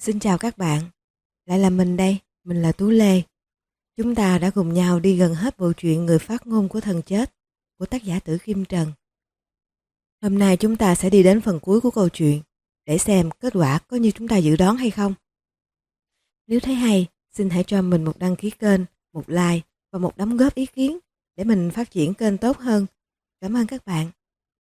Xin chào các bạn, lại là mình đây, mình là Tú Lê. Chúng ta đã cùng nhau đi gần hết bộ truyện Người phát ngôn của thần chết của tác giả Tử Kim Trần. Hôm nay chúng ta sẽ đi đến phần cuối của câu chuyện để xem kết quả có như chúng ta dự đoán hay không. Nếu thấy hay, xin hãy cho mình một đăng ký kênh, một like và một đóng góp ý kiến để mình phát triển kênh tốt hơn. Cảm ơn các bạn.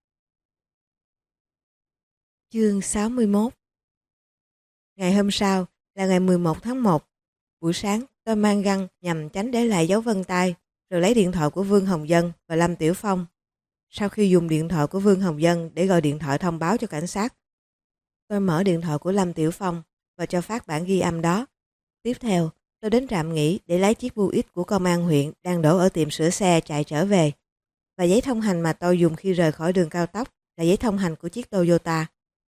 Chương 61. Ngày hôm sau là ngày 11 tháng 1. Buổi sáng tôi mang găng nhằm tránh để lại dấu vân tay, rồi lấy điện thoại của Vương Hồng Dân và Lâm Tiểu Phong. Sau khi dùng điện thoại của Vương Hồng Dân để gọi điện thoại thông báo cho cảnh sát, tôi mở điện thoại của Lâm Tiểu Phong và cho phát bản ghi âm đó. Tiếp theo, tôi đến trạm nghỉ để lấy chiếc Buick của công an huyện đang đổ ở tiệm sửa xe chạy trở về. Và giấy thông hành mà tôi dùng khi rời khỏi đường cao tốc là giấy thông hành của chiếc Toyota.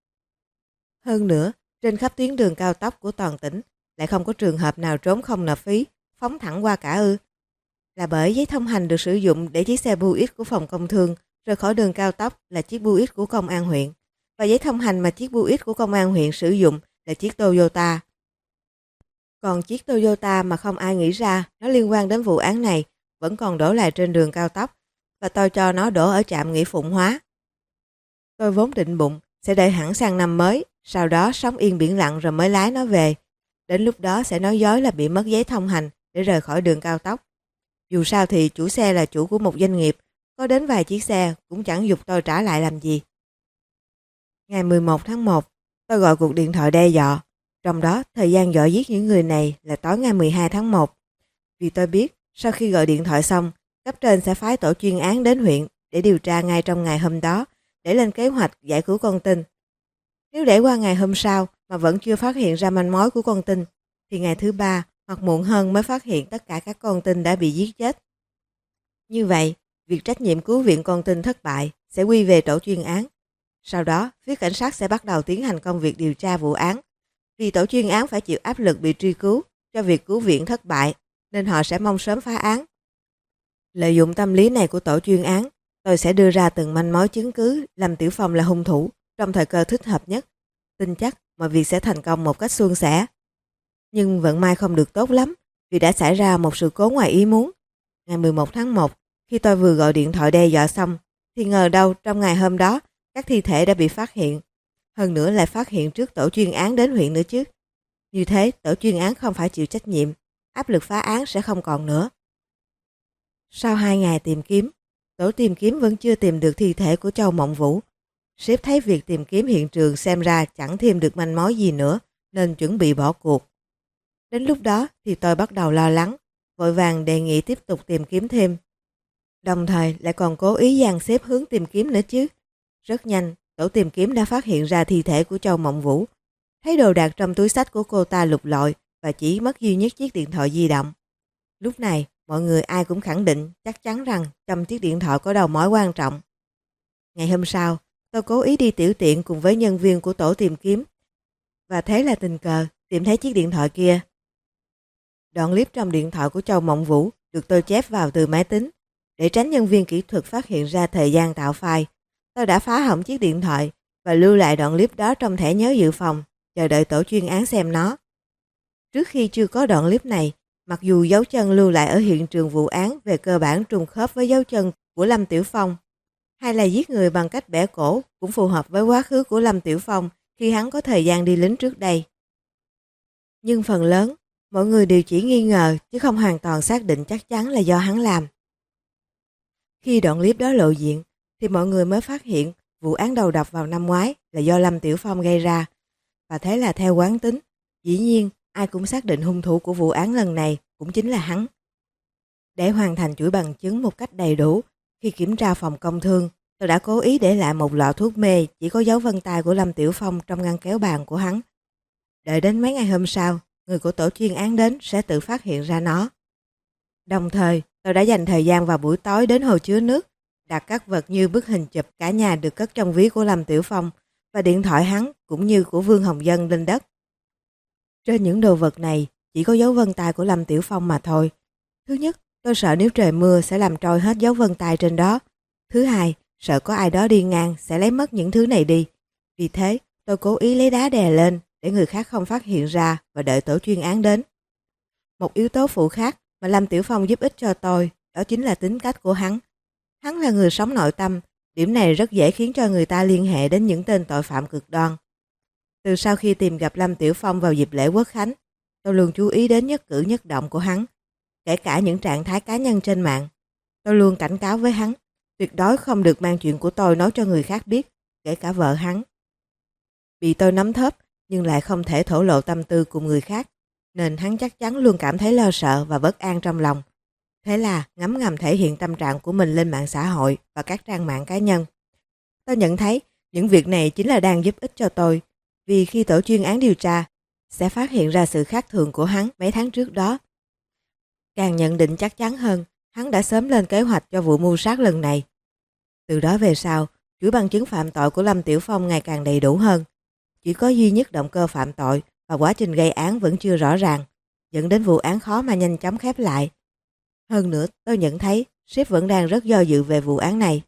Hơn nữa, trên khắp tuyến đường cao tốc của toàn tỉnh lại không có trường hợp nào trốn không nộp phí, phóng thẳng qua cả ư. Là bởi giấy thông hành được sử dụng để chiếc xe Buick của phòng công thương rời khỏi đường cao tốc là chiếc Buick của công an huyện, và giấy thông hành mà chiếc Buick của công an huyện sử dụng là chiếc Toyota. Còn chiếc Toyota mà không ai nghĩ ra nó liên quan đến vụ án này vẫn còn đổ lại trên đường cao tốc, và tôi cho nó đổ ở trạm nghỉ Phụng Hóa. Tôi vốn định bụng sẽ đợi hẳn sang năm mới, sau đó sống yên biển lặng rồi mới lái nó về. Đến lúc đó sẽ nói dối là bị mất giấy thông hành để rời khỏi đường cao tốc. Dù sao thì chủ xe là chủ của một doanh nghiệp, có đến vài chiếc xe cũng chẳng giục tôi trả lại làm gì. Ngày 11 tháng 1, tôi gọi cuộc điện thoại đe dọa. Trong đó, thời gian dọa giết những người này là tối ngày 12 tháng 1. Vì tôi biết, sau khi gọi điện thoại xong, cấp trên sẽ phái tổ chuyên án đến huyện để điều tra ngay trong ngày hôm đó, để lên kế hoạch giải cứu con tin. Nếu để qua ngày hôm sau mà vẫn chưa phát hiện ra manh mối của con tin, thì ngày thứ ba hoặc muộn hơn mới phát hiện tất cả các con tin đã bị giết chết. Như vậy, việc trách nhiệm cứu viện con tin thất bại sẽ quy về tổ chuyên án. Sau đó, phía cảnh sát sẽ bắt đầu tiến hành công việc điều tra vụ án. Vì tổ chuyên án phải chịu áp lực bị truy cứu cho việc cứu viện thất bại, nên họ sẽ mong sớm phá án. Lợi dụng tâm lý này của tổ chuyên án, tôi sẽ đưa ra từng manh mối chứng cứ Lâm Tiểu Phong là hung thủ trong thời cơ thích hợp nhất. Tin chắc mọi việc sẽ thành công một cách suôn sẻ. Nhưng vận may không được tốt lắm, vì đã xảy ra một sự cố ngoài ý muốn. Ngày 11 tháng 1, khi tôi vừa gọi điện thoại đe dọa xong, thì ngờ đâu trong ngày hôm đó, các thi thể đã bị phát hiện. Hơn nữa lại phát hiện trước tổ chuyên án đến huyện nữa chứ. Như thế, tổ chuyên án không phải chịu trách nhiệm, áp lực phá án sẽ không còn nữa. Sau 2 ngày tìm kiếm, tổ tìm kiếm vẫn chưa tìm được thi thể của Châu Mộng Vũ. Sếp thấy việc tìm kiếm hiện trường xem ra chẳng thêm được manh mối gì nữa, nên chuẩn bị bỏ cuộc. Đến lúc đó thì tôi bắt đầu lo lắng, vội vàng đề nghị tiếp tục tìm kiếm thêm. Đồng thời lại còn cố ý dàn xếp hướng tìm kiếm nữa chứ. Rất nhanh, tổ tìm kiếm đã phát hiện ra thi thể của Châu Mộng Vũ. Thấy đồ đạc trong túi xách của cô ta lục lọi và chỉ mất duy nhất chiếc điện thoại di động. Lúc này, mọi người ai cũng khẳng định chắc chắn rằng trong chiếc điện thoại có đầu mối quan trọng. Ngày hôm sau, tôi cố ý đi tiểu tiện cùng với nhân viên của tổ tìm kiếm, và thế là tình cờ tìm thấy chiếc điện thoại kia. Đoạn clip trong điện thoại của Châu Mộng Vũ được tôi chép vào từ máy tính. Để tránh nhân viên kỹ thuật phát hiện ra thời gian tạo file, tôi đã phá hỏng chiếc điện thoại và lưu lại đoạn clip đó trong thẻ nhớ dự phòng, chờ đợi tổ chuyên án xem nó. Trước khi chưa có đoạn clip này, mặc dù dấu chân lưu lại ở hiện trường vụ án về cơ bản trùng khớp với dấu chân của Lâm Tiểu Phong, hay là giết người bằng cách bẻ cổ cũng phù hợp với quá khứ của Lâm Tiểu Phong khi hắn có thời gian đi lính trước đây. Nhưng phần lớn, mọi người đều chỉ nghi ngờ chứ không hoàn toàn xác định chắc chắn là do hắn làm. Khi đoạn clip đó lộ diện, thì mọi người mới phát hiện vụ án đầu độc vào năm ngoái là do Lâm Tiểu Phong gây ra. Và thế là theo quán tính, dĩ nhiên ai cũng xác định hung thủ của vụ án lần này cũng chính là hắn. Để hoàn thành chuỗi bằng chứng một cách đầy đủ, khi kiểm tra phòng công thương, tôi đã cố ý để lại một lọ thuốc mê chỉ có dấu vân tay của Lâm Tiểu Phong trong ngăn kéo bàn của hắn. Đợi đến mấy ngày hôm sau, người của tổ chuyên án đến sẽ tự phát hiện ra nó. Đồng thời, tôi đã dành thời gian vào buổi tối đến hồ chứa nước, đặt các vật như bức hình chụp cả nhà được cất trong ví của Lâm Tiểu Phong và điện thoại hắn cũng như của Vương Hồng Dân lên đất. Trên những đồ vật này chỉ có dấu vân tay của Lâm Tiểu Phong mà thôi. Thứ nhất, tôi sợ nếu trời mưa sẽ làm trôi hết dấu vân tay trên đó. Thứ hai, sợ có ai đó đi ngang sẽ lấy mất những thứ này đi. Vì thế, tôi cố ý lấy đá đè lên để người khác không phát hiện ra và đợi tổ chuyên án đến. Một yếu tố phụ khác mà Lâm Tiểu Phong giúp ích cho tôi, đó chính là tính cách của hắn. Hắn là người sống nội tâm, điểm này rất dễ khiến cho người ta liên hệ đến những tên tội phạm cực đoan. Từ sau khi tìm gặp Lâm Tiểu Phong vào dịp lễ Quốc Khánh, tôi luôn chú ý đến nhất cử nhất động của hắn, kể cả những trạng thái cá nhân trên mạng. Tôi luôn cảnh cáo với hắn, tuyệt đối không được mang chuyện của tôi nói cho người khác biết, kể cả vợ hắn. Bị tôi nắm thóp nhưng lại không thể thổ lộ tâm tư cùng người khác, nên hắn chắc chắn luôn cảm thấy lo sợ và bất an trong lòng. Thế là ngấm ngầm thể hiện tâm trạng của mình lên mạng xã hội và các trang mạng cá nhân. Tôi nhận thấy những việc này chính là đang giúp ích cho tôi, vì khi tổ chuyên án điều tra, sẽ phát hiện ra sự khác thường của hắn mấy tháng trước đó. Càng nhận định chắc chắn hơn, hắn đã sớm lên kế hoạch cho vụ mưu sát lần này. Từ đó về sau, chuỗi bằng chứng phạm tội của Lâm Tiểu Phong ngày càng đầy đủ hơn. Chỉ có duy nhất động cơ phạm tội và quá trình gây án vẫn chưa rõ ràng, dẫn đến vụ án khó mà nhanh chóng khép lại. Hơn nữa, tôi nhận thấy sếp vẫn đang rất do dự về vụ án này.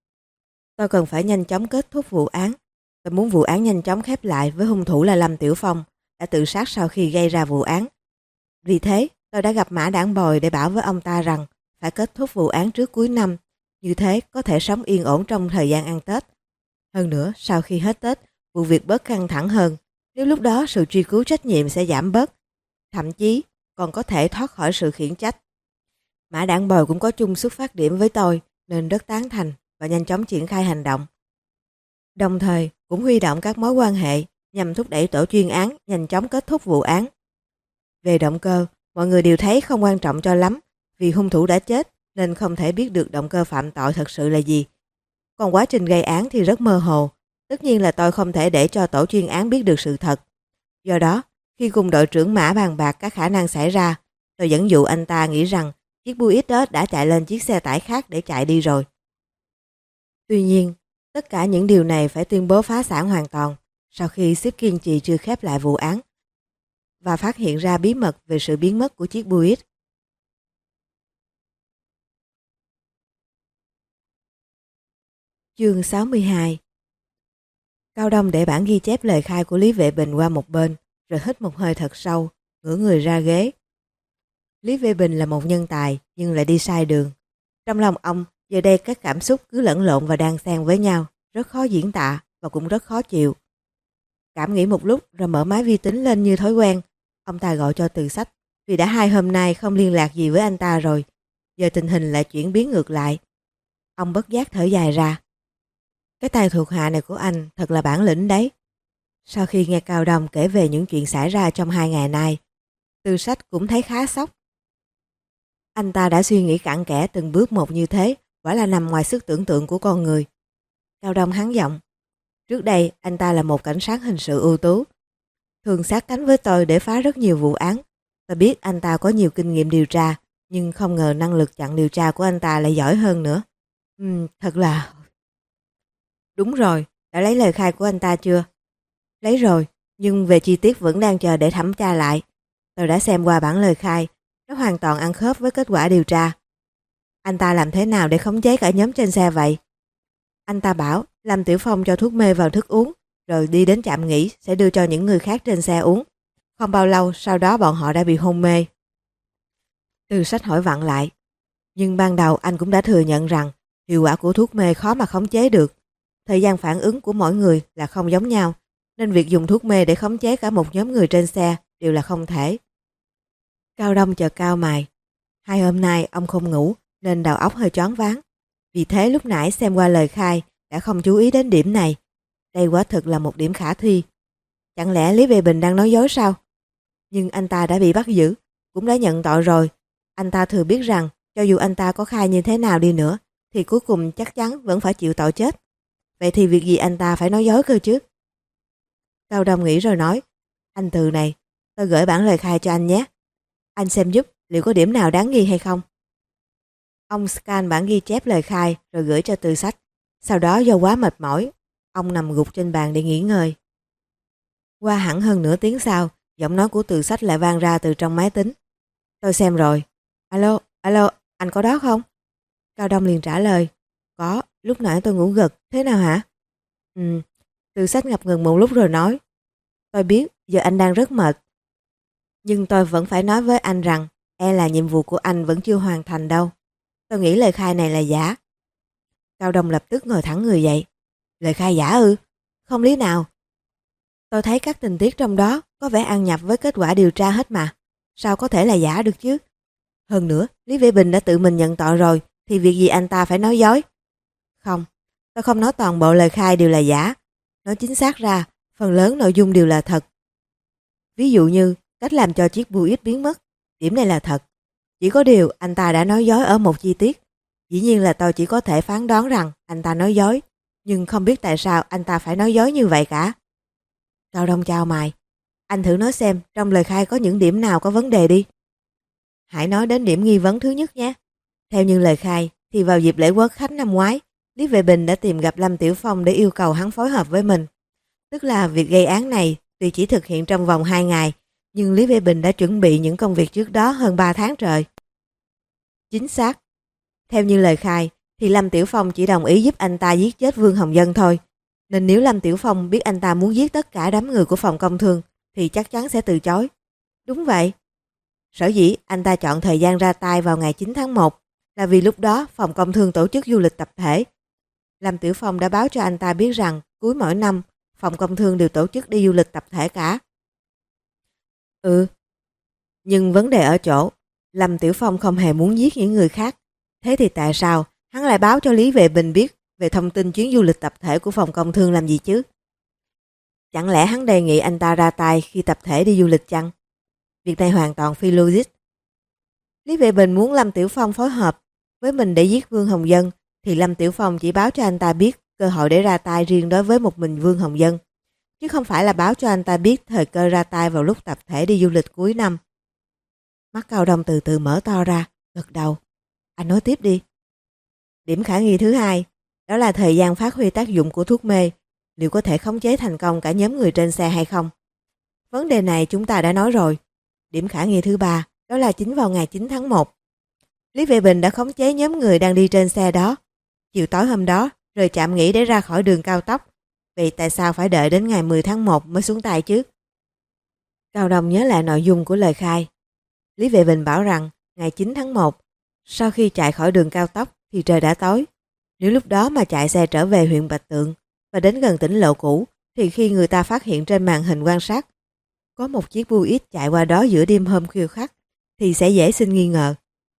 Tôi cần phải nhanh chóng kết thúc vụ án. Tôi muốn vụ án nhanh chóng khép lại với hung thủ là Lâm Tiểu Phong, đã tự sát sau khi gây ra vụ án. Vì thế, tôi đã gặp Mã Đảng Bồi để bảo với ông ta rằng phải kết thúc vụ án trước cuối năm, như thế có thể sống yên ổn trong thời gian ăn Tết. Hơn nữa, sau khi hết Tết, vụ việc bớt căng thẳng hơn, nếu lúc đó sự truy cứu trách nhiệm sẽ giảm bớt, thậm chí còn có thể thoát khỏi sự khiển trách. Mã Đảng Bồi cũng có chung xuất phát điểm với tôi, nên rất tán thành và nhanh chóng triển khai hành động. Đồng thời cũng huy động các mối quan hệ nhằm thúc đẩy tổ chuyên án nhanh chóng kết thúc vụ án. Về động cơ, mọi người đều thấy không quan trọng cho lắm, vì hung thủ đã chết nên không thể biết được động cơ phạm tội thật sự là gì. Còn quá trình gây án thì rất mơ hồ, tất nhiên là tôi không thể để cho tổ chuyên án biết được sự thật. Do đó, khi cùng đội trưởng Mã bàn bạc các khả năng xảy ra, tôi dẫn dụ anh ta nghĩ rằng chiếc Buick đó đã chạy lên chiếc xe tải khác để chạy đi rồi. Tuy nhiên, tất cả những điều này phải tuyên bố phá sản hoàn toàn sau khi sếp kiên trì chưa khép lại vụ án và phát hiện ra bí mật về sự biến mất của chiếc Buick. Chương 62. Cao Đông để bản ghi chép lời khai của Lý Vệ Bình qua một bên, rồi hít một hơi thật sâu, ngửa người ra ghế. Lý Vệ Bình là một nhân tài nhưng lại đi sai đường. Trong lòng ông, giờ đây các cảm xúc cứ lẫn lộn và đan xen với nhau, rất khó diễn tả và cũng rất khó chịu. Cảm nghĩ một lúc rồi mở máy vi tính lên như thói quen. Ông ta gọi cho Từ Sách, vì đã 2 hôm nay không liên lạc gì với anh ta rồi. Giờ tình hình lại chuyển biến ngược lại. Ông bất giác thở dài ra. Cái tay thuộc hạ này của anh thật là bản lĩnh đấy. Sau khi nghe Cao Đông kể về những chuyện xảy ra trong 2 ngày nay, Từ Sách cũng thấy khá sốc. Anh ta đã suy nghĩ cặn kẽ từng bước một như thế, quả là nằm ngoài sức tưởng tượng của con người. Cao Đông hắn giọng. Trước đây, anh ta là một cảnh sát hình sự ưu tú, thường sát cánh với tôi để phá rất nhiều vụ án. Tôi biết anh ta có nhiều kinh nghiệm điều tra, nhưng không ngờ năng lực chặn điều tra của anh ta lại giỏi hơn nữa. Thật là... Đúng rồi, đã lấy lời khai của anh ta chưa? Lấy rồi, nhưng về chi tiết vẫn đang chờ để thẩm tra lại. Tôi đã xem qua bản lời khai, nó hoàn toàn ăn khớp với kết quả điều tra. Anh ta làm thế nào để khống chế cả nhóm trên xe vậy? Anh ta bảo Lâm Tiểu Phong cho thuốc mê vào thức uống, rồi đi đến trạm nghỉ sẽ đưa cho những người khác trên xe uống. Không bao lâu sau đó bọn họ đã bị hôn mê. Từ Sách hỏi vặn lại. Nhưng ban đầu anh cũng đã thừa nhận rằng hiệu quả của thuốc mê khó mà khống chế được. Thời gian phản ứng của mỗi người là không giống nhau, nên việc dùng thuốc mê để khống chế cả một nhóm người trên xe đều là không thể. Cao Đông chợt cau mày. 2 hôm nay ông không ngủ nên đầu óc hơi choáng váng. Vì thế lúc nãy xem qua lời khai đã không chú ý đến điểm này. Đây quả thực là một điểm khả thi. Chẳng lẽ Lý Vệ Bình đang nói dối sao? Nhưng anh ta đã bị bắt giữ, cũng đã nhận tội rồi. Anh ta thừa biết rằng cho dù anh ta có khai như thế nào đi nữa thì cuối cùng chắc chắn vẫn phải chịu tội chết. Vậy thì việc gì anh ta phải nói dối cơ chứ? Cao Đông nghĩ rồi nói, anh Từ này, tôi gửi bản lời khai cho anh nhé. Anh xem giúp liệu có điểm nào đáng nghi hay không. Ông scan bản ghi chép lời khai rồi gửi cho Từ Sách. Sau đó do quá mệt mỏi, ông nằm gục trên bàn để nghỉ ngơi. Qua hẳn hơn nửa tiếng sau, giọng nói của Từ Sách lại vang ra từ trong máy tính. Tôi xem rồi. Alo, alo, anh có đó không? Cao Đông liền trả lời. Có, lúc nãy tôi ngủ gật, thế nào hả? Từ Sách ngập ngừng một lúc rồi nói. Tôi biết giờ anh đang rất mệt, nhưng tôi vẫn phải nói với anh rằng e là nhiệm vụ của anh vẫn chưa hoàn thành đâu. Tôi nghĩ lời khai này là giả. Cao Đông lập tức ngồi thẳng người dậy. Lời khai giả ư? Không lý nào. Tôi thấy các tình tiết trong đó có vẻ ăn nhập với kết quả điều tra hết mà. Sao có thể là giả được chứ? Hơn nữa, Lý Vệ Bình đã tự mình nhận tội rồi, thì việc gì anh ta phải nói dối? Không, tôi không nói toàn bộ lời khai đều là giả. Nói chính xác ra, phần lớn nội dung đều là thật. Ví dụ như cách làm cho chiếc bưu ít biến mất, điểm này là thật. Chỉ có điều anh ta đã nói dối ở một chi tiết. Dĩ nhiên là tôi chỉ có thể phán đoán rằng anh ta nói dối, nhưng không biết tại sao anh ta phải nói dối như vậy cả. Cao Đông chau mày. Anh thử nói xem trong lời khai có những điểm nào có vấn đề đi. Hãy nói đến điểm nghi vấn thứ nhất nhé. Theo như lời khai thì vào dịp lễ Quốc Khánh năm ngoái, Lý Vệ Bình đã tìm gặp Lâm Tiểu Phong để yêu cầu hắn phối hợp với mình. Tức là việc gây án này tuy chỉ thực hiện trong vòng 2 ngày, nhưng Lý Vệ Bình đã chuẩn bị những công việc trước đó hơn 3 tháng trời. Chính xác. Theo như lời khai thì Lâm Tiểu Phong chỉ đồng ý giúp anh ta giết chết Vương Hồng Dân thôi. Nên nếu Lâm Tiểu Phong biết anh ta muốn giết tất cả đám người của phòng công thương thì chắc chắn sẽ từ chối. Đúng vậy. Sở dĩ anh ta chọn thời gian ra tay vào ngày 9 tháng 1 là vì lúc đó phòng công thương tổ chức du lịch tập thể. Lâm Tiểu Phong đã báo cho anh ta biết rằng cuối mỗi năm phòng công thương đều tổ chức đi du lịch tập thể cả. Nhưng vấn đề ở chỗ Lâm Tiểu Phong không hề muốn giết những người khác. Thế thì tại sao hắn lại báo cho Lý Vệ Bình biết về thông tin chuyến du lịch tập thể của phòng công thương làm gì chứ? Chẳng lẽ hắn đề nghị anh ta ra tay khi tập thể đi du lịch chăng? Việc này hoàn toàn phi logic. Lý Vệ Bình muốn Lâm Tiểu Phong phối hợp với mình để giết Vương Hồng Dân thì Lâm Tiểu Phong chỉ báo cho anh ta biết cơ hội để ra tay riêng đối với một mình Vương Hồng Dân, chứ không phải là báo cho anh ta biết thời cơ ra tay vào lúc tập thể đi du lịch cuối năm. Mắt Cao Đông từ từ mở to ra, gật đầu. Anh nói tiếp đi. Điểm khả nghi thứ hai, đó là thời gian phát huy tác dụng của thuốc mê, liệu có thể khống chế thành công cả nhóm người trên xe hay không? Vấn đề này chúng ta đã nói rồi. Điểm khả nghi thứ ba, đó là chính vào ngày 9 tháng 1. Lý Vệ Bình đã khống chế nhóm người đang đi trên xe đó. Chiều tối hôm đó, rời trạm nghỉ để ra khỏi đường cao tốc. Vậy tại sao phải đợi đến ngày 10 tháng 1 mới xuống tay chứ? Cao Đông nhớ lại nội dung của lời khai. Lý Vệ Bình bảo rằng ngày 9 tháng 1, sau khi chạy khỏi đường cao tốc thì trời đã tối. Nếu lúc đó mà chạy xe trở về huyện Bạch Tượng và đến gần tỉnh lộ cũ thì khi người ta phát hiện trên màn hình quan sát có một chiếc bus ít chạy qua đó giữa đêm hôm khuya khoắt thì sẽ dễ sinh nghi ngờ.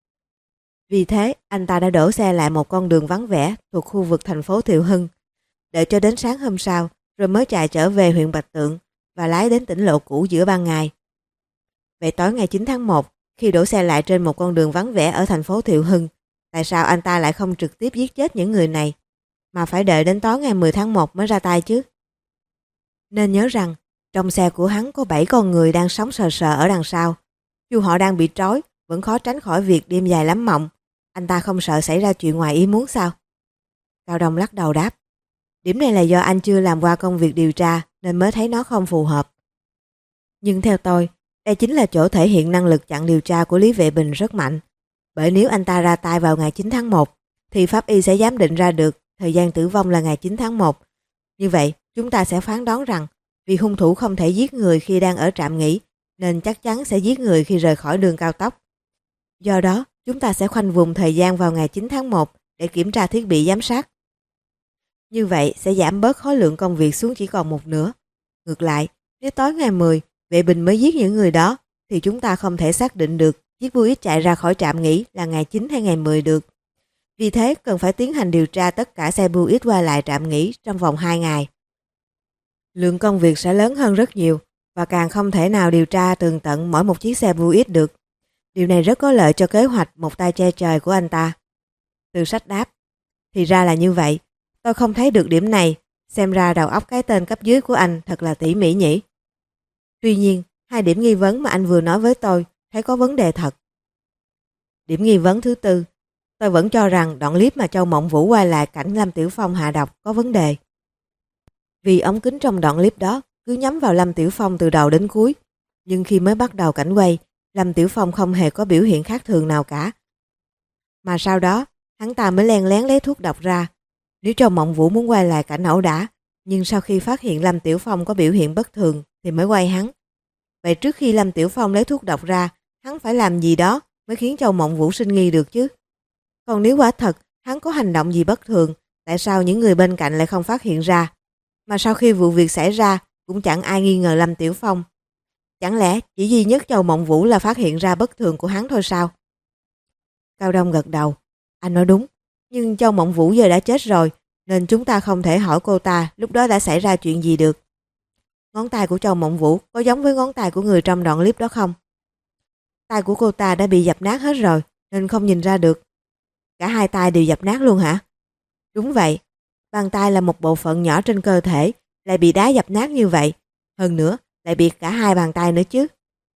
Vì thế, anh ta đã đổ xe lại một con đường vắng vẻ thuộc khu vực thành phố Thiệu Hưng, đợi cho đến sáng hôm sau rồi mới chạy trở về huyện Bạch Tượng và lái đến tỉnh lộ cũ giữa ban ngày. Vậy tối ngày 9 tháng 1, khi đổ xe lại trên một con đường vắng vẻ ở thành phố Thiệu Hưng, tại sao anh ta lại không trực tiếp giết chết những người này, mà phải đợi đến tối ngày 10 tháng 1 mới ra tay chứ? Nên nhớ rằng, trong xe của hắn có 7 con người đang sống sờ sờ ở đằng sau. Dù họ đang bị trói, vẫn khó tránh khỏi việc đêm dài lắm mộng. Anh ta không sợ xảy ra chuyện ngoài ý muốn sao? Cao Đông lắc đầu đáp. Điểm này là do anh chưa làm qua công việc điều tra nên mới thấy nó không phù hợp. Nhưng theo tôi, đây chính là chỗ thể hiện năng lực chặn điều tra của Lý Vệ Bình rất mạnh. Bởi nếu anh ta ra tay vào ngày 9 tháng 1, thì pháp y sẽ giám định ra được thời gian tử vong là ngày 9 tháng 1. Như vậy, chúng ta sẽ phán đoán rằng vì hung thủ không thể giết người khi đang ở trạm nghỉ, nên chắc chắn sẽ giết người khi rời khỏi đường cao tốc. Do đó, chúng ta sẽ khoanh vùng thời gian vào ngày 9 tháng 1 để kiểm tra thiết bị giám sát. Như vậy sẽ giảm bớt khối lượng công việc xuống chỉ còn một nửa. Ngược lại, nếu tối ngày 10, Vệ Bình mới giết những người đó, thì chúng ta không thể xác định được chiếc bus chạy ra khỏi trạm nghỉ là ngày 9 hay ngày 10 được. Vì thế, cần phải tiến hành điều tra tất cả xe bus qua lại trạm nghỉ trong vòng 2 ngày. Lượng công việc sẽ lớn hơn rất nhiều và càng không thể nào điều tra tường tận mỗi một chiếc xe bus được. Điều này rất có lợi cho kế hoạch một tay che trời của anh ta. Từ sách đáp. Thì ra là như vậy. Tôi không thấy được điểm này. Xem ra đầu óc cái tên cấp dưới của anh thật là tỉ mỉ nhỉ. Tuy nhiên, 2 điểm nghi vấn mà anh vừa nói với tôi thấy có vấn đề thật. Điểm nghi vấn thứ tư. Tôi vẫn cho rằng đoạn clip mà Châu Mộng Vũ quay lại cảnh Lâm Tiểu Phong hạ độc có vấn đề. Vì ống kính trong đoạn clip đó cứ nhắm vào Lâm Tiểu Phong từ đầu đến cuối. Nhưng khi mới bắt đầu cảnh quay, Lâm Tiểu Phong không hề có biểu hiện khác thường nào cả. Mà sau đó, hắn ta mới len lén lấy thuốc độc ra. Nếu Châu Mộng Vũ muốn quay lại cảnh ẩu đả, nhưng sau khi phát hiện Lâm Tiểu Phong có biểu hiện bất thường thì mới quay hắn. Vậy trước khi Lâm Tiểu Phong lấy thuốc độc ra, hắn phải làm gì đó mới khiến Châu Mộng Vũ sinh nghi được chứ? Còn nếu quả thật hắn có hành động gì bất thường, tại sao những người bên cạnh lại không phát hiện ra? Mà sau khi vụ việc xảy ra cũng chẳng ai nghi ngờ Lâm Tiểu Phong. Chẳng lẽ chỉ duy nhất Châu Mộng Vũ là phát hiện ra bất thường của hắn thôi sao? Cao Đông gật đầu. Anh nói đúng, nhưng Châu Mộng Vũ giờ đã chết rồi, nên chúng ta không thể hỏi cô ta lúc đó đã xảy ra chuyện gì được. Ngón tay của Châu Mộng Vũ có giống với ngón tay của người trong đoạn clip đó không? Tay của cô ta đã bị dập nát hết rồi, nên không nhìn ra được. Cả hai tay đều dập nát luôn hả? Đúng vậy, bàn tay là một bộ phận nhỏ trên cơ thể, lại bị đá dập nát như vậy. Hơn nữa, lại bị cả hai bàn tay nữa chứ.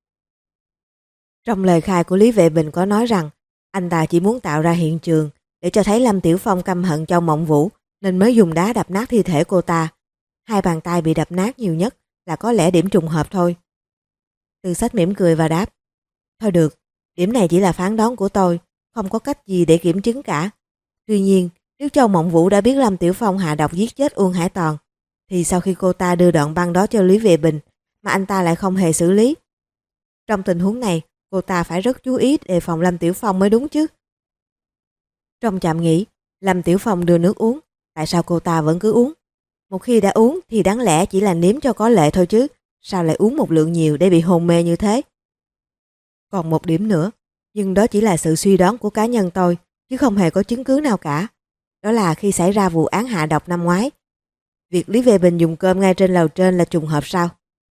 Trong lời khai của Lý Vệ Bình có nói rằng anh ta chỉ muốn tạo ra hiện trường để cho thấy Lâm Tiểu Phong căm hận Châu Mộng Vũ nên mới dùng đá đập nát thi thể cô ta. Hai bàn tay bị đập nát nhiều nhất là có lẽ điểm trùng hợp thôi. Từ Sách mỉm cười và đáp: Thôi được, điểm này chỉ là phán đoán của tôi, không có cách gì để kiểm chứng cả. Tuy nhiên, nếu Châu Mộng Vũ đã biết Lâm Tiểu Phong hạ độc giết chết Uông Hải Toàn, thì sau khi cô ta đưa đoạn băng đó cho Lý Vệ Bình mà anh ta lại không hề xử lý. Trong tình huống này, cô ta phải rất chú ý đề phòng Lâm Tiểu Phong mới đúng chứ. Trong trạm nghỉ, Lâm Tiểu Phong đưa nước uống, tại sao cô ta vẫn cứ uống? Một khi đã uống thì đáng lẽ chỉ là nếm cho có lệ thôi chứ, sao lại uống một lượng nhiều để bị hôn mê như thế? Còn một điểm nữa, nhưng đó chỉ là sự suy đoán của cá nhân tôi, chứ không hề có chứng cứ nào cả. Đó là khi xảy ra vụ án hạ độc năm ngoái, việc Lý Vệ Bình dùng cơm ngay trên lầu trên là trùng hợp sao?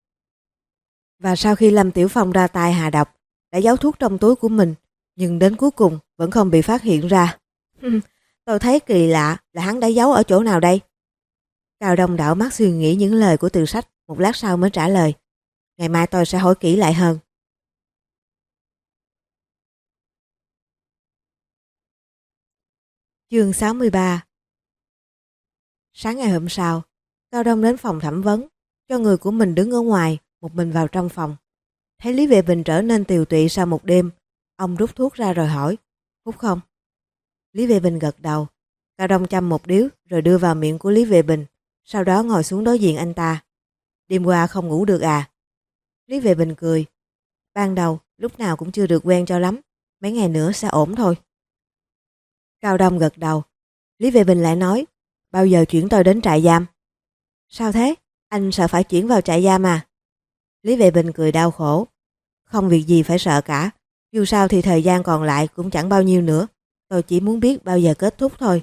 Và sau khi Lâm Tiểu Phong ra tay hạ độc, đã giấu thuốc trong túi của mình, nhưng đến cuối cùng vẫn không bị phát hiện ra. Tôi thấy kỳ lạ là hắn đã giấu ở chỗ nào đây? Cao Đông đảo mắt suy nghĩ những lời của Từ Sách, một lát sau mới trả lời. Ngày mai tôi sẽ hỏi kỹ lại hơn. Chương 63. Sáng ngày hôm sau, Cao Đông đến phòng thẩm vấn, cho người của mình đứng ở ngoài, một mình vào trong phòng. Thấy Lý Vệ Bình trở nên tiều tụy sau một đêm, ông rút thuốc ra rồi hỏi, hút không? Lý Vệ Bình gật đầu. Cao Đông châm một điếu rồi đưa vào miệng của Lý Vệ Bình, sau đó ngồi xuống đối diện anh ta. Đêm qua không ngủ được à? Lý Vệ Bình cười. Ban đầu lúc nào cũng chưa được quen cho lắm, mấy ngày nữa sẽ ổn thôi. Cao Đông gật đầu. Lý Vệ Bình lại nói, bao giờ chuyển tôi đến trại giam? Sao thế? Anh sợ phải chuyển vào trại giam à? Lý Vệ Bình cười đau khổ. Không việc gì phải sợ cả, dù sao thì thời gian còn lại cũng chẳng bao nhiêu nữa, tôi chỉ muốn biết bao giờ kết thúc thôi.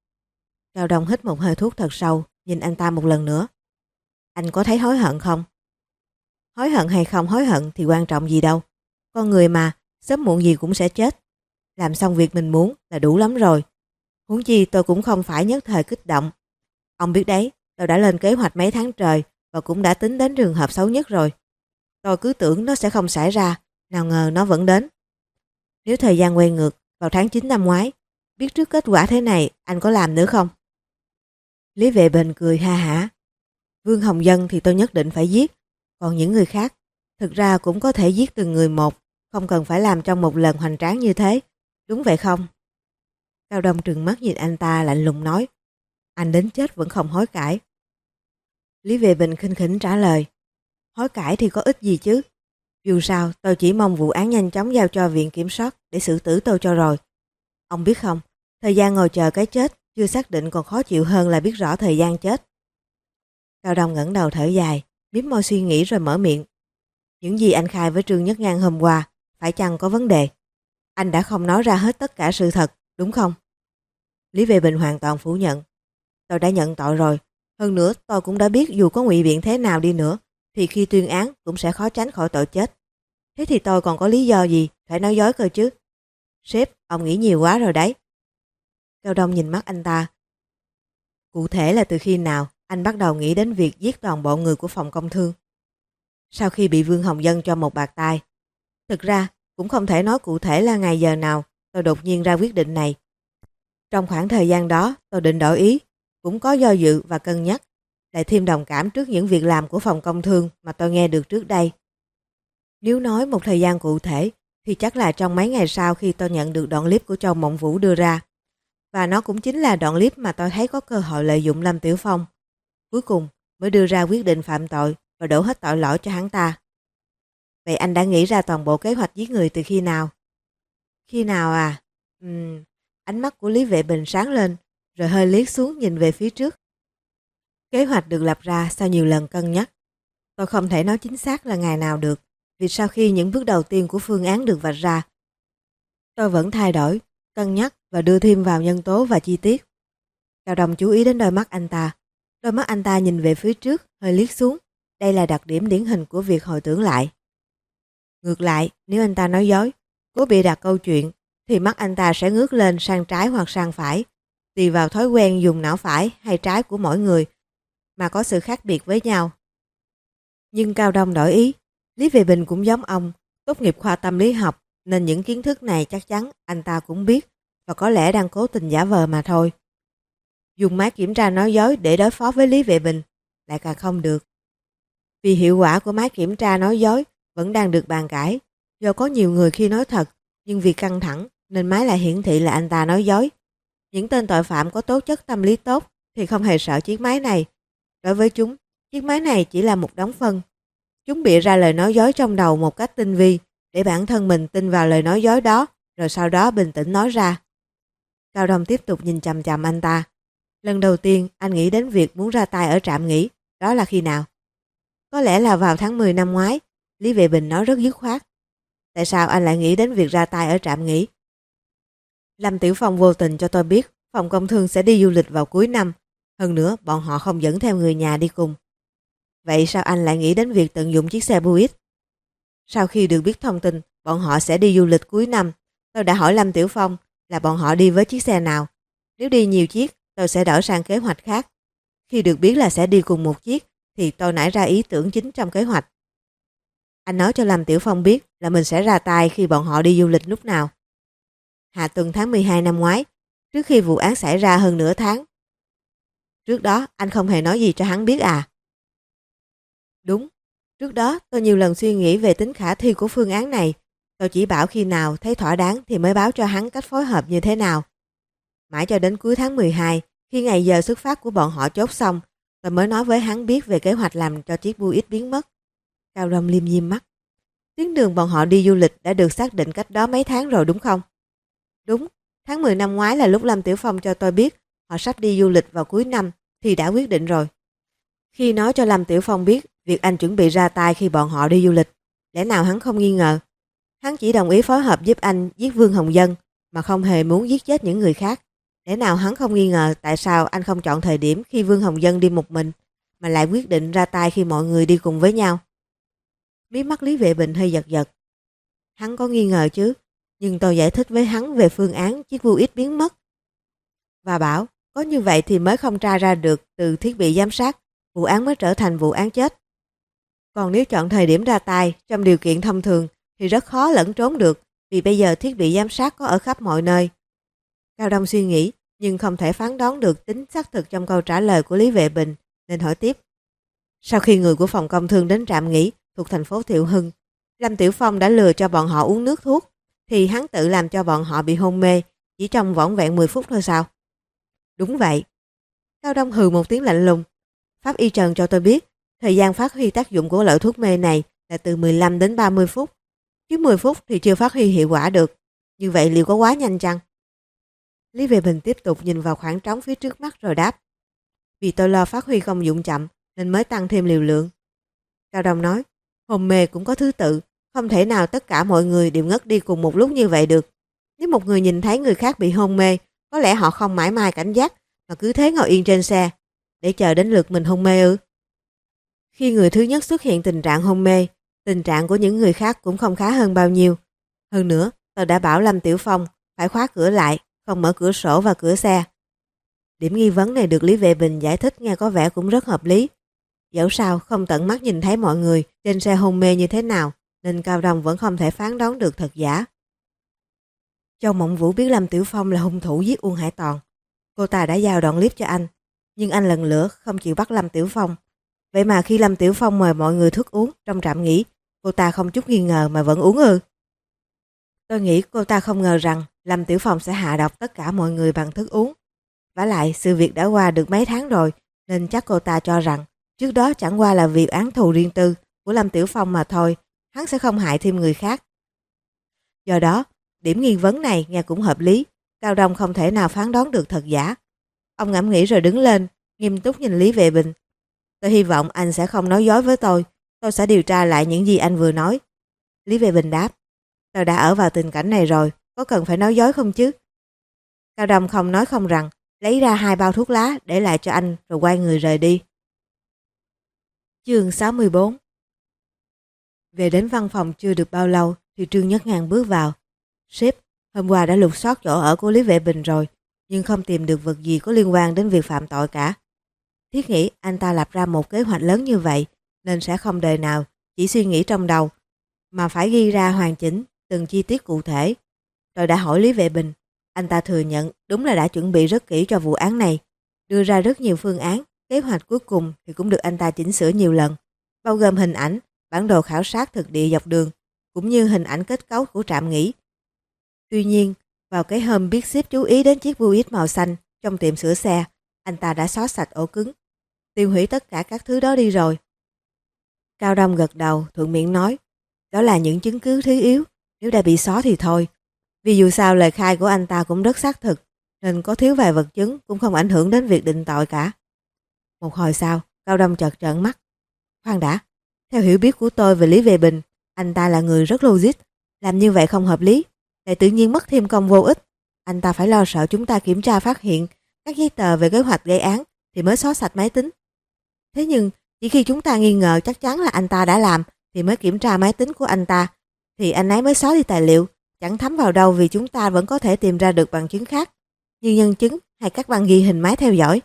Cao Đông hít một hơi thuốc thật sâu, nhìn anh ta một lần nữa. Anh có thấy hối hận không? Hối hận hay không hối hận thì quan trọng gì đâu. Con người mà, sớm muộn gì cũng sẽ chết. Làm xong việc mình muốn là đủ lắm rồi. Huống chi tôi cũng không phải nhất thời kích động. Ông biết đấy, tôi đã lên kế hoạch mấy tháng trời và cũng đã tính đến trường hợp xấu nhất rồi. Tôi cứ tưởng nó sẽ không xảy ra, nào ngờ nó vẫn đến. Nếu thời gian quay ngược vào tháng 9 năm ngoái, biết trước kết quả thế này, anh có làm nữa không? Lý Vệ Bình cười ha hả. Vương Hồng Dân thì tôi nhất định phải giết, còn những người khác, thực ra cũng có thể giết từng người một, không cần phải làm trong một lần hoành tráng như thế, đúng vậy không? Cao Đông trừng mắt nhìn anh ta lạnh lùng nói, anh đến chết vẫn không hối cải. Lý Vệ Bình khinh khỉnh trả lời, hối cải thì có ích gì chứ? Dù sao tôi chỉ mong vụ án nhanh chóng giao cho viện kiểm soát để xử tử tôi cho rồi. Ông biết không, thời gian ngồi chờ cái chết chưa xác định còn khó chịu hơn là biết rõ thời gian chết. Cao Đông ngẩng đầu thở dài, mím môi suy nghĩ rồi mở miệng. Những gì anh khai với Trương Nhất Ngang hôm qua, phải chăng có vấn đề? Anh đã không nói ra hết tất cả sự thật, đúng không? Lý Vệ Bình hoàn toàn phủ nhận. Tôi đã nhận tội rồi. Hơn nữa tôi cũng đã biết dù có ngụy biện thế nào đi nữa, thì khi tuyên án cũng sẽ khó tránh khỏi tội chết. Thế thì tôi còn có lý do gì phải nói dối cơ chứ? Sếp, ông nghĩ nhiều quá rồi đấy. Cao Đông nhìn mắt anh ta. Cụ thể là từ khi nào anh bắt đầu nghĩ đến việc giết toàn bộ người của phòng công thương? Sau khi bị Vương Hồng Dân cho một bạt tai. Thực ra cũng không thể nói cụ thể là ngày giờ nào tôi đột nhiên ra quyết định này. Trong khoảng thời gian đó tôi định đổi ý, cũng có do dự và cân nhắc, lại thêm đồng cảm trước những việc làm của phòng công thương mà tôi nghe được trước đây. Nếu nói một thời gian cụ thể thì chắc là trong mấy ngày sau khi tôi nhận được đoạn clip của Châu Mộng Vũ đưa ra. Và nó cũng chính là đoạn clip mà tôi thấy có cơ hội lợi dụng Lâm Tiểu Phong. Cuối cùng mới đưa ra quyết định phạm tội và đổ hết tội lỗi cho hắn ta. Vậy anh đã nghĩ ra toàn bộ kế hoạch giết người từ khi nào? Khi nào à? Ánh mắt của Lý Vệ Bình sáng lên, rồi hơi liếc xuống nhìn về phía trước. Kế hoạch được lập ra sau nhiều lần cân nhắc. Tôi không thể nói chính xác là ngày nào được, vì sau khi những bước đầu tiên của phương án được vạch ra, tôi vẫn thay đổi, cân nhắc và đưa thêm vào nhân tố và chi tiết. Cao Đông chú ý đến đôi mắt anh ta. Đôi mắt anh ta nhìn về phía trước, hơi liếc xuống. Đây là đặc điểm điển hình của việc hồi tưởng lại. Ngược lại, nếu anh ta nói dối, cố bịa đặt câu chuyện, thì mắt anh ta sẽ ngước lên sang trái hoặc sang phải, tùy vào thói quen dùng não phải hay trái của mỗi người, mà có sự khác biệt với nhau. Nhưng Cao Đông đổi ý. Lý Vệ Bình cũng giống ông, tốt nghiệp khoa tâm lý học, nên những kiến thức này chắc chắn anh ta cũng biết, và có lẽ đang cố tình giả vờ mà thôi. Dùng máy kiểm tra nói dối để đối phó với Lý Vệ Bình lại càng không được. Vì hiệu quả của máy kiểm tra nói dối vẫn đang được bàn cãi, do có nhiều người khi nói thật, nhưng vì căng thẳng nên máy lại hiển thị là anh ta nói dối. Những tên tội phạm có tố chất tâm lý tốt thì không hề sợ chiếc máy này. Đối với chúng, chiếc máy này chỉ là một đống phân. Chúng bịa ra lời nói dối trong đầu một cách tinh vi để bản thân mình tin vào lời nói dối đó, rồi sau đó bình tĩnh nói ra. Cao Đông tiếp tục nhìn chằm chằm anh ta. Lần đầu tiên anh nghĩ đến việc muốn ra tay ở trạm nghỉ, đó là khi nào? Có lẽ là vào tháng 10 năm ngoái. Lý Vệ Bình nói rất dứt khoát. Tại sao anh lại nghĩ đến việc ra tay ở trạm nghỉ? Lâm Tiểu Phong vô tình cho tôi biết phòng công thương sẽ đi du lịch vào cuối năm. Hơn nữa bọn họ không dẫn theo người nhà đi cùng. Vậy sao anh lại nghĩ đến việc tận dụng chiếc xe Buick? Sau khi được biết thông tin bọn họ sẽ đi du lịch cuối năm, tôi đã hỏi Lâm Tiểu Phong là bọn họ đi với chiếc xe nào. Nếu đi nhiều chiếc, tôi sẽ đổi sang kế hoạch khác. Khi được biết là sẽ đi cùng một chiếc, thì tôi nảy ra ý tưởng chính trong kế hoạch. Anh nói cho Lâm Tiểu Phong biết là mình sẽ ra tay khi bọn họ đi du lịch lúc nào. Hạ tuần tháng 12 năm ngoái, trước khi vụ án xảy ra hơn nửa tháng. Trước đó anh không hề nói gì cho hắn biết à? Đúng, trước đó tôi nhiều lần suy nghĩ về tính khả thi của phương án này. Tôi chỉ bảo khi nào thấy thỏa đáng thì mới báo cho hắn cách phối hợp như thế nào. Mãi cho đến cuối tháng 12, khi ngày giờ xuất phát của bọn họ chốt xong, tôi mới nói với hắn biết về kế hoạch làm cho chiếc Buick biến mất. Cao Đông liêm diêm mắt. Tuyến đường bọn họ đi du lịch đã được xác định cách đó mấy tháng rồi đúng không? Đúng, tháng 10 năm ngoái là lúc Lâm Tiểu Phong cho tôi biết họ sắp đi du lịch vào cuối năm thì đã quyết định rồi. Khi nói cho Lâm Tiểu Phong biết việc anh chuẩn bị ra tay khi bọn họ đi du lịch, lẽ nào hắn không nghi ngờ? Hắn chỉ đồng ý phối hợp giúp anh giết Vương Hồng Dân mà không hề muốn giết chết những người khác. Lẽ nào hắn không nghi ngờ tại sao anh không chọn thời điểm khi Vương Hồng Dân đi một mình mà lại quyết định ra tay khi mọi người đi cùng với nhau? Mí mắt Lý Vệ Bình hơi giật giật. Hắn có nghi ngờ chứ, nhưng tôi giải thích với hắn về phương án chiếc Buick biến mất và bảo có như vậy thì mới không tra ra được từ thiết bị giám sát, vụ án mới trở thành vụ án chết. Còn nếu chọn thời điểm ra tay trong điều kiện thông thường thì rất khó lẫn trốn được, vì bây giờ thiết bị giám sát có ở khắp mọi nơi. Cao Đông suy nghĩ nhưng không thể phán đoán được tính xác thực trong câu trả lời của Lý Vệ Bình nên hỏi tiếp. Sau khi người của phòng công thương đến trạm nghỉ thuộc thành phố Thiệu Hưng, Lâm Tiểu Phong đã lừa cho bọn họ uống nước thuốc, thì hắn tự làm cho bọn họ bị hôn mê chỉ trong vỏn vẹn 10 phút thôi sao? Đúng vậy. Cao Đông hừ một tiếng lạnh lùng. Pháp y Trần cho tôi biết thời gian phát huy tác dụng của loại thuốc mê này là từ 15 đến 30 phút. Chứ 10 phút thì chưa phát huy hiệu quả được. Như vậy liệu có quá nhanh chăng? Lý Vệ Bình tiếp tục nhìn vào khoảng trống phía trước mắt rồi đáp. Vì tôi lo phát huy công dụng chậm nên mới tăng thêm liều lượng. Cao Đông nói, hôn mê cũng có thứ tự, không thể nào tất cả mọi người đều ngất đi cùng một lúc như vậy được. Nếu một người nhìn thấy người khác bị hôn mê, có lẽ họ không mãi mai cảnh giác mà cứ thế ngồi yên trên xe để chờ đến lượt mình hôn mê ư? Khi người thứ nhất xuất hiện tình trạng hôn mê, tình trạng của những người khác cũng không khá hơn bao nhiêu. Hơn nữa, tôi đã bảo Lâm Tiểu Phong phải khóa cửa lại, không mở cửa sổ và cửa xe. Điểm nghi vấn này được Lý Vệ Bình giải thích nghe có vẻ cũng rất hợp lý. Dẫu sao không tận mắt nhìn thấy mọi người trên xe hôn mê như thế nào, nên Cao Đông vẫn không thể phán đoán được thật giả. Châu Mộng Vũ biết Lâm Tiểu Phong là hung thủ giết Uông Hải Toàn. Cô ta đã giao đoạn clip cho anh, nhưng anh lần lữa không chịu bắt Lâm Tiểu Phong. Vậy mà khi Lâm Tiểu Phong mời mọi người thức uống trong trạm nghỉ, cô ta không chút nghi ngờ mà vẫn uống ư? Tôi nghĩ cô ta không ngờ rằng Lâm Tiểu Phong sẽ hạ độc tất cả mọi người bằng thức uống. Vả lại sự việc đã qua được mấy tháng rồi, nên chắc cô ta cho rằng Trước đó chẳng qua là việc án thù riêng tư của Lâm Tiểu Phong mà thôi, hắn sẽ không hại thêm người khác. Do đó, điểm nghi vấn này nghe cũng hợp lý, Cao Đông không thể nào phán đoán được thật giả. Ông ngẫm nghĩ rồi đứng lên, nghiêm túc nhìn Lý Vệ Bình. Tôi hy vọng anh sẽ không nói dối với tôi sẽ điều tra lại những gì anh vừa nói. Lý Vệ Bình đáp, tôi đã ở vào tình cảnh này rồi, có cần phải nói dối không chứ? Cao Đông không nói không rằng, lấy ra 2 bao thuốc lá để lại cho anh rồi quay người rời đi. Chương 64. Về đến văn phòng chưa được bao lâu thì Trương Nhất Ngàn bước vào. Sếp, hôm qua đã lục soát chỗ ở của Lý Vệ Bình rồi, nhưng không tìm được vật gì có liên quan đến việc phạm tội cả. Thiết nghĩ anh ta lập ra một kế hoạch lớn như vậy nên sẽ không đời nào chỉ suy nghĩ trong đầu, mà phải ghi ra hoàn chỉnh từng chi tiết cụ thể. Tôi đã hỏi Lý Vệ Bình, anh ta thừa nhận đúng là đã chuẩn bị rất kỹ cho vụ án này, đưa ra rất nhiều phương án, kế hoạch cuối cùng thì cũng được anh ta chỉnh sửa nhiều lần, bao gồm hình ảnh, bản đồ khảo sát thực địa dọc đường, cũng như hình ảnh kết cấu của trạm nghỉ. Tuy nhiên, vào cái hôm biết sếp chú ý đến chiếc Buick màu xanh trong tiệm sửa xe, anh ta đã xóa sạch ổ cứng, tiêu hủy tất cả các thứ đó đi rồi. Cao Đông gật đầu, thuận miệng nói, đó là những chứng cứ thứ yếu, nếu đã bị xóa thì thôi. Vì dù sao lời khai của anh ta cũng rất xác thực, nên có thiếu vài vật chứng cũng không ảnh hưởng đến việc định tội cả. Một hồi sau, Cao Đông chợt trợn mắt. Khoan đã, theo hiểu biết của tôi về Lý Vệ Bình, anh ta là người rất logic, làm như vậy không hợp lý, lại tự nhiên mất thêm công vô ích. Anh ta phải lo sợ chúng ta kiểm tra phát hiện các giấy tờ về kế hoạch gây án thì mới xóa sạch máy tính. Thế nhưng, chỉ khi chúng ta nghi ngờ chắc chắn là anh ta đã làm thì mới kiểm tra máy tính của anh ta, thì anh ấy mới xóa đi tài liệu, chẳng thấm vào đâu vì chúng ta vẫn có thể tìm ra được bằng chứng khác, như nhân chứng hay các băng ghi hình máy theo dõi.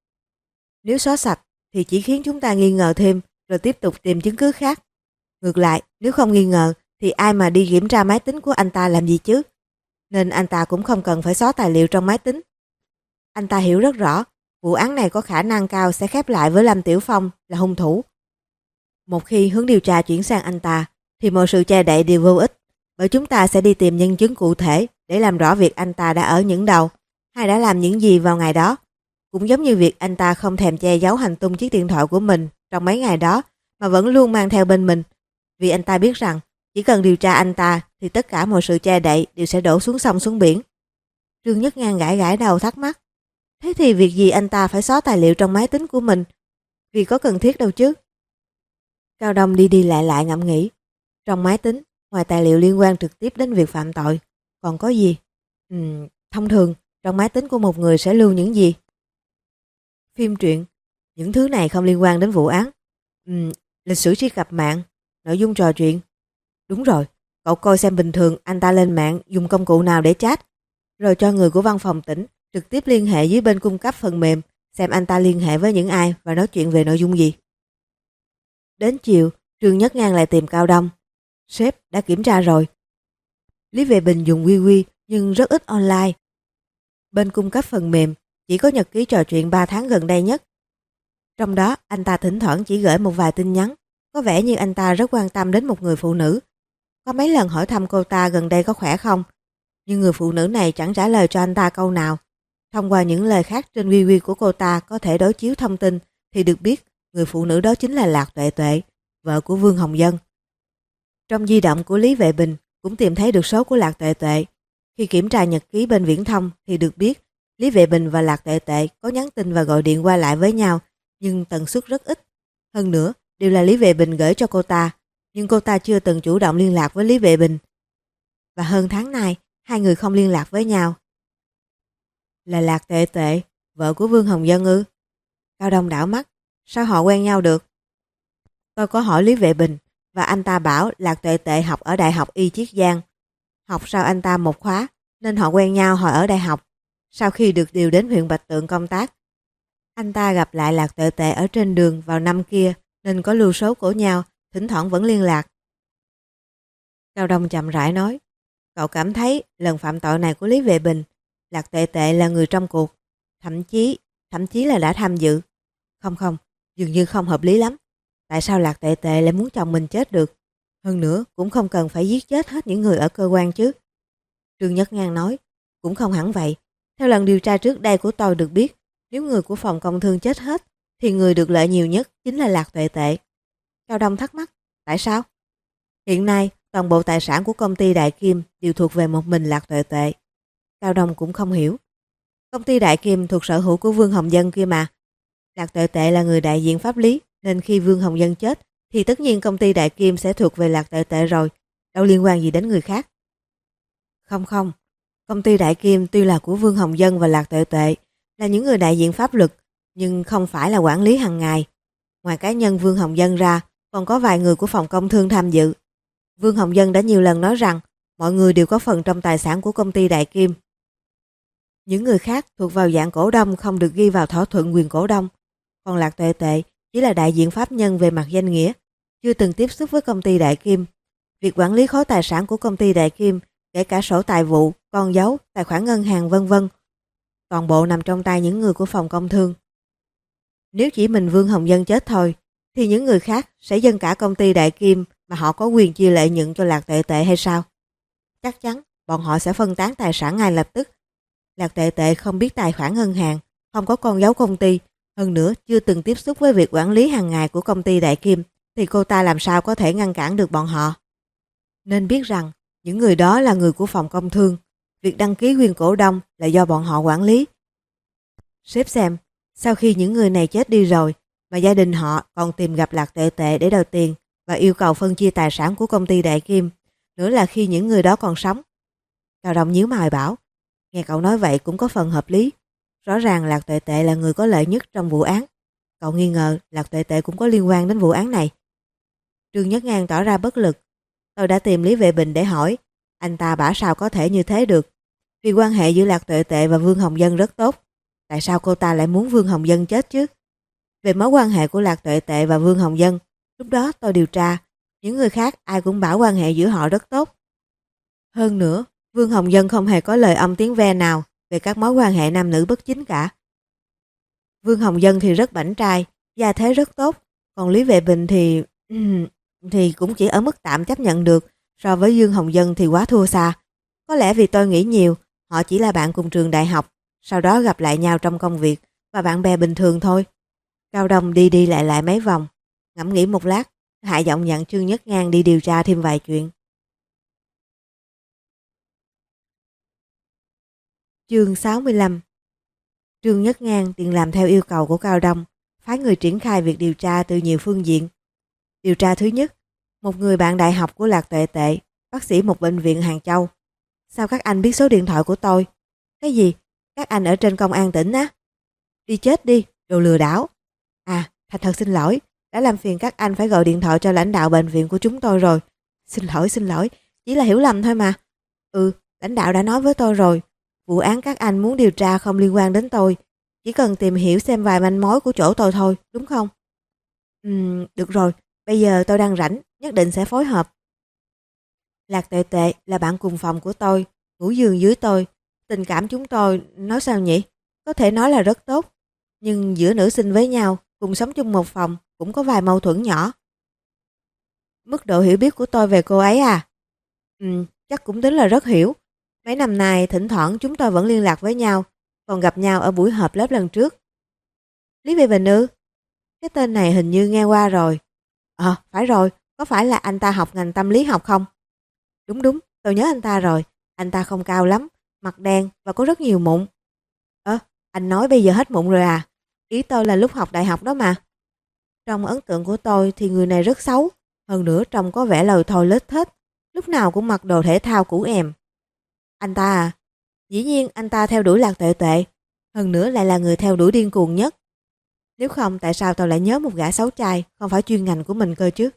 Nếu xóa sạch thì chỉ khiến chúng ta nghi ngờ thêm rồi tiếp tục tìm chứng cứ khác. Ngược lại, nếu không nghi ngờ thì ai mà đi kiểm tra máy tính của anh ta làm gì chứ? Nên anh ta cũng không cần phải xóa tài liệu trong máy tính. Anh ta hiểu rất rõ, vụ án này có khả năng cao sẽ khép lại với Lâm Tiểu Phong là hung thủ. Một khi hướng điều tra chuyển sang anh ta, thì mọi sự che đậy đều vô ích, bởi chúng ta sẽ đi tìm nhân chứng cụ thể để làm rõ việc anh ta đã ở những đâu, hay đã làm những gì vào ngày đó. Cũng giống như việc anh ta không thèm che giấu hành tung chiếc điện thoại của mình trong mấy ngày đó, mà vẫn luôn mang theo bên mình. Vì anh ta biết rằng, chỉ cần điều tra anh ta thì tất cả mọi sự che đậy đều sẽ đổ xuống sông xuống biển. Trương Nhất Ngang gãi gãi đầu thắc mắc. Thế thì việc gì anh ta phải xóa tài liệu trong máy tính của mình? Vì có cần thiết đâu chứ. Cao Đông đi đi lại lại ngẫm nghĩ. Trong máy tính, ngoài tài liệu liên quan trực tiếp đến việc phạm tội, còn có gì? Thông thường, trong máy tính của một người sẽ lưu những gì? Phim truyện. Những thứ này không liên quan đến vụ án. Lịch sử truy cập mạng, nội dung trò chuyện. Đúng rồi, cậu coi xem bình thường anh ta lên mạng dùng công cụ nào để chat, rồi cho người của văn phòng tỉnh trực tiếp liên hệ với bên cung cấp phần mềm xem anh ta liên hệ với những ai và nói chuyện về nội dung gì. Đến chiều, Trương Nhất Ngang lại tìm Cao Đông. Sếp đã kiểm tra rồi. Lý Vệ Bình dùng QQ nhưng rất ít online. Bên cung cấp phần mềm chỉ có nhật ký trò chuyện 3 tháng gần đây nhất. Trong đó anh ta thỉnh thoảng chỉ gửi một vài tin nhắn, có vẻ như anh ta rất quan tâm đến một người phụ nữ. Có mấy lần hỏi thăm cô ta gần đây có khỏe không, nhưng người phụ nữ này chẳng trả lời cho anh ta câu nào. Thông qua những lời khác trên QQ của cô ta có thể đối chiếu thông tin thì được biết người phụ nữ đó chính là Lạc Tuệ Tuệ, vợ của Vương Hồng Dân. Trong di động của Lý Vệ Bình cũng tìm thấy được số của Lạc Tuệ Tuệ. Khi kiểm tra nhật ký bên viễn thông thì được biết Lý Vệ Bình và Lạc Tuệ Tuệ có nhắn tin và gọi điện qua lại với nhau, nhưng tần suất rất ít. Hơn nữa, đều là Lý Vệ Bình gửi cho cô ta, nhưng cô ta chưa từng chủ động liên lạc với Lý Vệ Bình. Và hơn tháng nay, hai người không liên lạc với nhau. Là Lạc Tuệ Tuệ, vợ của Vương Hồng Dân ư? Cao Đông đảo mắt, sao họ quen nhau được? Tôi có hỏi Lý Vệ Bình và anh ta bảo Lạc Tuệ Tuệ học ở Đại học Y Chiết Giang. Học sau anh ta một khóa nên họ quen nhau hồi ở đại học. Sau khi được điều đến huyện Bạch Tượng công tác, anh ta gặp lại Lạc Tuệ Tuệ ở trên đường vào năm kia nên có lưu số của nhau, thỉnh thoảng vẫn liên lạc. Cao Đông chậm rãi nói, cậu cảm thấy lần phạm tội này của Lý Vệ Bình, Lạc Tuệ Tuệ là người trong cuộc, thậm chí là đã tham dự. Không, dường như không hợp lý lắm. Tại sao Lạc Tuệ Tuệ lại muốn chồng mình chết được? Hơn nữa cũng không cần phải giết chết hết những người ở cơ quan chứ. Trương Nhất Ngang nói, cũng không hẳn vậy. Theo lần điều tra trước đây của tôi được biết, nếu người của phòng công thương chết hết thì người được lợi nhiều nhất chính là Lạc Tuệ Tệ. Cao Đông thắc mắc, tại sao? Hiện nay, toàn bộ tài sản của công ty Đại Kim đều thuộc về một mình Lạc Tuệ Tệ. Cao Đông cũng không hiểu. Công ty Đại Kim thuộc sở hữu của Vương Hồng Dân kia mà. Lạc Tuệ Tệ là người đại diện pháp lý, nên khi Vương Hồng Dân chết, thì tất nhiên công ty Đại Kim sẽ thuộc về Lạc Tuệ Tệ rồi, đâu liên quan gì đến người khác. Không không, công ty Đại Kim tuy là của Vương Hồng Dân và Lạc Tuệ Tệ, là những người đại diện pháp luật, nhưng không phải là quản lý hàng ngày. Ngoài cá nhân Vương Hồng Dân ra, còn có vài người của phòng công thương tham dự. Vương Hồng Dân đã nhiều lần nói rằng mọi người đều có phần trong tài sản của công ty Đại Kim. Những người khác thuộc vào dạng cổ đông không được ghi vào thỏa thuận quyền cổ đông. Còn Lạc Tuệ Tệ chỉ là đại diện pháp nhân về mặt danh nghĩa, chưa từng tiếp xúc với công ty Đại Kim. Việc quản lý khối tài sản của công ty Đại Kim, kể cả sổ tài vụ, con dấu, tài khoản ngân hàng vân vân, toàn bộ nằm trong tay những người của phòng công thương. Nếu chỉ mình Vương Hồng Dân chết thôi, thì những người khác sẽ dâng cả công ty Đại Kim mà họ có quyền chia lợi nhuận cho Lạc Tuệ Tệ hay sao? Chắc chắn bọn họ sẽ phân tán tài sản ngay lập tức. Lạc Tuệ Tệ không biết tài khoản ngân hàng, không có con dấu công ty, hơn nữa chưa từng tiếp xúc với việc quản lý hàng ngày của công ty Đại Kim, thì cô ta làm sao có thể ngăn cản được bọn họ? Nên biết rằng những người đó là người của phòng công thương, việc đăng ký quyền cổ đông là do bọn họ quản lý. Sếp xem, sau khi những người này chết đi rồi, mà gia đình họ còn tìm gặp Lạc Tuệ Tệ để đòi tiền và yêu cầu phân chia tài sản của công ty Đại Kim, nữa là khi những người đó còn sống. Cao Đông nhíu mày bảo, nghe cậu nói vậy cũng có phần hợp lý. Rõ ràng Lạc Tuệ Tệ là người có lợi nhất trong vụ án. Cậu nghi ngờ Lạc Tuệ Tệ cũng có liên quan đến vụ án này. Trương Nhất Ngang tỏ ra bất lực. Tôi đã tìm Lý Vệ Bình để hỏi, anh ta bảo sao có thể như thế được. Vì quan hệ giữa Lạc Tuệ Tệ và Vương Hồng Dân rất tốt. Tại sao cô ta lại muốn Vương Hồng Dân chết chứ? Về mối quan hệ của Lạc Tuệ Tệ và Vương Hồng Dân, lúc đó tôi điều tra, những người khác ai cũng bảo quan hệ giữa họ rất tốt. Hơn nữa, Vương Hồng Dân không hề có lời âm tiếng ve nào về các mối quan hệ nam nữ bất chính cả. Vương Hồng Dân thì rất bảnh trai, gia thế rất tốt, còn Lý Vệ Bình thì cũng chỉ ở mức tạm chấp nhận được, so với Dương Hồng Dân thì quá thua xa. Có lẽ vì tôi nghĩ nhiều, họ chỉ là bạn cùng trường đại học, sau đó gặp lại nhau trong công việc và bạn bè bình thường thôi. Cao Đông đi đi lại lại mấy vòng, ngẫm nghĩ một lát, hạ giọng dặn Trương Nhất Ngang đi điều tra thêm vài chuyện. Chương 65. Trương Nhất Ngang tiền làm theo yêu cầu của Cao Đông, phái người triển khai việc điều tra từ nhiều phương diện. Điều tra thứ nhất, một người bạn đại học của Lạc Tuệ Tệ, bác sĩ một bệnh viện Hàng Châu. Sao các anh biết số điện thoại của tôi? Cái gì? Các anh ở trên công an tỉnh á? Đi chết đi, đồ lừa đảo. À, thành thật xin lỗi, đã làm phiền các anh phải gọi điện thoại cho lãnh đạo bệnh viện của chúng tôi rồi. Xin lỗi, chỉ là hiểu lầm thôi mà. Lãnh đạo đã nói với tôi rồi, vụ án các anh muốn điều tra không liên quan đến tôi, chỉ cần tìm hiểu xem vài manh mối của chỗ tôi thôi, đúng không? Được rồi, bây giờ tôi đang rảnh, nhất định sẽ phối hợp. Lạc Tuệ Tệ là bạn cùng phòng của tôi, ngủ giường dưới tôi. Tình cảm chúng tôi, nói sao nhỉ? Có thể nói là rất tốt. Nhưng giữa nữ sinh với nhau, cùng sống chung một phòng, cũng có vài mâu thuẫn nhỏ. Mức độ hiểu biết của tôi về cô ấy à? Chắc cũng tính là rất hiểu. Mấy năm nay, thỉnh thoảng chúng tôi vẫn liên lạc với nhau, còn gặp nhau ở buổi họp lớp lần trước. Lý Vệ Bình ư? Cái tên này hình như nghe qua rồi. Phải rồi, có phải là anh ta học ngành tâm lý học không? Đúng, tôi nhớ anh ta rồi. Anh ta không cao lắm, mặt đen và có rất nhiều mụn. Anh nói bây giờ hết mụn rồi à? Ý tôi là lúc học đại học đó mà. Trong ấn tượng của tôi thì người này rất xấu, hơn nữa trông có vẻ lồi thồi lết thết, lúc nào cũng mặc đồ thể thao cũ ềm. Anh ta à? Dĩ nhiên anh ta theo đuổi Lạc Tuệ Tệ, hơn nữa lại là người theo đuổi điên cuồng nhất. Nếu không tại sao tôi lại nhớ một gã xấu trai không phải chuyên ngành của mình cơ chứ?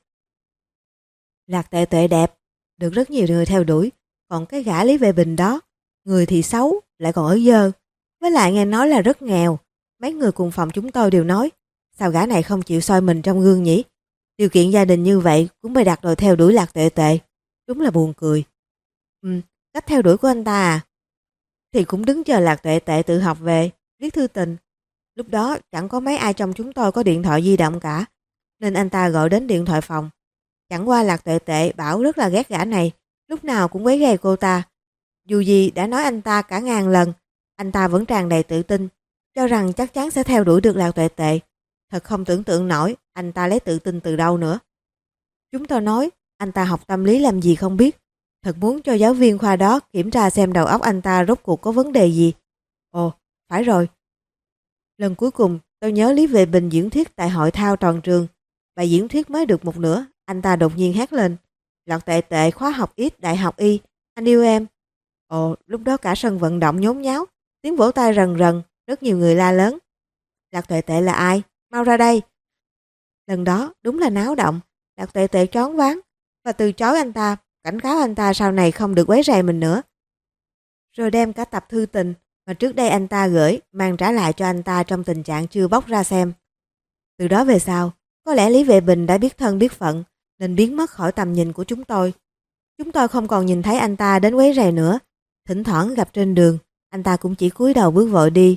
Lạc Tuệ Tệ đẹp, được rất nhiều người theo đuổi, còn cái gã Lý Vệ Bình đó, người thì xấu, lại còn ở dơ, với lại nghe nói là rất nghèo. Mấy người cùng phòng chúng tôi đều nói, sao gã này không chịu soi mình trong gương nhỉ? Điều kiện gia đình như vậy cũng bày đặt rồi theo đuổi Lạc Tuệ Tệ, đúng là buồn cười. Cách theo đuổi của anh ta à? Thì cũng đứng chờ Lạc Tuệ Tệ tự học về, viết thư tình. Lúc đó chẳng có mấy ai trong chúng tôi có điện thoại di động cả, nên anh ta gọi đến điện thoại phòng. Chẳng qua Lạc Tuệ Tệ bảo rất là ghét gã này, lúc nào cũng quấy rầy cô ta. Dù gì đã nói anh ta cả ngàn lần, anh ta vẫn tràn đầy tự tin, cho rằng chắc chắn sẽ theo đuổi được Lạc Tuệ Tệ. Thật không tưởng tượng nổi anh ta lấy tự tin từ đâu nữa. Chúng tôi nói anh ta học tâm lý làm gì không biết. Thật muốn cho giáo viên khoa đó kiểm tra xem đầu óc anh ta rốt cuộc có vấn đề gì. Ồ, phải rồi. Lần cuối cùng tôi nhớ Lý Vệ Bình diễn thuyết tại hội thao toàn trường. Bài diễn thuyết mới được một nửa, anh ta đột nhiên hét lên: Lạc Tệ Tệ khóa học ít đại học Y, anh yêu em. Ồ, lúc đó cả sân vận động nhốn nháo, tiếng vỗ tay rần rần, rất nhiều người la lớn: Lạc Tệ Tệ là ai? Mau ra đây. Lần đó đúng là náo động. Lạc Tệ Tệ choáng váng và từ chối anh ta, cảnh cáo anh ta sau này không được quấy rầy mình nữa. Rồi đem cả tập thư tình mà trước đây anh ta gửi mang trả lại cho anh ta trong tình trạng chưa bóc ra xem. Từ đó về sau, có lẽ Lý Vệ Bình đã biết thân biết phận nên biến mất khỏi tầm nhìn của chúng tôi. Chúng tôi không còn nhìn thấy anh ta đến quấy rầy nữa. Thỉnh thoảng gặp trên đường, anh ta cũng chỉ cúi đầu bước vội đi.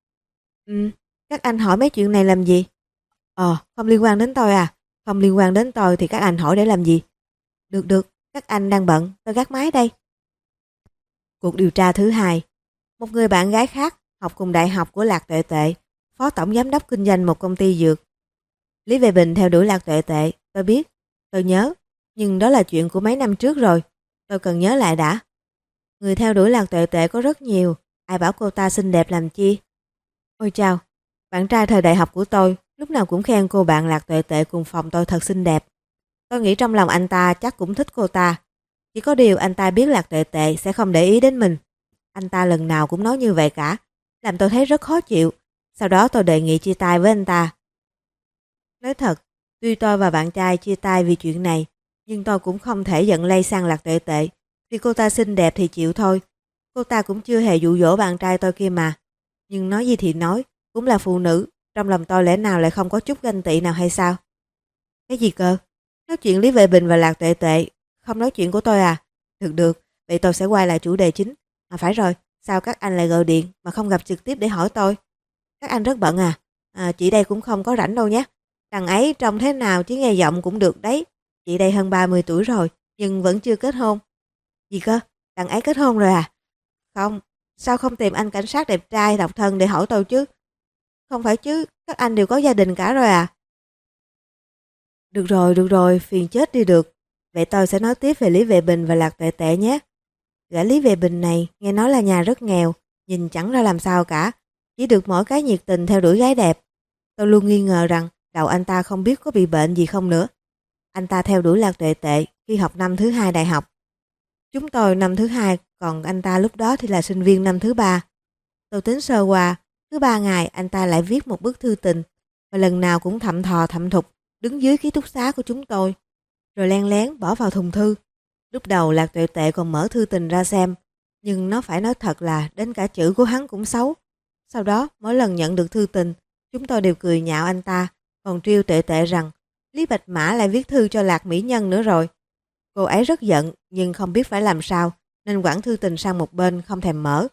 Các anh hỏi mấy chuyện này làm gì? Không liên quan đến tôi à? Không liên quan đến tôi thì các anh hỏi để làm gì? Được, các anh đang bận, tôi gác máy đây. Cuộc điều tra thứ hai. Một người bạn gái khác học cùng đại học của Lạc Tuệ Tệ, phó tổng giám đốc kinh doanh một công ty dược. Lý Vệ Bình theo đuổi Lạc Tuệ Tệ, tôi biết, tôi nhớ, nhưng đó là chuyện của mấy năm trước rồi, tôi cần nhớ lại đã. Người theo đuổi Lạc Tuệ Tệ có rất nhiều, ai bảo cô ta xinh đẹp làm chi? Ôi chao, bạn trai thời đại học của tôi lúc nào cũng khen cô bạn Lạc Tuệ Tệ cùng phòng tôi thật xinh đẹp. Tôi nghĩ trong lòng anh ta chắc cũng thích cô ta. Chỉ có điều anh ta biết Lạc Tuệ Tệ sẽ không để ý đến mình. Anh ta lần nào cũng nói như vậy cả, làm tôi thấy rất khó chịu. Sau đó tôi đề nghị chia tay với anh ta. Nói thật, tuy tôi và bạn trai chia tay vì chuyện này, nhưng tôi cũng không thể giận lây sang Lạc Tuệ Tệ. Vì cô ta xinh đẹp thì chịu thôi. Cô ta cũng chưa hề dụ dỗ bạn trai tôi kia mà. Nhưng nói gì thì nói, cũng là phụ nữ. Trong lòng tôi lẽ nào lại không có chút ganh tị nào hay sao? Cái gì cơ? Nói chuyện Lý Vệ Bình và Lạc Tuệ Tệ, không nói chuyện của tôi à? Được, vậy tôi sẽ quay lại chủ đề chính. À phải rồi, sao các anh lại gọi điện mà không gặp trực tiếp để hỏi tôi? Các anh rất bận à? Chị đây cũng không có rảnh đâu nhé. Đằng ấy trông thế nào chứ nghe giọng cũng được đấy. Chị đây hơn 30 tuổi rồi, nhưng vẫn chưa kết hôn. Gì cơ? Đằng ấy kết hôn rồi à? Không, sao không tìm anh cảnh sát đẹp trai độc thân để hỏi tôi chứ? Không phải chứ, các anh đều có gia đình cả rồi à? Được rồi, phiền chết đi được. Vậy tôi sẽ nói tiếp về Lý Vệ Bình và Lạc Tuệ Tệ nhé. Gã Lý Vệ Bình này nghe nói là nhà rất nghèo, nhìn chẳng ra làm sao cả, chỉ được mỗi cái nhiệt tình theo đuổi gái đẹp. Tôi luôn nghi ngờ rằng đầu anh ta không biết có bị bệnh gì không nữa. Anh ta theo đuổi Lạc Tuệ Tệ khi học năm thứ 2 đại học. Chúng tôi năm thứ 2, còn anh ta lúc đó thì là sinh viên năm thứ 3. Tôi tính sơ qua, cứ 3 ngày anh ta lại viết một bức thư tình, và lần nào cũng thậm thò thậm thục đứng dưới ký túc xá của chúng tôi, rồi len lén bỏ vào thùng thư. Lúc đầu Lạc Tuệ Tệ còn mở thư tình ra xem, nhưng nó phải nói thật là đến cả chữ của hắn cũng xấu. Sau đó mỗi lần nhận được thư tình, chúng tôi đều cười nhạo anh ta, còn trêu Tuệ Tệ rằng Lý Bạch Mã lại viết thư cho Lạc Mỹ Nhân nữa rồi. Cô ấy rất giận nhưng không biết phải làm sao, nên quẳng thư tình sang một bên không thèm mở.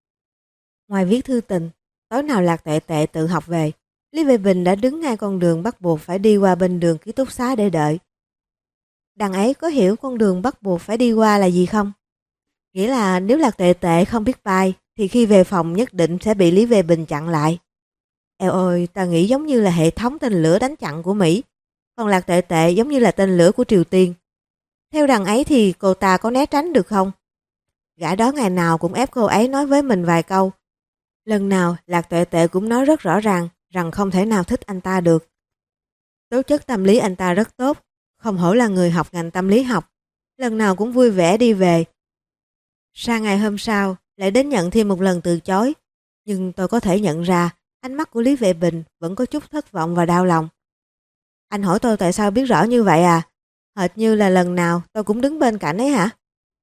Ngoài viết thư tình, tối nào Lạc Tuệ Tệ tự học về, Lý Vệ Bình đã đứng ngay con đường bắt buộc phải đi qua bên đường ký túc xá để đợi. Đằng ấy có hiểu con đường bắt buộc phải đi qua là gì không? Nghĩa là nếu Lạc Tuệ Tệ không biết bay thì khi về phòng nhất định sẽ bị Lý Vệ Bình chặn lại. Eo ơi, ta nghĩ giống như là hệ thống tên lửa đánh chặn của Mỹ, còn Lạc Tuệ Tệ giống như là tên lửa của Triều Tiên. Theo đằng ấy thì cô ta có né tránh được không? Gã đó ngày nào cũng ép cô ấy nói với mình vài câu. Lần nào Lạc Tuệ Tệ cũng nói rất rõ ràng rằng không thể nào thích anh ta được. Tố chất tâm lý anh ta rất tốt, không hổ là người học ngành tâm lý học. Lần nào cũng vui vẻ đi về. Sang ngày hôm sau lại đến nhận thêm một lần từ chối. Nhưng tôi có thể nhận ra ánh mắt của Lý Vệ Bình vẫn có chút thất vọng và đau lòng. Anh hỏi tôi tại sao biết rõ như vậy à? Hệt như là lần nào tôi cũng đứng bên cạnh ấy hả?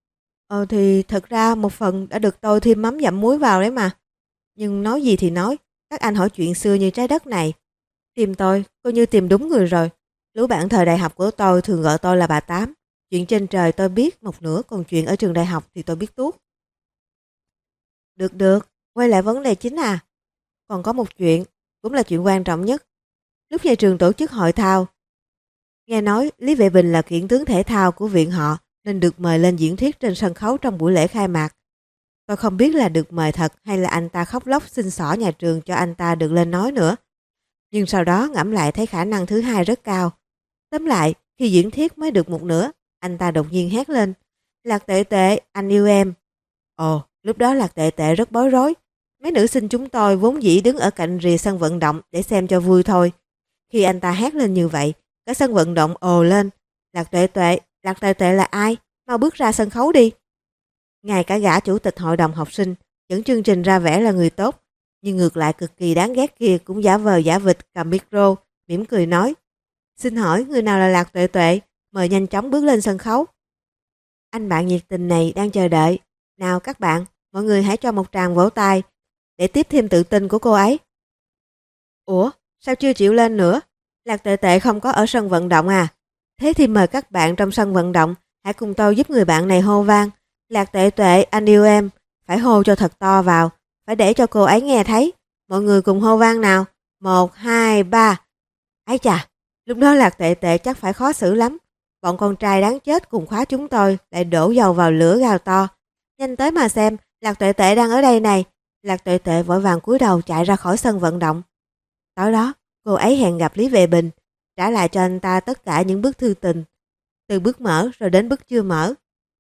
Thì thật ra một phần đã được tôi thêm mắm dặm muối vào đấy mà. Nhưng nói gì thì nói, các anh hỏi chuyện xưa như trái đất này. Tìm tôi, coi như tìm đúng người rồi. Lũ bạn thời đại học của tôi thường gọi tôi là bà Tám. Chuyện trên trời tôi biết một nửa, còn chuyện ở trường đại học thì tôi biết tuốt. Được, quay lại vấn đề chính à. Còn có một chuyện, cũng là chuyện quan trọng nhất. Lúc nhà trường tổ chức hội thao, nghe nói Lý Vệ Bình là kiện tướng thể thao của viện họ nên được mời lên diễn thuyết trên sân khấu trong buổi lễ khai mạc. Tôi không biết là được mời thật hay là anh ta khóc lóc xin xỏ nhà trường cho anh ta được lên nói nữa. Nhưng sau đó ngẫm lại thấy khả năng thứ hai rất cao. Tóm lại, khi diễn thuyết mới được một nửa, anh ta đột nhiên hét lên: Lạc Tệ Tệ, anh yêu em. Ồ, lúc đó Lạc Tệ Tệ rất bối rối. Mấy nữ sinh chúng tôi vốn dĩ đứng ở cạnh rìa sân vận động để xem cho vui thôi. Khi anh ta hét lên như vậy, cả sân vận động ồ lên: Lạc Tệ Tệ là ai? Mau bước ra sân khấu đi. Ngay cả gã chủ tịch hội đồng học sinh dẫn chương trình ra vẻ là người tốt, nhưng ngược lại cực kỳ đáng ghét kia cũng giả vờ giả vịt cầm micro, mỉm cười nói: Xin hỏi người nào là Lạc Tuệ Tuệ, mời nhanh chóng bước lên sân khấu. Anh bạn nhiệt tình này đang chờ đợi. Nào các bạn, mọi người hãy cho một tràng vỗ tay để tiếp thêm tự tin của cô ấy. Ủa, sao chưa chịu lên nữa? Lạc Tệ Tệ không có ở sân vận động à? Thế thì mời các bạn trong sân vận động hãy cùng tôi giúp người bạn này hô vang: Lạc Tệ Tệ, anh yêu em. Phải hô cho thật to vào, phải để cho cô ấy nghe thấy. Mọi người cùng hô vang nào. 1, 2, 3. Ái chà, lúc đó Lạc Tệ Tệ chắc phải khó xử lắm. Bọn con trai đáng chết cùng khóa chúng tôi lại đổ dầu vào lửa gào to: Nhanh tới mà xem, Lạc Tệ Tệ đang ở đây này. Lạc Tệ Tệ vội vàng cúi đầu chạy ra khỏi sân vận động. Tối đó, cô ấy hẹn gặp Lý Vệ Bình, trả lại cho anh ta tất cả những bức thư tình, từ bức mở rồi đến bức chưa mở.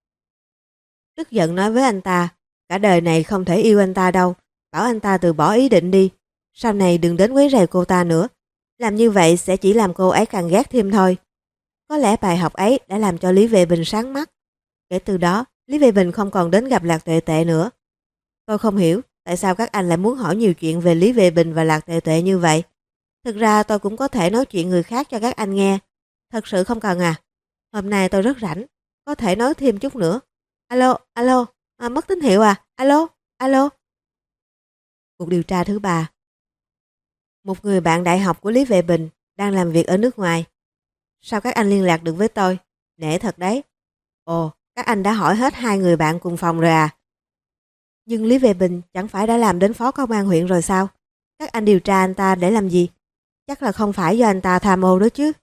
Tức giận nói với anh ta, cả đời này không thể yêu anh ta đâu, bảo anh ta từ bỏ ý định đi, sau này đừng đến quấy rầy cô ta nữa, làm như vậy sẽ chỉ làm cô ấy càng ghét thêm thôi. Có lẽ bài học ấy đã làm cho Lý Vệ Bình sáng mắt. Kể từ đó, Lý Vệ Bình không còn đến gặp Lạc Tệ Tệ nữa. Tôi không hiểu tại sao các anh lại muốn hỏi nhiều chuyện về Lý Vệ Bình và Lạc Tệ Tệ như vậy. Thực ra tôi cũng có thể nói chuyện người khác cho các anh nghe. Thật sự không cần à? Hôm nay tôi rất rảnh, có thể nói thêm chút nữa. Alo, alo, mất tín hiệu à? Alo, alo. Cuộc điều tra thứ 3. Một người bạn đại học của Lý Vệ Bình đang làm việc ở nước ngoài. Sao các anh liên lạc được với tôi? Nể thật đấy. Ồ, các anh đã hỏi hết 2 người bạn cùng phòng rồi à? Nhưng Lý Vệ Bình chẳng phải đã làm đến phó công an huyện rồi sao? Các anh điều tra anh ta để làm gì? Chắc là không phải do anh ta tham ô đó chứ.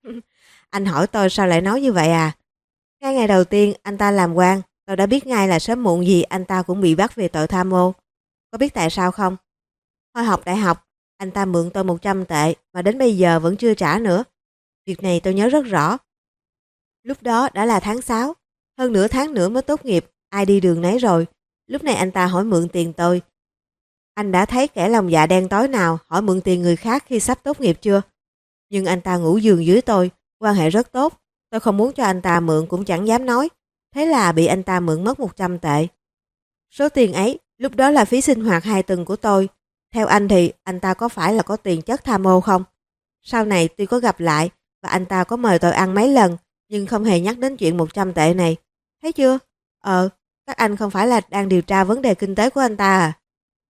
Anh hỏi tôi sao lại nói như vậy à? Ngay ngày đầu tiên anh ta làm quan, tôi đã biết ngay là sớm muộn gì anh ta cũng bị bắt về tội tham ô. Có biết tại sao không? Hồi học đại học, anh ta mượn tôi 100 tệ mà đến bây giờ vẫn chưa trả nữa. Việc này tôi nhớ rất rõ. Lúc đó đã là tháng 6, hơn nửa tháng nữa mới tốt nghiệp, ai đi đường nấy rồi. Lúc này anh ta hỏi mượn tiền tôi. Anh đã thấy kẻ lòng dạ đen tối nào hỏi mượn tiền người khác khi sắp tốt nghiệp chưa? Nhưng anh ta ngủ giường dưới tôi, quan hệ rất tốt. Tôi không muốn cho anh ta mượn cũng chẳng dám nói. Thế là bị anh ta mượn mất 100 tệ. Số tiền ấy lúc đó là phí sinh hoạt 2 tuần của tôi. Theo anh thì anh ta có phải là có tiền chất tham ô không? Sau này tuy có gặp lại và anh ta có mời tôi ăn mấy lần nhưng không hề nhắc đến chuyện 100 tệ này. Thấy chưa? Các anh không phải là đang điều tra vấn đề kinh tế của anh ta à?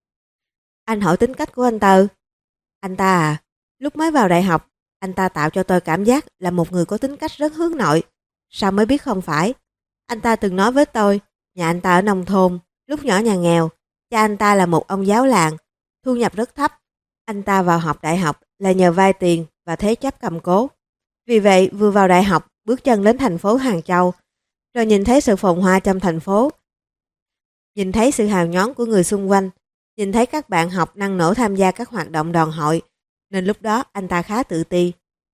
Anh hỏi tính cách của anh ta. Anh ta à? Lúc mới vào đại học, anh ta tạo cho tôi cảm giác là một người có tính cách rất hướng nội. Sao mới biết không phải? Anh ta từng nói với tôi, nhà anh ta ở nông thôn, lúc nhỏ nhà nghèo, cha anh ta là một ông giáo làng, thu nhập rất thấp. Anh ta vào học đại học là nhờ vay tiền và thế chấp cầm cố. Vì vậy, vừa vào đại học, bước chân đến thành phố Hàng Châu, rồi nhìn thấy sự phồn hoa trong thành phố, nhìn thấy sự hào nhoáng của người xung quanh, nhìn thấy các bạn học năng nổ tham gia các hoạt động đoàn hội, nên lúc đó anh ta khá tự ti.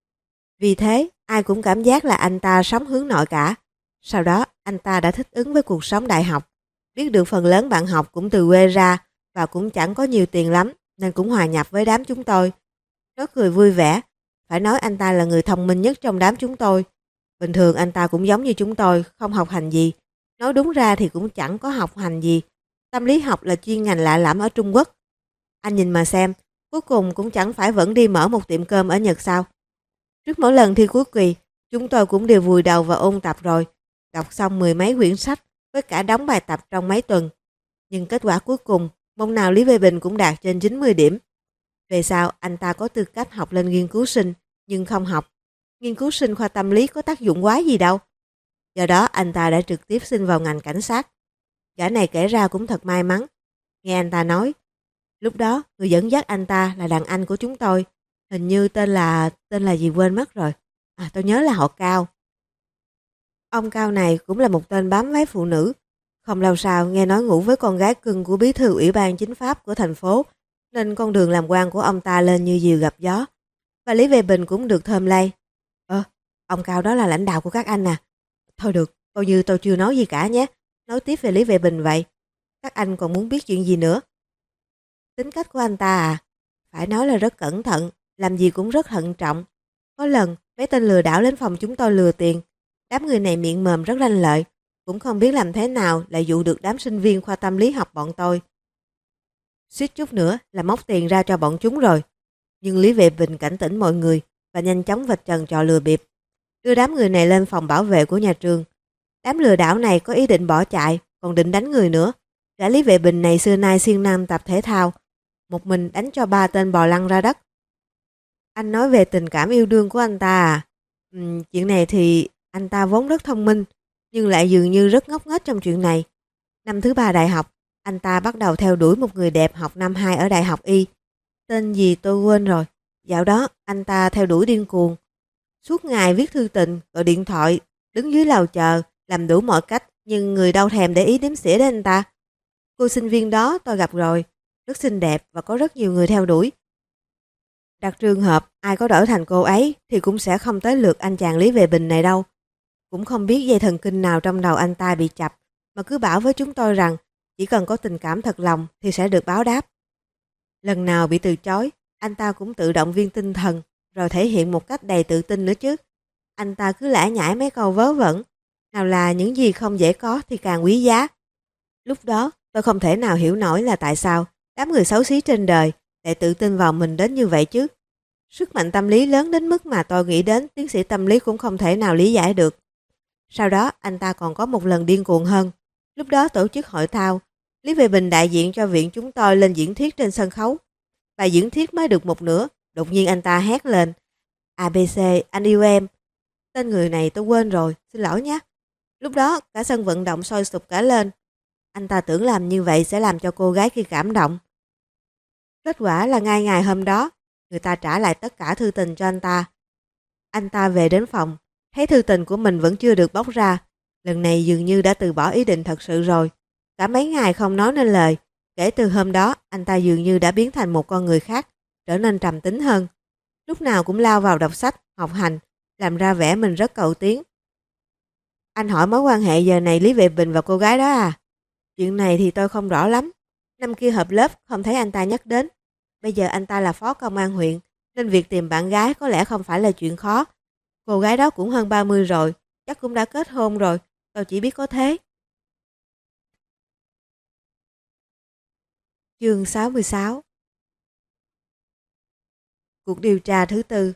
Vì thế, ai cũng cảm giác là anh ta sống hướng nội cả. Sau đó, anh ta đã thích ứng với cuộc sống đại học, biết được phần lớn bạn học cũng từ quê ra và cũng chẳng có nhiều tiền lắm, nên cũng hòa nhập với đám chúng tôi. Nó cười vui vẻ, phải nói anh ta là người thông minh nhất trong đám chúng tôi. Bình thường anh ta cũng giống như chúng tôi, không học hành gì. Nói đúng ra thì cũng chẳng có học hành gì. Tâm lý học là chuyên ngành lạ lẫm ở Trung Quốc. Anh nhìn mà xem, cuối cùng cũng chẳng phải vẫn đi mở một tiệm cơm ở Nhật sao. Trước mỗi lần thi cuối kỳ, chúng tôi cũng đều vùi đầu vào ôn tập rồi, đọc xong 10 mấy quyển sách với cả đóng bài tập trong mấy tuần. Nhưng kết quả cuối cùng, môn nào Lý Vệ Bình cũng đạt trên 90 điểm. Về sau, anh ta có tư cách học lên nghiên cứu sinh, nhưng không học. Nghiên cứu sinh khoa tâm lý có tác dụng quái gì đâu. Do đó, anh ta đã trực tiếp xin vào ngành cảnh sát. Gã này kể ra cũng thật may mắn. Nghe anh ta nói, lúc đó người dẫn dắt anh ta là đàn anh của chúng tôi. Hình như tên là gì quên mất rồi. Tôi nhớ là họ Cao. Ông Cao này cũng là một tên bám váy phụ nữ. Không lâu sau nghe nói ngủ với con gái cưng của bí thư ủy ban chính pháp của thành phố, nên con đường làm quan của ông ta lên như diều gặp gió. và Lý Vệ Bình cũng được thơm lây. Ông Cao đó là lãnh đạo của các anh à? Thôi được, coi như tôi chưa nói gì cả nhé. Nói tiếp về Lý Vệ Bình vậy. Các anh còn muốn biết chuyện gì nữa? Tính cách của anh ta à? Phải nói là rất cẩn thận, làm gì cũng rất thận trọng. Có lần, mấy tên lừa đảo đến phòng chúng tôi lừa tiền. Đám người này miệng mồm rất lanh lợi, cũng không biết làm thế nào lại dụ được đám sinh viên khoa tâm lý học bọn tôi. Suýt chút nữa là móc tiền ra cho bọn chúng rồi. Nhưng Lý Vệ Bình cảnh tỉnh mọi người và nhanh chóng vạch trần trò lừa bịp, đưa đám người này lên phòng bảo vệ của nhà trường. Đám lừa đảo này có ý định bỏ chạy, còn định đánh người nữa. Gã Lý Vệ Bình này xưa nay siêng năng tập thể thao, một mình đánh cho 3 tên bò lăn ra đất. Anh nói về tình cảm yêu đương của anh ta à? Chuyện này thì anh ta vốn rất thông minh, nhưng lại dường như rất ngốc nghếch trong chuyện này. Năm thứ 3 đại học, anh ta bắt đầu theo đuổi một người đẹp học năm 2 ở đại học Y. Tên gì tôi quên rồi. Dạo đó, anh ta theo đuổi điên cuồng. Suốt ngày viết thư tình, gọi điện thoại, đứng dưới lầu chờ, làm đủ mọi cách, nhưng người đâu thèm để ý đếm xỉa đến anh ta. Cô sinh viên đó tôi gặp rồi, rất xinh đẹp và có rất nhiều người theo đuổi. Đặt trường hợp ai có đổi thành cô ấy thì cũng sẽ không tới lượt anh chàng Lý Vệ Bình này đâu. Cũng không biết dây thần kinh nào trong đầu anh ta bị chập mà cứ bảo với chúng tôi rằng chỉ cần có tình cảm thật lòng thì sẽ được báo đáp. Lần nào bị từ chối, anh ta cũng tự động viên tinh thần rồi thể hiện một cách đầy tự tin nữa chứ. Anh ta cứ lải nhải mấy câu vớ vẩn, nào là những gì không dễ có thì càng quý giá. Lúc đó tôi không thể nào hiểu nổi là tại sao đám người xấu xí trên đời lại tự tin vào mình đến như vậy chứ. Sức mạnh tâm lý lớn đến mức mà tôi nghĩ đến tiến sĩ tâm lý cũng không thể nào lý giải được. Sau đó anh ta còn có một lần điên cuồng hơn. Lúc đó tổ chức hội thao, Lý Vệ Bình đại diện cho viện chúng tôi lên diễn thuyết trên sân khấu. Bài diễn thuyết mới được một nửa, đột nhiên anh ta hét lên: ABC, anh yêu em. Tên người này tôi quên rồi, xin lỗi nhé. Lúc đó cả sân vận động sôi sục cả lên. Anh ta tưởng làm như vậy sẽ làm cho cô gái kia cảm động. Kết quả là ngay ngày hôm đó, người ta trả lại tất cả thư tình cho anh ta. Anh ta về đến phòng, thấy thư tình của mình vẫn chưa được bóc ra. Lần này dường như đã từ bỏ ý định thật sự rồi. Cả mấy ngày không nói nên lời. Kể từ hôm đó, anh ta dường như đã biến thành một con người khác, trở nên trầm tính hơn. Lúc nào cũng lao vào đọc sách, học hành, làm ra vẻ mình rất cầu tiến. Anh hỏi mối quan hệ giờ này Lý Vệ Bình và cô gái đó à? Chuyện này thì tôi không rõ lắm. Năm kia họp lớp không thấy anh ta nhắc đến. Bây giờ anh ta là phó công an huyện, nên việc tìm bạn gái có lẽ không phải là chuyện khó. Cô gái đó cũng hơn 30 rồi, chắc cũng đã kết hôn rồi, tôi chỉ biết có thế. Chương 66. Cuộc điều tra thứ tư.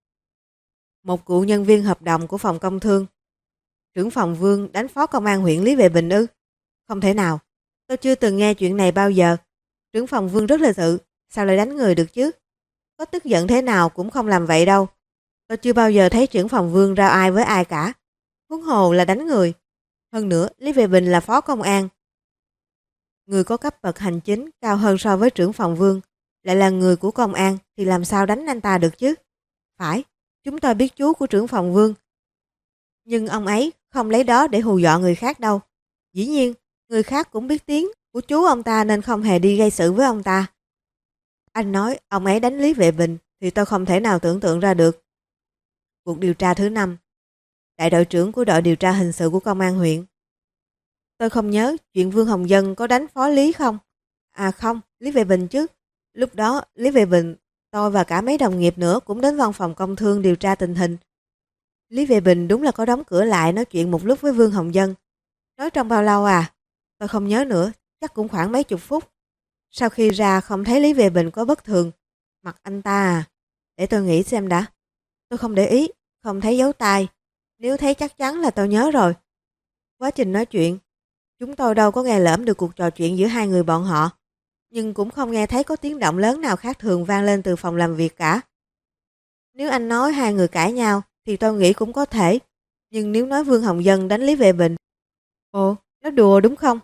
Một cựu nhân viên hợp đồng của phòng công thương. Trưởng phòng Vương đánh phó công an huyện Lý Vệ Bình ư? Không thể nào, tôi chưa từng nghe chuyện này bao giờ. Trưởng phòng Vương rất lịch sự, sao lại đánh người được chứ? Có tức giận thế nào cũng không làm vậy đâu. Tôi chưa bao giờ thấy trưởng phòng Vương ra ai với ai cả. Huống hồ là đánh người. Hơn nữa, Lý Vệ Bình là phó công an. Người có cấp bậc hành chính cao hơn so với trưởng phòng Vương, lại là người của công an thì làm sao đánh anh ta được chứ? Phải, chúng tôi biết chú của trưởng phòng Vương. Nhưng ông ấy không lấy đó để hù dọa người khác đâu. Dĩ nhiên, người khác cũng biết tiếng của chú ông ta nên không hề đi gây sự với ông ta. Anh nói ông ấy đánh Lý Vệ Bình thì tôi không thể nào tưởng tượng ra được. Cuộc điều tra thứ 5. Đại đội trưởng của đội điều tra hình sự của công an huyện. Tôi không nhớ chuyện Vương Hồng Dân có đánh phó Lý không? À không, Lý Vệ Bình chứ. Lúc đó Lý Vệ Bình, tôi và cả mấy đồng nghiệp nữa cũng đến văn phòng công thương điều tra tình hình. Lý Vệ Bình đúng là có đóng cửa lại nói chuyện một lúc với Vương Hồng Dân. Nói trong bao lâu à? Tôi không nhớ nữa, chắc cũng khoảng mấy chục phút. Sau khi ra không thấy Lý Vệ Bình có bất thường. Mặt anh ta à? Để tôi nghĩ xem đã. Tôi không để ý, không thấy dấu tay. Nếu thấy chắc chắn là tôi nhớ rồi. Quá trình nói chuyện, chúng tôi đâu có nghe lỡm được cuộc trò chuyện giữa hai người bọn họ. Nhưng cũng không nghe thấy có tiếng động lớn nào khác thường vang lên từ phòng làm việc cả. Nếu anh nói hai người cãi nhau thì tôi nghĩ cũng có thể. Nhưng nếu nói Vương Hồng Dân đánh Lý Vệ Bình, ồ, nói đùa đúng không?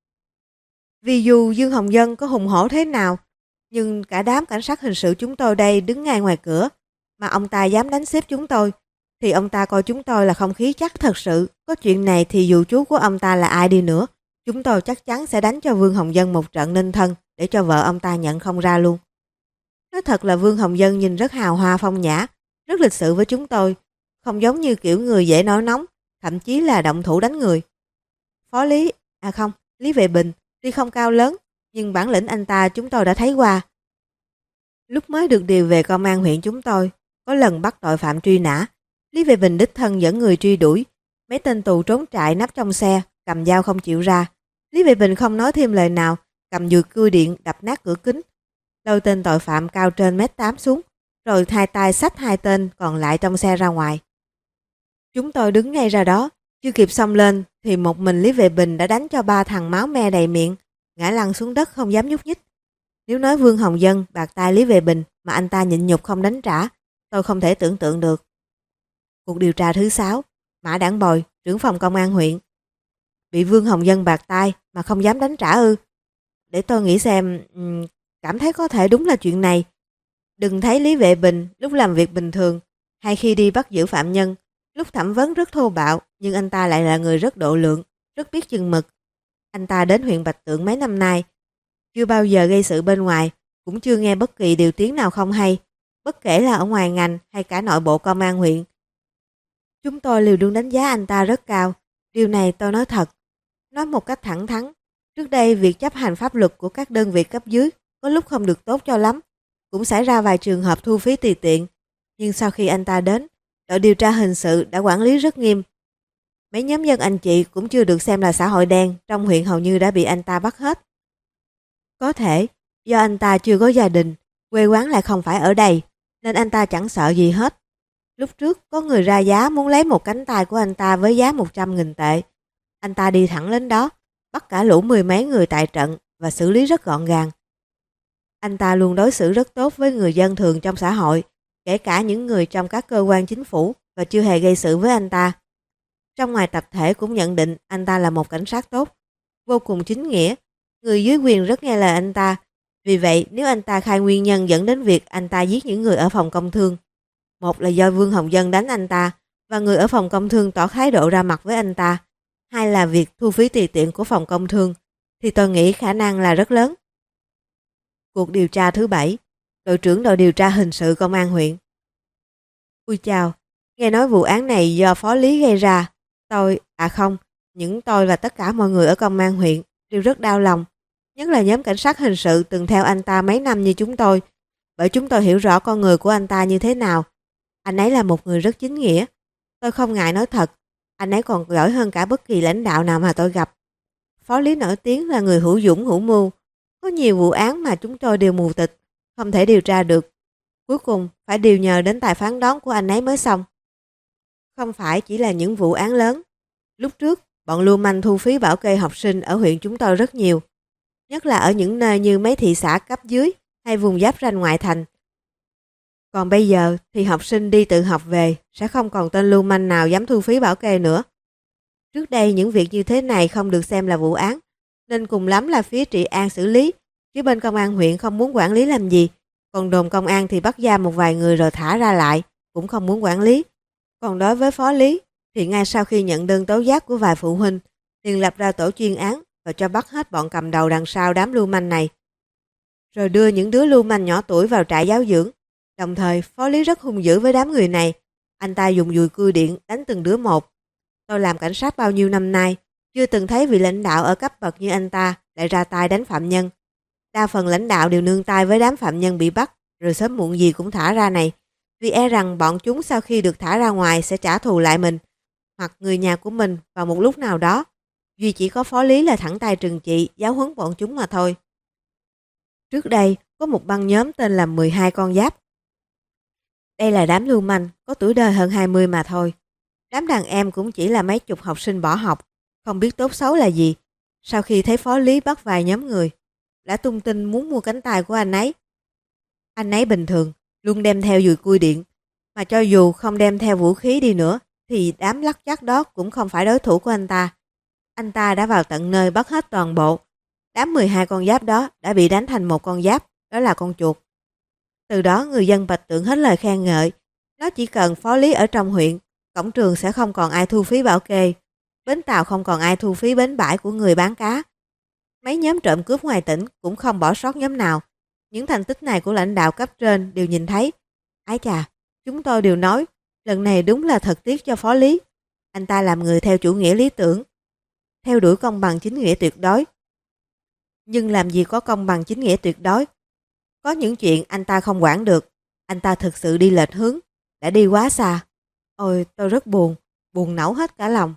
Vì dù Dương Hồng Dân có hùng hổ thế nào, nhưng cả đám cảnh sát hình sự chúng tôi đây đứng ngay ngoài cửa, mà ông ta dám đánh xếp chúng tôi, thì ông ta coi chúng tôi là không khí chắc thật sự. Có chuyện này thì dù chú của ông ta là ai đi nữa, chúng tôi chắc chắn sẽ đánh cho Vương Hồng Dân một trận ninh thân để cho vợ ông ta nhận không ra luôn. Nói thật là Vương Hồng Dân nhìn rất hào hoa phong nhã, rất lịch sự với chúng tôi, không giống như kiểu người dễ nổi nóng, thậm chí là động thủ đánh người. Phó Lý, Lý Vệ Bình, tuy không cao lớn, nhưng bản lĩnh anh ta chúng tôi đã thấy qua. Lúc mới được điều về công an huyện chúng tôi, có lần bắt tội phạm truy nã, Lý Vệ Bình đích thân dẫn người truy đuổi, mấy tên tù trốn trại nấp trong xe, cầm dao không chịu ra. Lý Vệ Bình không nói thêm lời nào, cầm dùi cưa điện đập nát cửa kính, lôi tên tội phạm cao trên 1m8 xuống, rồi hai tay xách hai tên còn lại trong xe ra ngoài. Chúng tôi đứng ngay ra đó, chưa kịp xông lên thì một mình Lý Vệ Bình đã đánh cho 3 thằng máu me đầy miệng, ngã lăn xuống đất không dám nhúc nhích. Nếu nói Vương Hồng Dân bạc tay Lý Vệ Bình mà anh ta nhịn nhục không đánh trả, tôi không thể tưởng tượng được. Cuộc điều tra thứ 6, Mã Đảng Bồi, trưởng phòng công an huyện. Bị Vương Hồng Dân bạc tay mà không dám đánh trả ư? Để tôi nghĩ xem, cảm thấy có thể đúng là chuyện này. Đừng thấy Lý Vệ Bình lúc làm việc bình thường hay khi đi bắt giữ phạm nhân, lúc thẩm vấn rất thô bạo, nhưng anh ta lại là người rất độ lượng, rất biết chừng mực. Anh ta đến huyện Bạch Tượng mấy năm nay, chưa bao giờ gây sự bên ngoài, cũng chưa nghe bất kỳ điều tiếng nào không hay, bất kể là ở ngoài ngành hay cả nội bộ công an huyện. Chúng tôi đều luôn đánh giá anh ta rất cao, điều này tôi nói thật. Nói một cách thẳng thắn, trước đây việc chấp hành pháp luật của các đơn vị cấp dưới có lúc không được tốt cho lắm, cũng xảy ra vài trường hợp thu phí tùy tiện, nhưng sau khi anh ta đến, đội điều tra hình sự đã quản lý rất nghiêm. Mấy nhóm dân anh chị cũng chưa được xem là xã hội đen trong huyện hầu như đã bị anh ta bắt hết. Có thể do anh ta chưa có gia đình, quê quán lại không phải ở đây, nên anh ta chẳng sợ gì hết. Lúc trước có người ra giá muốn lấy một cánh tay của anh ta với giá 100.000 tệ. Anh ta đi thẳng đến đó, bắt cả lũ 10 mấy người tại trận và xử lý rất gọn gàng. Anh ta luôn đối xử rất tốt với người dân thường trong xã hội, kể cả những người trong các cơ quan chính phủ, và chưa hề gây sự với anh ta. Trong ngoài tập thể cũng nhận định anh ta là một cảnh sát tốt, vô cùng chính nghĩa, người dưới quyền rất nghe lời anh ta. Vì vậy nếu anh ta khai nguyên nhân dẫn đến việc anh ta giết những người ở phòng công thương, một là do Vương Hồng Dân đánh anh ta và người ở phòng công thương tỏ thái độ ra mặt với anh ta, hai là việc thu phí tùy tiện của phòng công thương, thì tôi nghĩ khả năng là rất lớn. Cuộc điều tra thứ 7, đội trưởng đội điều tra hình sự công an huyện. Ui chào, nghe nói vụ án này do Phó Lý gây ra, tôi và tất cả mọi người ở công an huyện đều rất đau lòng, nhất là nhóm cảnh sát hình sự từng theo anh ta mấy năm như chúng tôi, bởi chúng tôi hiểu rõ con người của anh ta như thế nào. Anh ấy là một người rất chính nghĩa. Tôi không ngại nói thật, anh ấy còn giỏi hơn cả bất kỳ lãnh đạo nào mà tôi gặp. Phó Lý nổi tiếng là người hữu dũng hữu mưu. Có nhiều vụ án mà chúng tôi đều mù tịch, không thể điều tra được. Cuối cùng phải điều nhờ đến tài phán đoán của anh ấy mới xong. Không phải chỉ là những vụ án lớn. Lúc trước, bọn lưu manh thu phí bảo kê học sinh ở huyện chúng tôi rất nhiều. Nhất là ở những nơi như mấy thị xã cấp dưới hay vùng giáp ranh ngoại thành. Còn bây giờ thì học sinh đi tự học về sẽ không còn tên lưu manh nào dám thu phí bảo kê nữa. Trước đây những việc như thế này không được xem là vụ án, nên cùng lắm là phía trị an xử lý, chứ bên công an huyện không muốn quản lý làm gì. Còn đồn công an thì bắt giam một vài người rồi thả ra lại, cũng không muốn quản lý. Còn đối với Phó Lý thì ngay sau khi nhận đơn tố giác của vài phụ huynh, liền lập ra tổ chuyên án và cho bắt hết bọn cầm đầu đằng sau đám lưu manh này. Rồi đưa những đứa lưu manh nhỏ tuổi vào trại giáo dưỡng. Đồng thời Phó Lý rất hung dữ với đám người này. Anh ta dùng dùi cưa điện đánh từng đứa một. Tôi làm cảnh sát bao nhiêu năm nay, chưa từng thấy vị lãnh đạo ở cấp bậc như anh ta lại ra tay đánh phạm nhân. Đa phần lãnh đạo đều nương tay với đám phạm nhân bị bắt, rồi sớm muộn gì cũng thả ra này, vì e rằng bọn chúng sau khi được thả ra ngoài sẽ trả thù lại mình, hoặc người nhà của mình vào một lúc nào đó. Duy chỉ có Phó Lý là thẳng tay trừng trị, giáo huấn bọn chúng mà thôi. Trước đây, có một băng nhóm tên là 12 con giáp. Đây là đám lưu manh, có tuổi đời hơn 20 mà thôi. Đám đàn em cũng chỉ là mấy chục học sinh bỏ học, không biết tốt xấu là gì. Sau khi thấy Phó Lý bắt vài nhóm người, đã tung tin muốn mua cánh tay của anh ấy. Anh ấy bình thường, luôn đem theo dùi cui điện, mà cho dù không đem theo vũ khí đi nữa, thì đám lắc chắc đó cũng không phải đối thủ của anh ta. Anh ta đã vào tận nơi bắt hết toàn bộ. Đám 12 con giáp đó đã bị đánh thành một con giáp, đó là con chuột. Từ đó người dân Bạch Tượng hết lời khen ngợi. Nó chỉ cần Phó Lý ở trong huyện, cổng trường sẽ không còn ai thu phí bảo kê, bến tàu không còn ai thu phí bến bãi của người bán cá. Mấy nhóm trộm cướp ngoài tỉnh cũng không bỏ sót nhóm nào, Những thành tích này của lãnh đạo cấp trên đều nhìn thấy. Ái chà, chúng tôi đều nói, lần này đúng là thật tiếc cho Phó Lý. Anh ta làm người theo chủ nghĩa lý tưởng, theo đuổi công bằng chính nghĩa tuyệt đối. Nhưng làm gì có công bằng chính nghĩa tuyệt đối? Có những chuyện anh ta không quản được. Anh ta thực sự đi lệch hướng, đã đi quá xa. Ôi, tôi rất buồn, buồn nẫu hết cả lòng.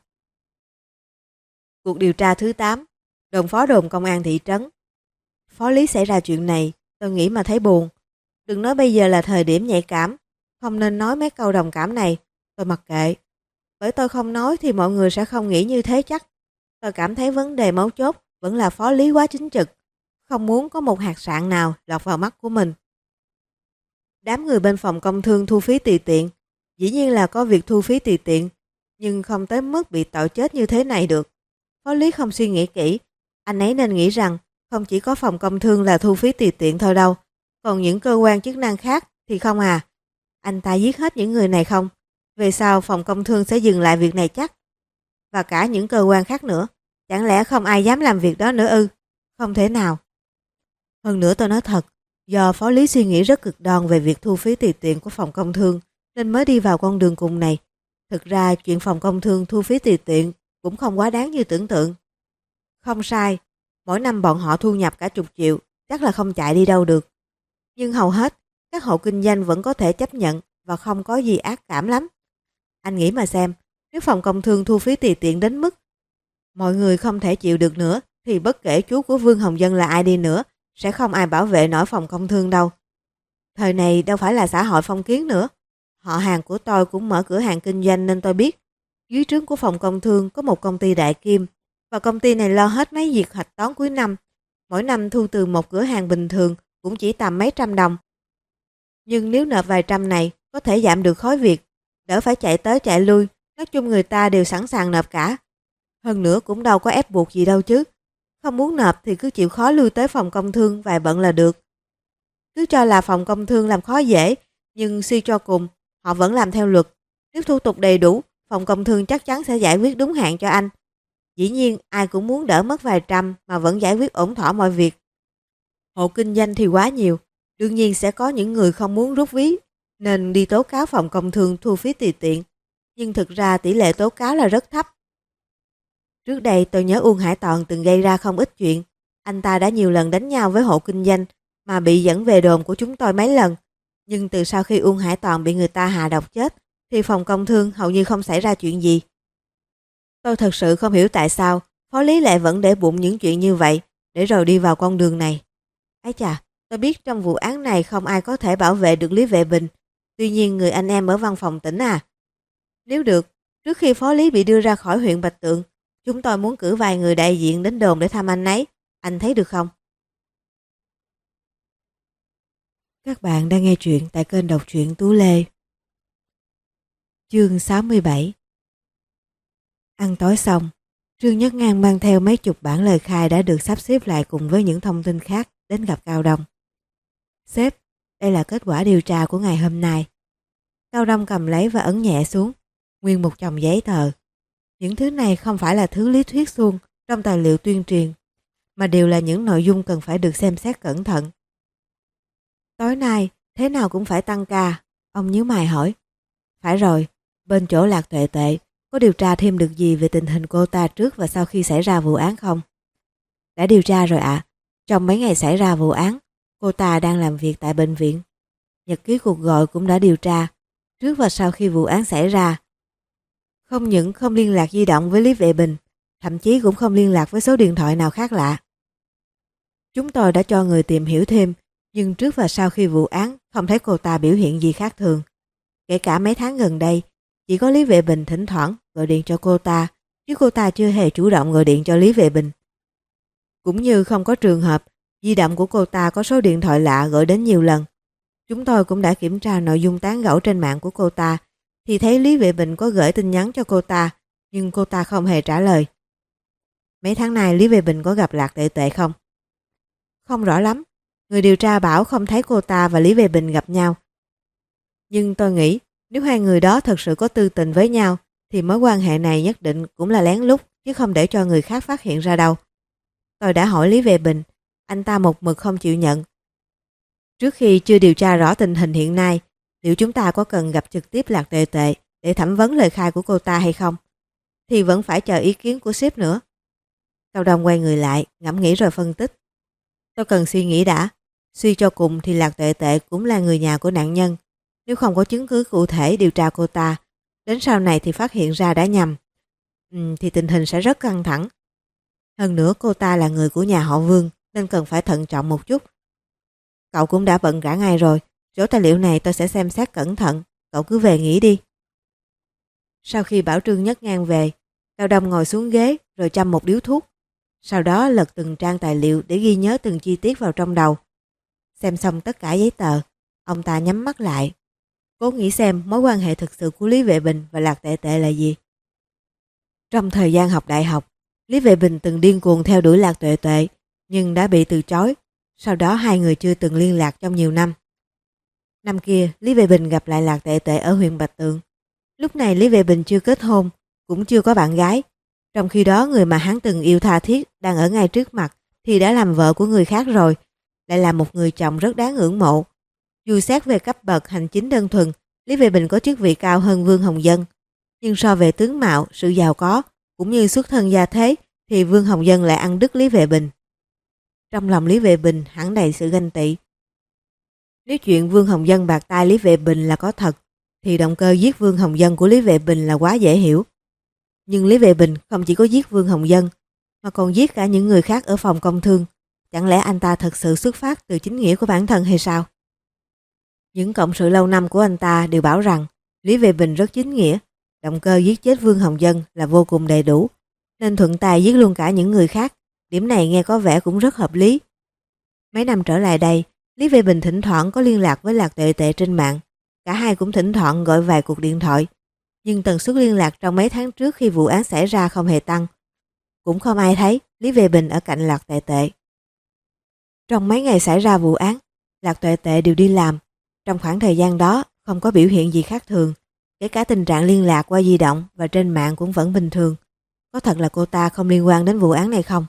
Cuộc điều tra thứ 8, đồn phó đồn công an thị trấn. Phó Lý xảy ra chuyện này, tôi nghĩ mà thấy buồn. Đừng nói bây giờ là thời điểm nhạy cảm, không nên nói mấy câu đồng cảm này, tôi mặc kệ. Bởi tôi không nói thì mọi người sẽ không nghĩ như thế chắc. Tôi cảm thấy vấn đề mấu chốt vẫn là Phó Lý quá chính trực, không muốn có một hạt sạn nào lọt vào mắt của mình. Đám người bên phòng công thương thu phí tùy tiện, dĩ nhiên là có việc thu phí tùy tiện, nhưng không tới mức bị tội chết như thế này được. Phó Lý không suy nghĩ kỹ, anh ấy nên nghĩ rằng không chỉ có phòng công thương là thu phí tùy tiện thôi đâu, còn những cơ quan chức năng khác thì không à. Anh ta giết hết những người này không? Về sau phòng công thương sẽ dừng lại việc này chắc. Và cả những cơ quan khác nữa, chẳng lẽ không ai dám làm việc đó nữa ư? Không thể nào. Hơn nữa tôi nói thật, do Phó Lý suy nghĩ rất cực đoan về việc thu phí tùy tiện của phòng công thương nên mới đi vào con đường cùng này. Thực ra chuyện phòng công thương thu phí tùy tiện cũng không quá đáng như tưởng tượng. Không sai, mỗi năm bọn họ thu nhập cả chục triệu, chắc là không chạy đi đâu được. Nhưng hầu hết, các hộ kinh doanh vẫn có thể chấp nhận và không có gì ác cảm lắm. Anh nghĩ mà xem, nếu phòng công thương thu phí tùy tiện đến mức mọi người không thể chịu được nữa, thì bất kể chú của Vương Hồng Dân là ai đi nữa, sẽ không ai bảo vệ nổi phòng công thương đâu. Thời này đâu phải là xã hội phong kiến nữa. Họ hàng của tôi cũng mở cửa hàng kinh doanh nên tôi biết. Dưới trướng của phòng công thương có một công ty đại kim, và công ty này lo hết mấy việc hạch toán cuối năm. Mỗi năm thu từ một cửa hàng bình thường cũng chỉ tầm mấy trăm đồng. Nhưng nếu nộp vài trăm này, có thể giảm được khối việc, đỡ phải chạy tới chạy lui. Nói chung người ta đều sẵn sàng nộp cả. Hơn nữa cũng đâu có ép buộc gì đâu chứ. Không muốn nộp thì cứ chịu khó lui tới phòng công thương vài bận là được. Cứ cho là phòng công thương làm khó dễ, nhưng suy cho cùng, họ vẫn làm theo luật. Nếu thủ tục đầy đủ, phòng công thương chắc chắn sẽ giải quyết đúng hạn cho anh. Dĩ nhiên ai cũng muốn đỡ mất vài trăm mà vẫn giải quyết ổn thỏa mọi việc. Hộ kinh doanh thì quá nhiều, đương nhiên sẽ có những người không muốn rút ví nên đi tố cáo phòng công thương thu phí tùy tiện. Nhưng thực ra tỷ lệ tố cáo là rất thấp. Trước đây tôi nhớ Uông Hải Toàn từng gây ra không ít chuyện. Anh ta đã nhiều lần đánh nhau với hộ kinh doanh mà bị dẫn về đồn của chúng tôi mấy lần. Nhưng từ sau khi Uông Hải Toàn bị người ta hạ độc chết thì phòng công thương hầu như không xảy ra chuyện gì. Tôi thật sự không hiểu tại sao Phó Lý lại vẫn để bụng những chuyện như vậy để rồi đi vào con đường này. Ái chà, tôi biết trong vụ án này không ai có thể bảo vệ được Lý Vệ Bình. Tuy nhiên người anh em ở văn phòng tỉnh à. Nếu được, trước khi Phó Lý bị đưa ra khỏi huyện Bạch Tượng, chúng tôi muốn cử vài người đại diện đến đồn để thăm anh ấy. Anh thấy được không? Các bạn đang nghe truyện tại kênh đọc truyện Tú Lê. Chương 67. Ăn tối xong, Trương Nhất Ngang mang theo mấy chục bản lời khai đã được sắp xếp lại cùng với những thông tin khác đến gặp Cao Đông. Sếp, đây là kết quả điều tra của ngày hôm nay. Cao Đông cầm lấy và ấn nhẹ xuống, nguyên một chồng giấy tờ. Những thứ này không phải là thứ lý thuyết suông trong tài liệu tuyên truyền, mà đều là những nội dung cần phải được xem xét cẩn thận. Tối nay, thế nào cũng phải tăng ca, ông nhíu mày hỏi. Phải rồi, bên chỗ Lạc Tuệ Tuệ, có điều tra thêm được gì về tình hình cô ta trước và sau khi xảy ra vụ án không? Đã điều tra rồi ạ. Trong mấy ngày xảy ra vụ án, cô ta đang làm việc tại bệnh viện. Nhật ký cuộc gọi cũng đã điều tra, trước và sau khi vụ án xảy ra. Không những không liên lạc di động với Lý Vệ Bình, thậm chí cũng không liên lạc với số điện thoại nào khác lạ. Chúng tôi đã cho người tìm hiểu thêm, nhưng trước và sau khi vụ án không thấy cô ta biểu hiện gì khác thường. Kể cả mấy tháng gần đây, chỉ có Lý Vệ Bình thỉnh thoảng gọi điện cho cô ta, chứ cô ta chưa hề chủ động gọi điện cho Lý Vệ Bình. Cũng như không có trường hợp di động của cô ta có số điện thoại lạ gọi đến nhiều lần. Chúng tôi cũng đã kiểm tra nội dung tán gẫu trên mạng của cô ta, thì thấy Lý Vệ Bình có gửi tin nhắn cho cô ta, nhưng cô ta không hề trả lời. Mấy tháng này Lý Vệ Bình có gặp Lạc Tuệ Tuệ không? Không rõ lắm. Người điều tra bảo không thấy cô ta và Lý Vệ Bình gặp nhau. Nhưng tôi nghĩ nếu hai người đó thật sự có tư tình với nhau thì mối quan hệ này nhất định cũng là lén lút chứ không để cho người khác phát hiện ra đâu. Tôi đã hỏi Lý Vệ Bình, anh ta một mực không chịu nhận. Trước khi chưa điều tra rõ tình hình hiện nay, liệu chúng ta có cần gặp trực tiếp Lạc Tệ Tệ để thẩm vấn lời khai của cô ta hay không? Thì vẫn phải chờ ý kiến của sếp nữa. Cao Đông quay người lại, ngẫm nghĩ rồi phân tích. Tôi cần suy nghĩ đã. Suy cho cùng thì Lạc Tệ Tệ cũng là người nhà của nạn nhân. Nếu không có chứng cứ cụ thể điều tra cô ta, đến sau này thì phát hiện ra đã nhầm, thì tình hình sẽ rất căng thẳng. Hơn nữa cô ta là người của nhà họ Vương nên cần phải thận trọng một chút. Cậu cũng đã bận cả ngày rồi, số tài liệu này tôi sẽ xem xét cẩn thận, cậu cứ về nghỉ đi. Sau khi bảo Trương Nhất Ngang về, Cao Đông ngồi xuống ghế rồi châm một điếu thuốc. Sau đó lật từng trang tài liệu để ghi nhớ từng chi tiết vào trong đầu. Xem xong tất cả giấy tờ, ông ta nhắm mắt lại, cố nghĩ xem mối quan hệ thực sự của Lý Vệ Bình và Lạc Tệ Tệ là gì. Trong thời gian học đại học, Lý Vệ Bình từng điên cuồng theo đuổi Lạc Tệ Tệ, nhưng đã bị từ chối. Sau đó hai người chưa từng liên lạc trong nhiều năm. Năm kia, Lý Vệ Bình gặp lại Lạc Tệ Tệ ở huyện Bạch Tượng. Lúc này Lý Vệ Bình chưa kết hôn, cũng chưa có bạn gái. Trong khi đó người mà hắn từng yêu tha thiết đang ở ngay trước mặt thì đã làm vợ của người khác rồi, lại là một người chồng rất đáng ngưỡng mộ. Dù xét về cấp bậc hành chính đơn thuần, Lý Vệ Bình có chức vị cao hơn Vương Hồng Dân, nhưng so về tướng mạo, sự giàu có cũng như xuất thân gia thế thì Vương Hồng Dân lại ăn đứt Lý Vệ Bình. Trong lòng Lý Vệ Bình hẳn đầy sự ganh tị. Nếu chuyện Vương Hồng Dân bạc tai Lý Vệ Bình là có thật, thì động cơ giết Vương Hồng Dân của Lý Vệ Bình là quá dễ hiểu. Nhưng Lý Vệ Bình không chỉ có giết Vương Hồng Dân, mà còn giết cả những người khác ở phòng công thương. Chẳng lẽ anh ta thật sự xuất phát từ chính nghĩa của bản thân hay sao? Những cộng sự lâu năm của anh ta đều bảo rằng Lý Vệ Bình rất chính nghĩa, động cơ giết chết Vương Hồng Dân là vô cùng đầy đủ, nên thuận tay giết luôn cả những người khác. Điểm này nghe có vẻ cũng rất hợp lý. Mấy năm trở lại đây, Lý Vệ Bình thỉnh thoảng có liên lạc với Lạc Tệ Tệ trên mạng. Cả hai cũng thỉnh thoảng gọi vài cuộc điện thoại. Nhưng tần suất liên lạc trong mấy tháng trước khi vụ án xảy ra không hề tăng. Cũng không ai thấy Lý Vệ Bình ở cạnh Lạc Tệ Tệ. Trong mấy ngày xảy ra vụ án, Lạc Tệ Tệ đều đi làm. Trong khoảng thời gian đó không có biểu hiện gì khác thường. Kể cả tình trạng liên lạc qua di động và trên mạng cũng vẫn bình thường. Có thật là cô ta không liên quan đến vụ án này không?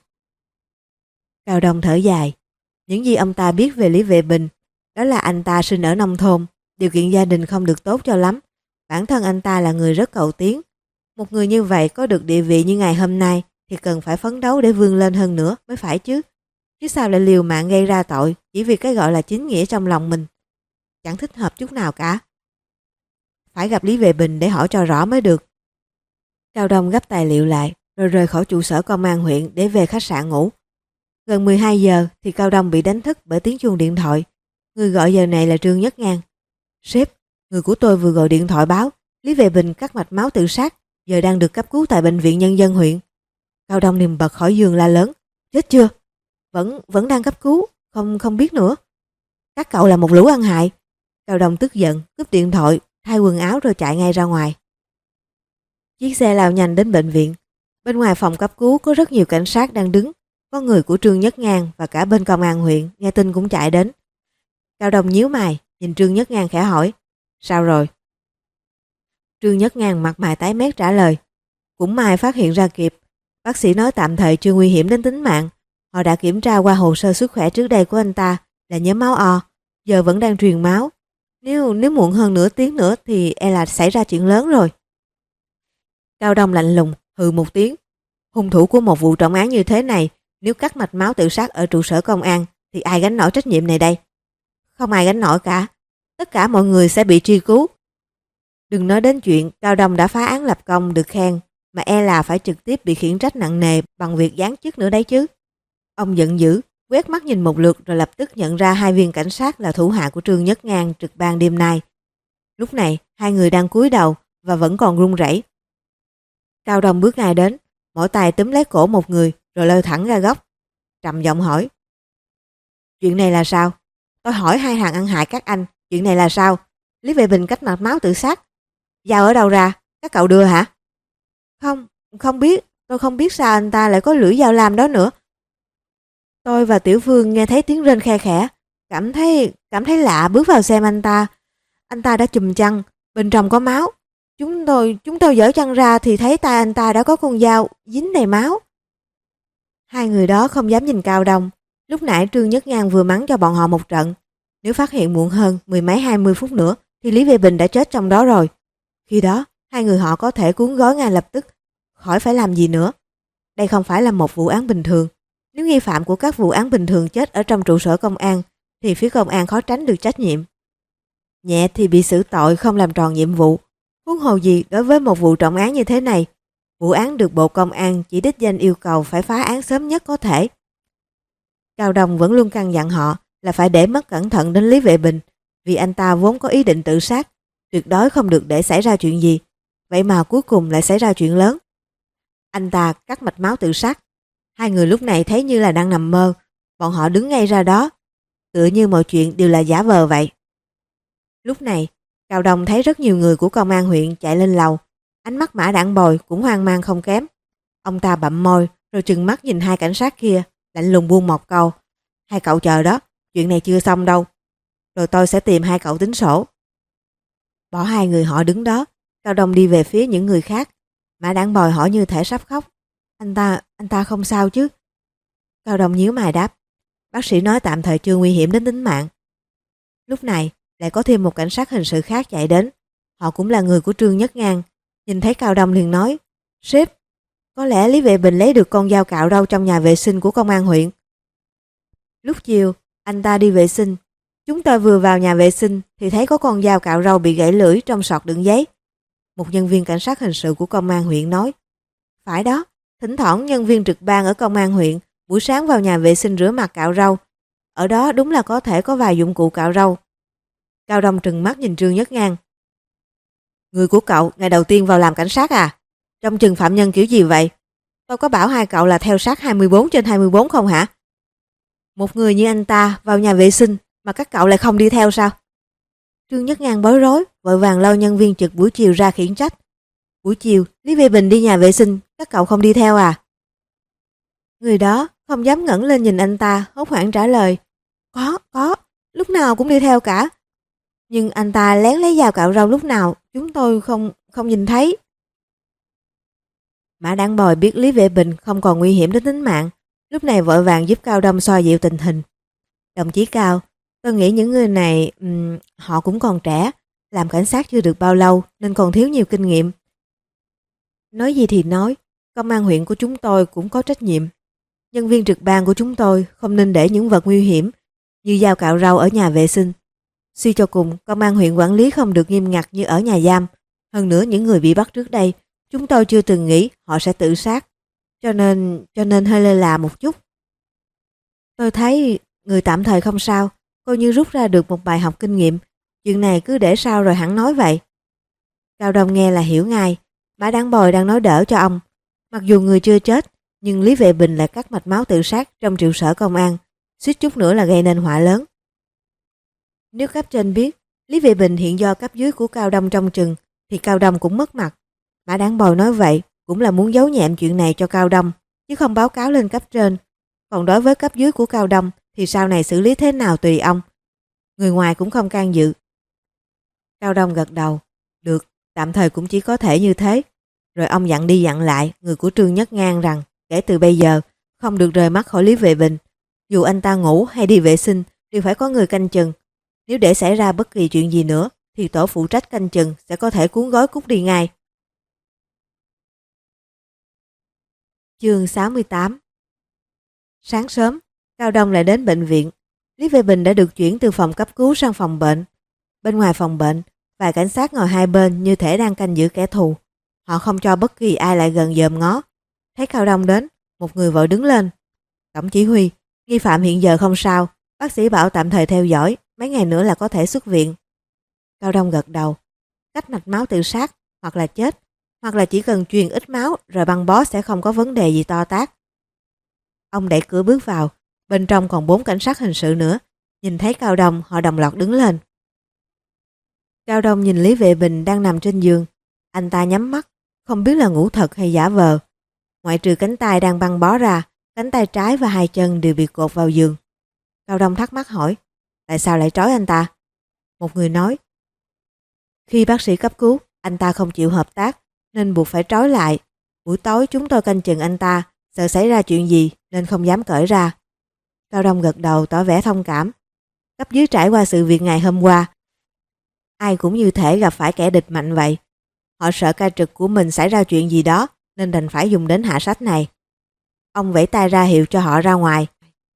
Cao Đông thở dài. Những gì ông ta biết về Lý Vệ Bình đó là anh ta sinh ở nông thôn, điều kiện gia đình không được tốt cho lắm. Bản thân anh ta là người rất cầu tiến. Một người như vậy có được địa vị như ngày hôm nay thì cần phải phấn đấu để vươn lên hơn nữa mới phải chứ. Chứ sao lại liều mạng gây ra tội chỉ vì cái gọi là chính nghĩa trong lòng mình. Chẳng thích hợp chút nào cả. Phải gặp Lý Vệ Bình để hỏi cho rõ mới được. Cao Đông gấp tài liệu lại rồi rời khỏi trụ sở công an huyện để về khách sạn ngủ. Gần 12 giờ thì Cao Đông bị đánh thức bởi tiếng chuông điện thoại. Người gọi giờ này là Trương Nhất Ngang. Sếp, người của tôi vừa gọi điện thoại báo Lý Vệ Bình cắt mạch máu tự sát, giờ đang được cấp cứu tại bệnh viện nhân dân huyện. Cao Đông niềm bật khỏi giường la lớn. Chết chưa? Vẫn đang cấp cứu, không biết nữa. Các cậu là một lũ ăn hại. Cao Đông tức giận, cướp điện thoại, thay quần áo rồi chạy ngay ra ngoài. Chiếc xe lao nhanh đến bệnh viện. Bên ngoài phòng cấp cứu có rất nhiều cảnh sát đang đứng. Có người của Trương Nhất Ngang và cả bên công an huyện nghe tin cũng chạy đến. Cao Đông nhíu mày, nhìn Trương Nhất Ngang khẽ hỏi. Sao rồi? Trương Nhất Ngang mặt mày tái mét trả lời. Cũng may phát hiện ra kịp. Bác sĩ nói tạm thời chưa nguy hiểm đến tính mạng. Họ đã kiểm tra qua hồ sơ sức khỏe trước đây của anh ta là nhóm máu O. Giờ vẫn đang truyền máu. Nếu muộn hơn nửa tiếng nữa thì e là xảy ra chuyện lớn rồi. Cao Đông lạnh lùng, hừ một tiếng. Hung thủ của một vụ trọng án như thế này, nếu cắt mạch máu tự sát ở trụ sở công an thì ai gánh nổi trách nhiệm này đây? Không ai gánh nổi cả. Tất cả mọi người sẽ bị truy cứu. Đừng nói đến chuyện Cao Đông đã phá án lập công được khen, mà e là phải trực tiếp bị khiển trách nặng nề bằng việc giáng chức nữa đấy chứ. Ông giận dữ, quét mắt nhìn một lượt rồi lập tức nhận ra hai viên cảnh sát là thủ hạ của Trương Nhất Ngang trực ban đêm nay. Lúc này, hai người đang cúi đầu và vẫn còn run rẩy. Cao Đông bước ngay đến, mỗi tay túm lấy cổ một người rồi lôi thẳng ra góc. Trầm giọng hỏi. Chuyện này là sao? Tôi hỏi hai thằng ăn hại các anh, chuyện này là sao? Lý Vệ Bình cắt mạch máu tự sát. Dao ở đâu ra? Các cậu đưa hả? Không biết. Tôi không biết sao anh ta lại có lưỡi dao lam đó nữa. Tôi và Tiểu Phương nghe thấy tiếng rên khe khẽ. Cảm thấy lạ bước vào xem anh ta. Anh ta đã chùm chăn, bên trong có máu. Chúng tôi giở chăn ra thì thấy tay anh ta đã có con dao dính đầy máu. Hai người đó không dám nhìn Cao Đông. Lúc nãy Trương Nhất Ngang vừa mắng cho bọn họ một trận. Nếu phát hiện muộn hơn 10 mấy 20 phút nữa thì Lý Vệ Bình đã chết trong đó rồi. Khi đó, hai người họ có thể cuốn gói ngay lập tức, khỏi phải làm gì nữa. Đây không phải là một vụ án bình thường. Nếu nghi phạm của các vụ án bình thường chết ở trong trụ sở công an thì phía công an khó tránh được trách nhiệm. Nhẹ thì bị xử tội không làm tròn nhiệm vụ. Huống hồ gì đối với một vụ trọng án như thế này, vụ án được Bộ Công an chỉ đích danh yêu cầu phải phá án sớm nhất có thể. Cao Đông vẫn luôn căn dặn họ là phải để mắt cẩn thận đến Lý Vệ Bình, vì anh ta vốn có ý định tự sát, tuyệt đối không được để xảy ra chuyện gì. Vậy mà cuối cùng lại xảy ra chuyện lớn. Anh ta cắt mạch máu tự sát. Hai người lúc này thấy như là đang nằm mơ. Bọn họ đứng ngay ra đó, tựa như mọi chuyện đều là giả vờ vậy. Lúc này, Cao Đông thấy rất nhiều người của công an huyện chạy lên lầu. Ánh mắt Mã Đản Bồi cũng hoang mang không kém. Ông ta bặm môi rồi trừng mắt nhìn hai cảnh sát kia, lạnh lùng buông một câu: "Hai cậu chờ đó, chuyện này chưa xong đâu. Rồi tôi sẽ tìm hai cậu tính sổ." Bỏ hai người họ đứng đó, Cao Đông đi về phía những người khác. Mã Đản Bồi hỏi như thể sắp khóc: Anh ta không sao chứ?" Cao Đông nhíu mày đáp: "Bác sĩ nói tạm thời chưa nguy hiểm đến tính mạng." Lúc này lại có thêm một cảnh sát hình sự khác chạy đến. Họ cũng là người của Trương Nhất Ngang. Nhìn thấy Cao Đông liền nói: "Sếp, có lẽ Lý Vệ Bình lấy được con dao cạo râu trong nhà vệ sinh của công an huyện." Lúc chiều, anh ta đi vệ sinh. Chúng tôi vừa vào nhà vệ sinh thì thấy có con dao cạo râu bị gãy lưỡi trong sọt đựng giấy. Một nhân viên cảnh sát hình sự của công an huyện nói: "Phải đó, thỉnh thoảng nhân viên trực ban ở công an huyện buổi sáng vào nhà vệ sinh rửa mặt cạo râu. Ở đó đúng là có thể có vài dụng cụ cạo râu." Cao Đông trừng mắt nhìn Trương Nhất Ngang: "Người của cậu ngày đầu tiên vào làm cảnh sát à? Trông chừng phạm nhân kiểu gì vậy? Tôi có bảo hai cậu là theo sát 24/24 không hả? Một người như anh ta vào nhà vệ sinh mà các cậu lại không đi theo sao?" Trương Nhất Ngang bối rối, vội vàng lôi nhân viên trực buổi chiều ra khiển trách: "Buổi chiều, Lý Vệ Bình đi nhà vệ sinh, các cậu không đi theo à?" Người đó không dám ngẩng lên nhìn anh ta, hốt hoảng trả lời: Có, lúc nào cũng đi theo cả. Nhưng anh ta lén lấy dao cạo râu lúc nào, chúng tôi không nhìn thấy." Mã Đản Bồi biết Lý Vệ Bình không còn nguy hiểm đến tính mạng, lúc này vội vàng giúp Cao Đông xoa dịu tình hình. "Đồng chí Cao, tôi nghĩ những người này họ cũng còn trẻ, làm cảnh sát chưa được bao lâu nên còn thiếu nhiều kinh nghiệm. Nói gì thì nói, công an huyện của chúng tôi cũng có trách nhiệm. Nhân viên trực ban của chúng tôi không nên để những vật nguy hiểm như dao cạo râu ở nhà vệ sinh. Suy cho cùng, công an huyện quản lý không được nghiêm ngặt như ở nhà giam. Hơn nữa những người bị bắt trước đây, chúng tôi chưa từng nghĩ họ sẽ tự sát. Cho nên hơi lơ là một chút. Tôi thấy người tạm thời không sao, coi như rút ra được một bài học kinh nghiệm. Chuyện này cứ để sau rồi hẳn nói vậy." Cao Đông nghe là hiểu ngay. Mã Đản Bồi đang nói đỡ cho ông. Mặc dù người chưa chết, nhưng Lý Vệ Bình lại cắt mạch máu tự sát trong trụ sở công an, suýt chút nữa là gây nên họa lớn. Nếu cấp trên biết Lý Vệ Bình hiện do cấp dưới của Cao Đông trông chừng thì Cao Đông cũng mất mặt. Mã Đản Bồi nói vậy cũng là muốn giấu nhẹm chuyện này cho Cao Đông, chứ không báo cáo lên cấp trên. Còn đối với cấp dưới của Cao Đông thì sau này xử lý thế nào tùy ông. Người ngoài cũng không can dự. Cao Đông gật đầu. Được, tạm thời cũng chỉ có thể như thế. Rồi ông dặn đi dặn lại người của Trương Nhất Ngang rằng kể từ bây giờ không được rời mắt khỏi Lý Vệ Bình. Dù anh ta ngủ hay đi vệ sinh đều phải có người canh chừng. Nếu để xảy ra bất kỳ chuyện gì nữa thì tổ phụ trách canh chừng sẽ có thể cuốn gói cút đi ngay. Chương 68. Sáng sớm, Cao Đông lại đến bệnh viện. Lý Vệ Bình đã được chuyển từ phòng cấp cứu sang phòng bệnh. Bên ngoài phòng bệnh, vài cảnh sát ngồi hai bên như thể đang canh giữ kẻ thù. Họ không cho bất kỳ ai lại gần dòm ngó. Thấy Cao Đông đến, một người vội đứng lên. "Tổng chỉ huy, nghi phạm hiện giờ không sao. Bác sĩ bảo tạm thời theo dõi, mấy ngày nữa là có thể xuất viện." Cao Đông gật đầu. Cách mạch máu tự sát, hoặc là chết, hoặc là chỉ cần truyền ít máu rồi băng bó sẽ không có vấn đề gì to tát. Ông đẩy cửa bước vào, bên trong còn 4 cảnh sát hình sự nữa. Nhìn thấy Cao Đông, họ đồng loạt đứng lên. Cao Đông nhìn Lý Vệ Bình đang nằm trên giường. Anh ta nhắm mắt, không biết là ngủ thật hay giả vờ. Ngoại trừ cánh tay đang băng bó ra, cánh tay trái và hai chân đều bị cột vào giường. Cao Đông thắc mắc hỏi: "Tại sao lại trói anh ta?" Một người nói: "Khi bác sĩ cấp cứu, anh ta không chịu hợp tác nên buộc phải trói lại. Buổi tối chúng tôi canh chừng anh ta, sợ xảy ra chuyện gì nên không dám cởi ra." Cao Đông gật đầu tỏ vẻ thông cảm. cấp dưới trải qua sự việc ngày hôm qua. Ai cũng như thể gặp phải kẻ địch mạnh vậy. Họ sợ ca trực của mình xảy ra chuyện gì đó nên đành phải dùng đến hạ sách này. Ông vẫy tay ra hiệu cho họ ra ngoài.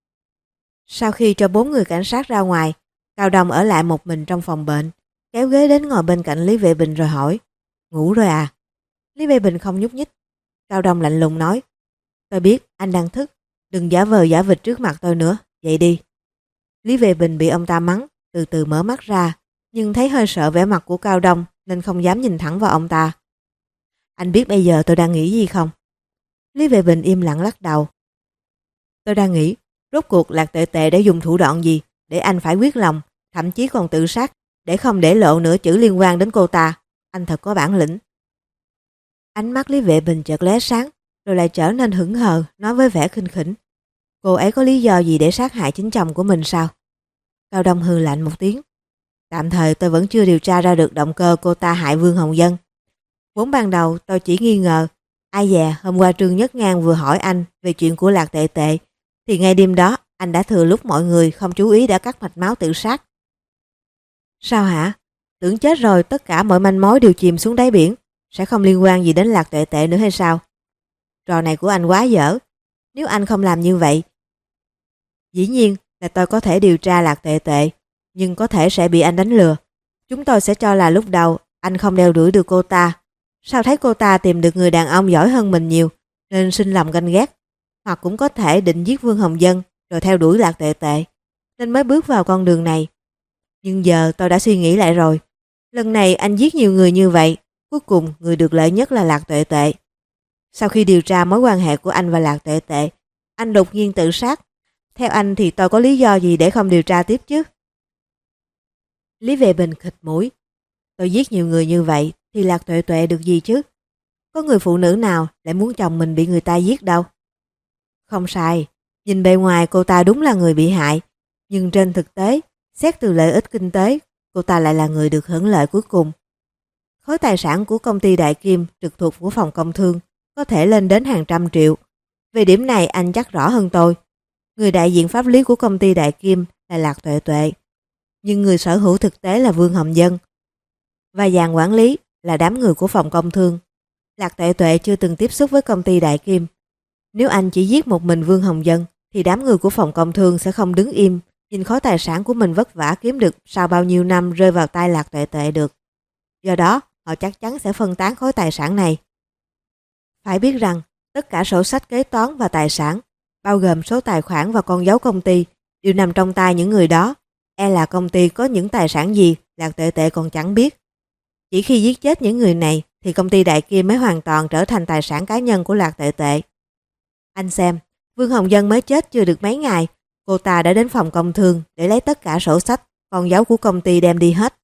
Sau khi cho 4 người cảnh sát ra ngoài, Cao Đông ở lại một mình trong phòng bệnh, kéo ghế đến ngồi bên cạnh Lý Vệ Bình rồi hỏi: "Ngủ rồi à?" Lý Vệ Bình không nhúc nhích. Cao Đông lạnh lùng nói: "Tôi biết anh đang thức, đừng giả vờ giả vịt trước mặt tôi nữa, dậy đi." Lý Vệ Bình bị ông ta mắng, từ từ mở mắt ra, nhưng thấy hơi sợ vẻ mặt của Cao Đông nên không dám nhìn thẳng vào ông ta. "Anh biết bây giờ tôi đang nghĩ gì không?" Lý Vệ Bình im lặng lắc đầu. "Tôi đang nghĩ, rốt cuộc Lạc Tệ Tệ đã dùng thủ đoạn gì để anh phải quyết lòng, thậm chí còn tự sát để không để lộ nửa chữ liên quan đến cô ta. Anh thật có bản lĩnh." Ánh mắt Lý Vệ Bình chợt lóe sáng, rồi lại trở nên hững hờ, nói với vẻ khinh khỉnh: "Cô ấy có lý do gì để sát hại chính chồng của mình sao?" Cao Đông hừ lạnh một tiếng: "Tạm thời tôi vẫn chưa điều tra ra được động cơ cô ta hại Vương Hồng Dân. Vốn ban đầu tôi chỉ nghi ngờ, ai dè hôm qua Trương Nhất Ngang vừa hỏi anh về chuyện của Lạc Tệ Tệ, thì ngay đêm đó anh đã thừa lúc mọi người không chú ý đã cắt mạch máu tự sát." "Sao hả? Tưởng chết rồi tất cả mọi manh mối đều chìm xuống đáy biển, sẽ không liên quan gì đến Lạc Tệ Tệ nữa hay sao? Trò này của anh quá dở. Nếu anh không làm như vậy, dĩ nhiên là tôi có thể điều tra Lạc Tệ Tệ, nhưng có thể sẽ bị anh đánh lừa. Chúng tôi sẽ cho là lúc đầu anh không đeo đuổi được cô ta. Sao thấy cô ta tìm được người đàn ông giỏi hơn mình nhiều, nên sinh lòng ganh ghét. Hoặc cũng có thể định giết Vương Hồng Dân rồi theo đuổi Lạc Tệ Tệ, nên mới bước vào con đường này. Nhưng giờ tôi đã suy nghĩ lại rồi. Lần này anh giết nhiều người như vậy, cuối cùng người được lợi nhất là Lạc Tệ Tệ. Sau khi điều tra mối quan hệ của anh và Lạc Tệ Tệ, anh đột nhiên tự sát. Theo anh thì tôi có lý do gì để không điều tra tiếp chứ?" Lý Vệ Bình khịt mũi: "Tôi giết nhiều người như vậy thì Lạc Tuệ Tuệ được gì chứ? Có người phụ nữ nào lại muốn chồng mình bị người ta giết đâu." "Không sai, nhìn bề ngoài cô ta đúng là người bị hại, nhưng trên thực tế, xét từ lợi ích kinh tế, cô ta lại là người được hưởng lợi cuối cùng. Khối tài sản của công ty Đại Kim trực thuộc của phòng công thương có thể lên đến hàng trăm triệu. Về điểm này anh chắc rõ hơn tôi. Người đại diện pháp lý của công ty Đại Kim là Lạc Tuệ Tuệ, nhưng người sở hữu thực tế là Vương Hồng Dân. Và dàn quản lý là đám người của phòng công thương. Lạc Tuệ Tuệ chưa từng tiếp xúc với công ty Đại Kim. Nếu anh chỉ giết một mình Vương Hồng Dân, thì đám người của phòng công thương sẽ không đứng im, nhìn khối tài sản của mình vất vả kiếm được sau bao nhiêu năm rơi vào tay Lạc Tuệ Tuệ được. Do đó, họ chắc chắn sẽ phân tán khối tài sản này. Phải biết rằng, tất cả sổ sách kế toán và tài sản, bao gồm số tài khoản và con dấu công ty, đều nằm trong tay những người đó. E là công ty có những tài sản gì Lạc Tệ Tệ còn chẳng biết. Chỉ khi giết chết những người này thì công ty Đại Kim mới hoàn toàn trở thành tài sản cá nhân của Lạc Tệ Tệ. Anh xem, Vương Hồng Dân mới chết chưa được mấy ngày, cô ta đã đến phòng công thương để lấy tất cả sổ sách, con dấu của công ty đem đi hết.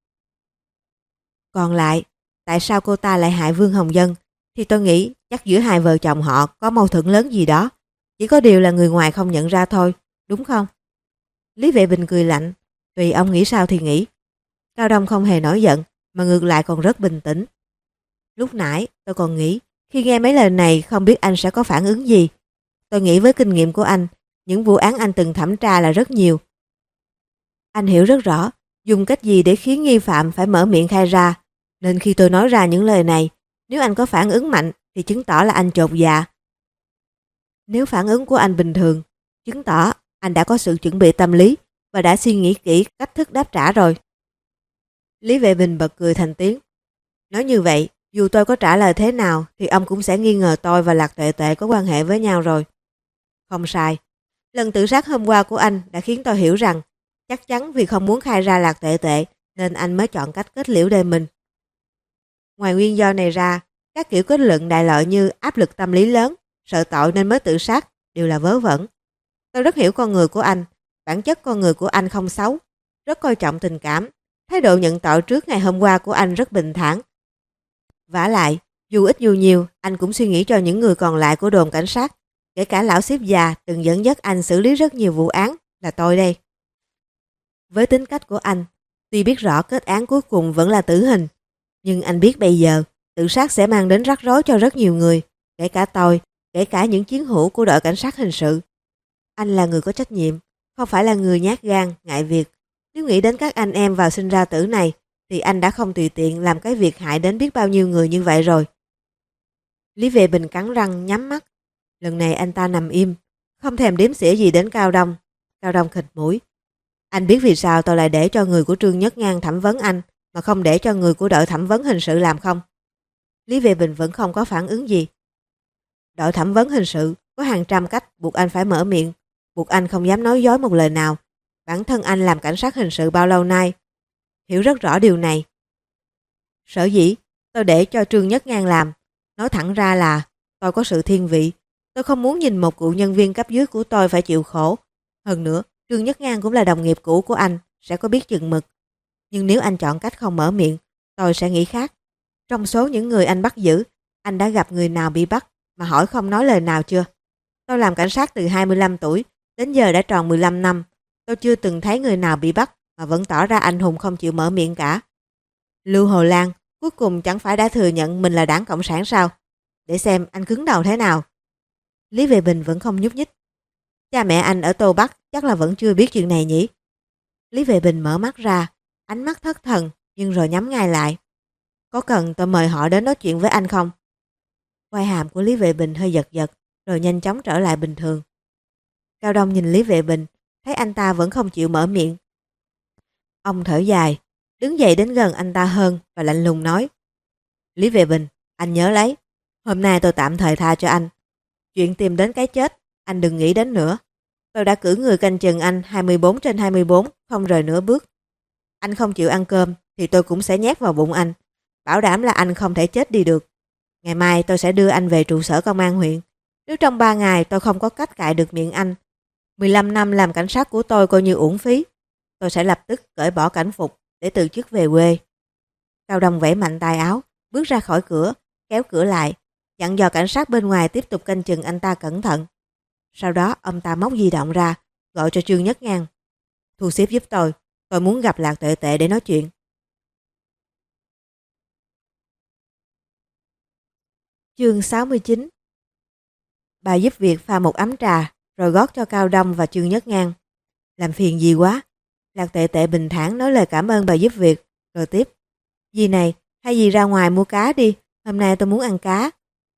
Còn lại, tại sao cô ta lại hại Vương Hồng Dân thì tôi nghĩ chắc giữa hai vợ chồng họ có mâu thuẫn lớn gì đó. Chỉ có điều là người ngoài không nhận ra thôi, đúng không?" Lý Vệ Bình cười lạnh: "Tùy ông nghĩ sao thì nghĩ." Cao Đông không hề nổi giận, mà ngược lại còn rất bình tĩnh. "Lúc nãy tôi còn nghĩ, khi nghe mấy lời này không biết anh sẽ có phản ứng gì. Tôi nghĩ với kinh nghiệm của anh, những vụ án anh từng thẩm tra là rất nhiều. Anh hiểu rất rõ dùng cách gì để khiến nghi phạm phải mở miệng khai ra. Nên khi tôi nói ra những lời này, nếu anh có phản ứng mạnh thì chứng tỏ là anh chột dạ. Nếu phản ứng của anh bình thường, chứng tỏ anh đã có sự chuẩn bị tâm lý và đã suy nghĩ kỹ cách thức đáp trả rồi." Lý Vệ Bình bật cười thành tiếng. "Nói như vậy, dù tôi có trả lời thế nào thì ông cũng sẽ nghi ngờ tôi và Lạc Tuệ Tuệ có quan hệ với nhau rồi." "Không sai. Lần tự sát hôm qua của anh đã khiến tôi hiểu rằng chắc chắn vì không muốn khai ra Lạc Tuệ Tuệ nên anh mới chọn cách kết liễu đời mình. Ngoài nguyên do này ra, các kiểu kết luận đại loại như áp lực tâm lý lớn, sợ tội nên mới tự sát đều là vớ vẩn. Tôi rất hiểu con người của anh. Bản chất con người của anh không xấu, rất coi trọng tình cảm. Thái độ nhận tội trước ngày hôm qua của anh rất bình thản. Vả lại, dù ít dù nhiều, anh cũng suy nghĩ cho những người còn lại của đồn cảnh sát, kể cả lão xếp già từng dẫn dắt anh xử lý rất nhiều vụ án là tôi đây." Với tính cách của anh, tuy biết rõ kết án cuối cùng vẫn là tử hình, nhưng anh biết bây giờ tự sát sẽ mang đến rắc rối cho rất nhiều người, kể cả tôi, kể cả những chiến hữu của đội cảnh sát hình sự. Anh là người có trách nhiệm, không phải là người nhát gan, ngại việc. Nếu nghĩ đến các anh em vào sinh ra tử này, thì anh đã không tùy tiện làm cái việc hại đến biết bao nhiêu người như vậy rồi. Lý Vệ Bình cắn răng nhắm mắt. Lần này anh ta nằm im, không thèm đếm xỉa gì đến Cao Đông. Cao Đông khịt mũi. Anh biết vì sao tôi lại để cho người của Trương Nhất Ngang thẩm vấn anh, mà không để cho người của đội thẩm vấn hình sự làm không? Lý Vệ Bình vẫn không có phản ứng gì. Đội thẩm vấn hình sự có hàng trăm cách buộc anh phải mở miệng, buộc anh không dám nói dối một lời nào. Bản thân anh làm cảnh sát hình sự bao lâu nay, hiểu rất rõ điều này. Sở dĩ tôi để cho Trương Nhất Ngang làm, nói thẳng ra là tôi có sự thiên vị. Tôi không muốn nhìn một cựu nhân viên cấp dưới của tôi phải chịu khổ. Hơn nữa, Trương Nhất Ngang cũng là đồng nghiệp cũ của anh, sẽ có biết chừng mực. Nhưng nếu anh chọn cách không mở miệng, tôi sẽ nghĩ khác. Trong số những người anh bắt giữ, anh đã gặp người nào bị bắt mà hỏi không nói lời nào chưa? Tôi làm cảnh sát từ 25 tuổi, đến giờ đã tròn 15 năm. Tôi chưa từng thấy người nào bị bắt mà vẫn tỏ ra anh hùng không chịu mở miệng cả. Lưu Hồ Lan cuối cùng chẳng phải đã thừa nhận mình là đảng Cộng sản sao? Để xem anh cứng đầu thế nào. Lý Vệ Bình vẫn không nhúc nhích. Cha mẹ anh ở Tô Bắc chắc là vẫn chưa biết chuyện này nhỉ? Lý Vệ Bình mở mắt ra, ánh mắt thất thần nhưng rồi nhắm ngay lại. Có cần tôi mời họ đến nói chuyện với anh không? Quai hàm của Lý Vệ Bình hơi giật giật rồi nhanh chóng trở lại bình thường. Cao Đông nhìn Lý Vệ Bình, thấy anh ta vẫn không chịu mở miệng. Ông thở dài, đứng dậy đến gần anh ta hơn và lạnh lùng nói. Lý Vệ Bình, anh nhớ lấy, hôm nay tôi tạm thời tha cho anh. Chuyện tìm đến cái chết, anh đừng nghĩ đến nữa. Tôi đã cử người canh chừng anh 24/24, không rời nửa bước. Anh không chịu ăn cơm thì tôi cũng sẽ nhét vào bụng anh, bảo đảm là anh không thể chết đi được. Ngày mai tôi sẽ đưa anh về trụ sở công an huyện. Nếu trong 3 ngày tôi không có cách cạy được miệng anh, 15 năm làm cảnh sát của tôi coi như uổng phí. Tôi sẽ lập tức cởi bỏ cảnh phục để từ chức về quê. Cao Đông vẫy mạnh tay áo, bước ra khỏi cửa, kéo cửa lại, dặn dò cảnh sát bên ngoài tiếp tục canh chừng anh ta cẩn thận. Sau đó ông ta móc di động ra, gọi cho Trương Nhất Ngang. Thu xếp giúp tôi muốn gặp Lạc Tệ Tệ để nói chuyện. Chương 69. Bà giúp việc pha một ấm trà, rồi gót cho Cao Đông và Trương Nhất Ngang. Làm phiền gì quá. Lạc Tệ Tệ bình thản nói lời cảm ơn bà giúp việc, rồi tiếp. Dì này, hay dì ra ngoài mua cá đi, hôm nay tôi muốn ăn cá.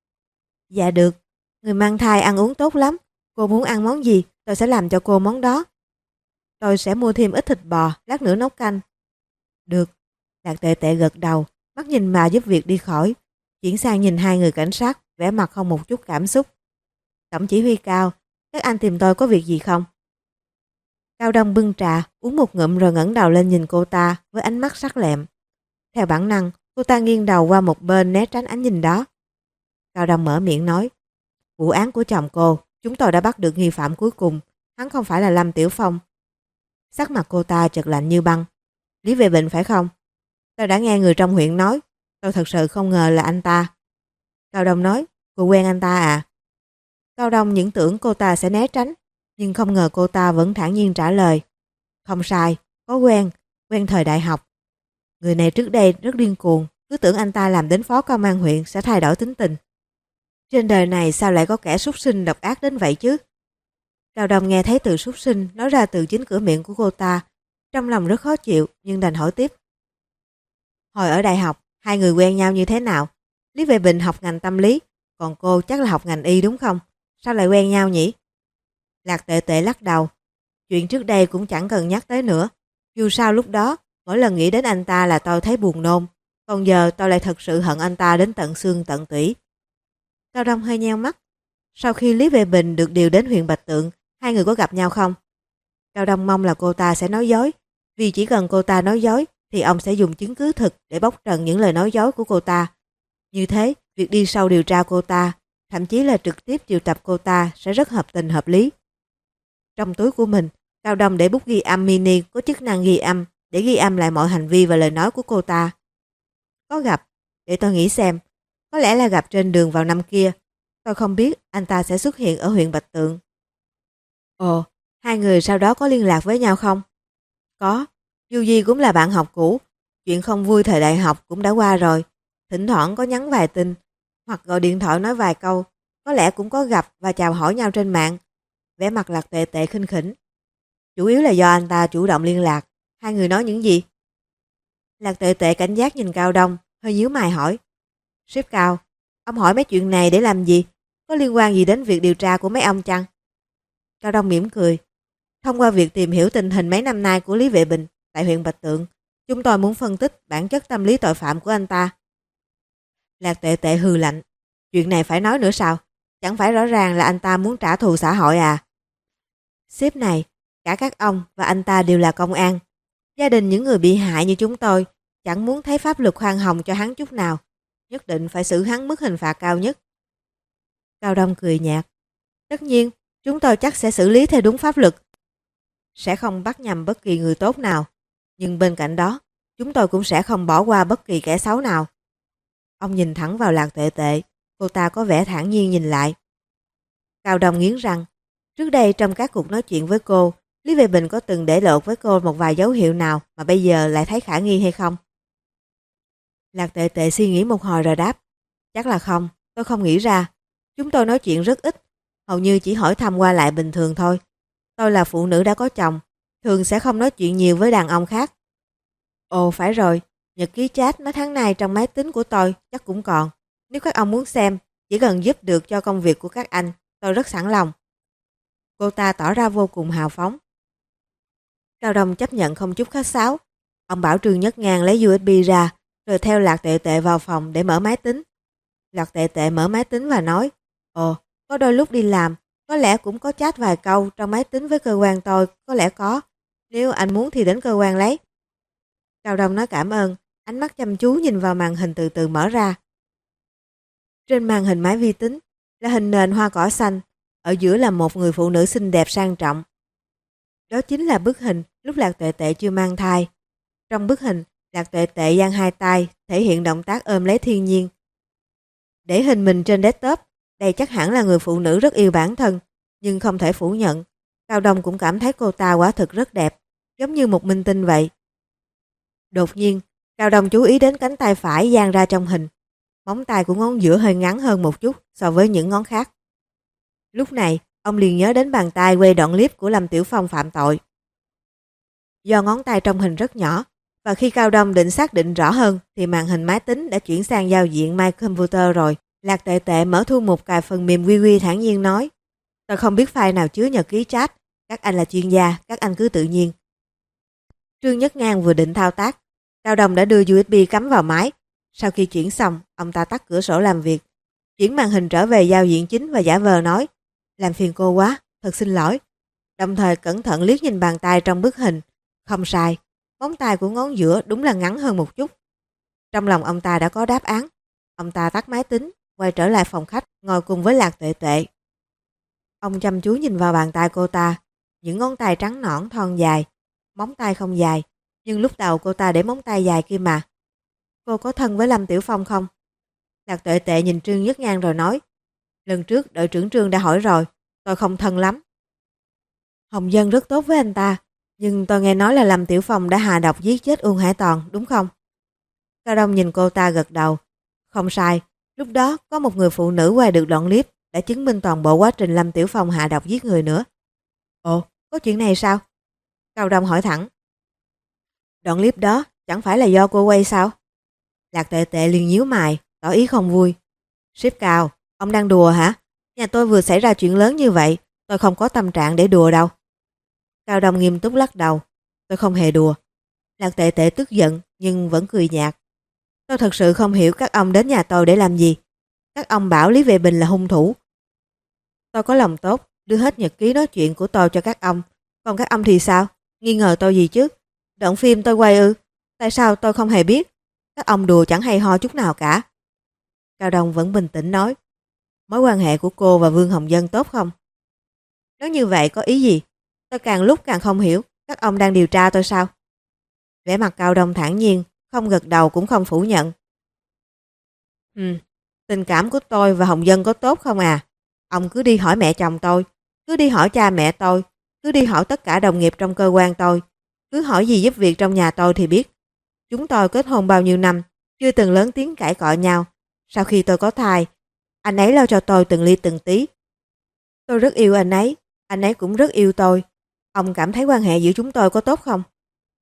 Dạ được, người mang thai ăn uống tốt lắm. Cô muốn ăn món gì, tôi sẽ làm cho cô món đó. Tôi sẽ mua thêm ít thịt bò, lát nữa nấu canh. Được. Lạc Tệ Tệ gật đầu, mắt nhìn bà giúp việc đi khỏi, chuyển sang nhìn hai người cảnh sát, vẻ mặt không một chút cảm xúc. Tổng chỉ huy Cao, các anh tìm tôi có việc gì không? Cao Đông bưng trà, uống một ngụm rồi ngẩng đầu lên nhìn cô ta với ánh mắt sắc lẹm. Theo bản năng, cô ta nghiêng đầu qua một bên né tránh ánh nhìn đó. Cao Đông mở miệng nói, vụ án của chồng cô, chúng tôi đã bắt được nghi phạm cuối cùng, hắn không phải là Lâm Tiểu Phong. Sắc mặt cô ta chợt lạnh như băng. Lý Vệ Bình phải không? Tôi đã nghe người trong huyện nói, tôi thật sự không ngờ là anh ta. Cao Đông nói, cô quen anh ta à? Cao Đông những tưởng cô ta sẽ né tránh, nhưng không ngờ cô ta vẫn thản nhiên trả lời. Không sai, có quen thời đại học. Người này trước đây rất điên cuồng, cứ tưởng anh ta làm đến phó công an huyện sẽ thay đổi tính tình. Trên đời này sao lại có kẻ súc sinh độc ác đến vậy chứ? Cao Đông nghe thấy từ súc sinh nói ra từ chính cửa miệng của cô ta, trong lòng rất khó chịu nhưng đành hỏi tiếp. Hồi ở đại học, hai người quen nhau như thế nào? Lý Vệ Bình học ngành tâm lý, còn cô chắc là học ngành y đúng không? Sao lại quen nhau nhỉ? Lạc Tệ Tệ lắc đầu. Chuyện trước đây cũng chẳng cần nhắc tới nữa. Dù sao lúc đó, mỗi lần nghĩ đến anh ta là tôi thấy buồn nôn. Còn giờ tôi lại thật sự hận anh ta đến tận xương tận tủy. Cao Đông hơi nheo mắt. Sau khi Lý Vệ Bình được điều đến huyện Bạch Tượng, hai người có gặp nhau không? Cao Đông mong là cô ta sẽ nói dối. Vì chỉ cần cô ta nói dối, thì ông sẽ dùng chứng cứ thực để bóc trần những lời nói dối của cô ta. Như thế, việc đi sâu điều tra cô ta, thậm chí là trực tiếp triệu tập cô ta sẽ rất hợp tình hợp lý. Trong túi của mình, Cao Đông để bút ghi âm mini có chức năng ghi âm để ghi âm lại mọi hành vi và lời nói của cô ta. Có gặp, để tôi nghĩ xem, có lẽ là gặp trên đường vào năm kia. Tôi không biết anh ta sẽ xuất hiện ở huyện Bạch Tượng. Ồ, hai người sau đó có liên lạc với nhau không? Có, dù gì cũng là bạn học cũ. Chuyện không vui thời đại học cũng đã qua rồi. Thỉnh thoảng có nhắn vài tin, hoặc gọi điện thoại nói vài câu. Có lẽ cũng có gặp và chào hỏi nhau trên mạng. Vẻ mặt Lạc Tệ Tệ khinh khỉnh. Chủ yếu là do anh ta chủ động liên lạc, Hai người nói những gì? Lạc Tệ Tệ cảnh giác nhìn Cao Đông, hơi nhíu mày hỏi. Sếp Cao, ông hỏi mấy chuyện này để làm gì? Có liên quan gì đến việc điều tra của mấy ông chăng? Cao Đông mỉm cười. Thông qua việc tìm hiểu tình hình mấy năm nay của Lý Vệ Bình tại huyện Bạch Tượng, chúng tôi muốn phân tích bản chất tâm lý tội phạm của anh ta. Lạc Tệ Tệ hừ lạnh. Chuyện này phải nói nữa sao? Chẳng phải rõ ràng là anh ta muốn trả thù xã hội à? Sếp này, cả các ông và anh ta đều là công an. Gia đình những người bị hại như chúng tôi chẳng muốn thấy pháp luật khoan hồng cho hắn chút nào. Nhất định phải xử hắn mức hình phạt cao nhất. Cao Đông cười nhạt. Tất nhiên, chúng tôi chắc sẽ xử lý theo đúng pháp luật. Sẽ không bắt nhầm bất kỳ người tốt nào. Nhưng bên cạnh đó, chúng tôi cũng sẽ không bỏ qua bất kỳ kẻ xấu nào. Ông nhìn thẳng vào Lạc Tệ Tệ, cô ta có vẻ thản nhiên nhìn lại. Cao Đông nghiến răng. Trước đây trong các cuộc nói chuyện với cô, Lý Vệ Bình có từng để lộ với cô một vài dấu hiệu nào mà bây giờ lại thấy khả nghi hay không? Lạc Tệ Tệ suy nghĩ một hồi rồi đáp. Chắc là không, tôi không nghĩ ra. Chúng tôi nói chuyện rất ít, hầu như chỉ hỏi thăm qua lại bình thường thôi. Tôi là phụ nữ đã có chồng, thường sẽ không nói chuyện nhiều với đàn ông khác. Ồ phải rồi, nhật ký chat mấy tháng nay trong máy tính của tôi chắc cũng còn. Nếu các ông muốn xem, chỉ cần giúp được cho công việc của các anh, tôi rất sẵn lòng. Cô ta tỏ ra vô cùng hào phóng. Cao Đông chấp nhận không chút khách sáo. Ông bảo Trương Nhất Ngang lấy USB ra, rồi theo Lạc Tệ Tệ vào phòng để mở máy tính. Lạc Tệ Tệ mở máy tính và nói, ồ, có đôi lúc đi làm, có lẽ cũng có chat vài câu trong máy tính với cơ quan tôi, có lẽ có. Nếu anh muốn thì đến cơ quan lấy. Cao Đông nói cảm ơn, ánh mắt chăm chú nhìn vào màn hình từ từ mở ra. Trên màn hình máy vi tính là hình nền hoa cỏ xanh, ở giữa là một người phụ nữ xinh đẹp sang trọng. Đó chính là bức hình lúc Lạc Tệ Tệ chưa mang thai. Trong bức hình, Lạc Tệ Tệ giang hai tay, thể hiện động tác ôm lấy thiên nhiên. Để hình mình trên desktop, đây chắc hẳn là người phụ nữ rất yêu bản thân, nhưng không thể phủ nhận. Cao Đông cũng cảm thấy cô ta quả thực rất đẹp, giống như một minh tinh vậy. Đột nhiên, Cao Đông chú ý đến cánh tay phải dang ra trong hình. Móng tay của ngón giữa hơi ngắn hơn một chút so với những ngón khác. Lúc này, ông liền nhớ đến bàn tay quay đoạn clip của Lâm Tiểu Phong phạm tội. Do ngón tay trong hình rất nhỏ, và khi Cao Đông định xác định rõ hơn thì màn hình máy tính đã chuyển sang giao diện My Computer rồi. Lạc Tệ Tệ mở thu mục cài phần mềm QQ thản nhiên nói, tôi không biết file nào chứa nhật ký chat, các anh là chuyên gia, các anh cứ tự nhiên. Trương Nhất Ngang vừa định thao tác, Cao Đông đã đưa USB cắm vào máy. Sau khi chuyển xong, ông ta tắt cửa sổ làm việc, chuyển màn hình trở về giao diện chính và giả vờ nói, làm phiền cô quá, thật xin lỗi. Đồng thời cẩn thận liếc nhìn bàn tay trong bức hình. Không sai, móng tay của ngón giữa đúng là ngắn hơn một chút. Trong lòng ông ta đã có đáp án. Ông ta tắt máy tính, quay trở lại phòng khách, ngồi cùng với Lạc Tệ Tệ. Ông chăm chú nhìn vào bàn tay cô ta, những ngón tay trắng nõn thon dài, móng tay không dài, nhưng lúc đầu cô ta để móng tay dài kia mà. Cô có thân với Lâm Tiểu Phong không? Lạc Tệ Tệ nhìn Trương Nhất Ngang rồi nói, lần trước đội trưởng Trương đã hỏi rồi, tôi không thân lắm. Hồng Dân rất tốt với anh ta, nhưng tôi nghe nói là Lâm Tiểu Phong đã hạ độc giết chết Uông Hải Toàn, đúng không? Cao Đông nhìn cô ta gật đầu. Không sai, lúc đó có một người phụ nữ quay được đoạn clip đã chứng minh toàn bộ quá trình Lâm Tiểu Phong hạ độc giết người nữa. Ồ, có chuyện này sao? Cao Đông hỏi thẳng. Đoạn clip đó chẳng phải là do cô quay sao? Lạc Tệ Tệ liền nhíu mày, tỏ ý không vui. Sếp Cao, ông đang đùa hả? Nhà tôi vừa xảy ra chuyện lớn như vậy, tôi không có tâm trạng để đùa đâu. Cao Đông nghiêm túc lắc đầu. Tôi không hề đùa. Lạc Tệ Tệ tức giận nhưng vẫn cười nhạt. Tôi thật sự không hiểu các ông đến nhà tôi để làm gì. Các ông bảo Lý Vệ Bình là hung thủ. Tôi có lòng tốt, đưa hết nhật ký nói chuyện của tôi cho các ông. Còn các ông thì sao? Nghi ngờ tôi gì chứ? Đoạn phim tôi quay ư? Tại sao tôi không hề biết? Các ông đùa chẳng hay ho chút nào cả. Cao Đông vẫn bình tĩnh nói. Mối quan hệ của cô và Vương Hồng Dân tốt không? Nói như vậy có ý gì? Tôi càng lúc càng không hiểu. Các ông đang điều tra tôi sao? Vẻ mặt Cao Đông thản nhiên, không gật đầu cũng không phủ nhận. Tình cảm của tôi và Hồng Dân có tốt không à? Ông cứ đi hỏi mẹ chồng tôi, cứ đi hỏi cha mẹ tôi, cứ đi hỏi tất cả đồng nghiệp trong cơ quan tôi, cứ hỏi gì giúp việc trong nhà tôi thì biết. Chúng tôi kết hôn bao nhiêu năm, chưa từng lớn tiếng cãi cọ nhau. Sau khi tôi có thai, anh ấy lo cho tôi từng ly từng tí. Tôi rất yêu anh ấy cũng rất yêu tôi. Ông cảm thấy quan hệ giữa chúng tôi có tốt không?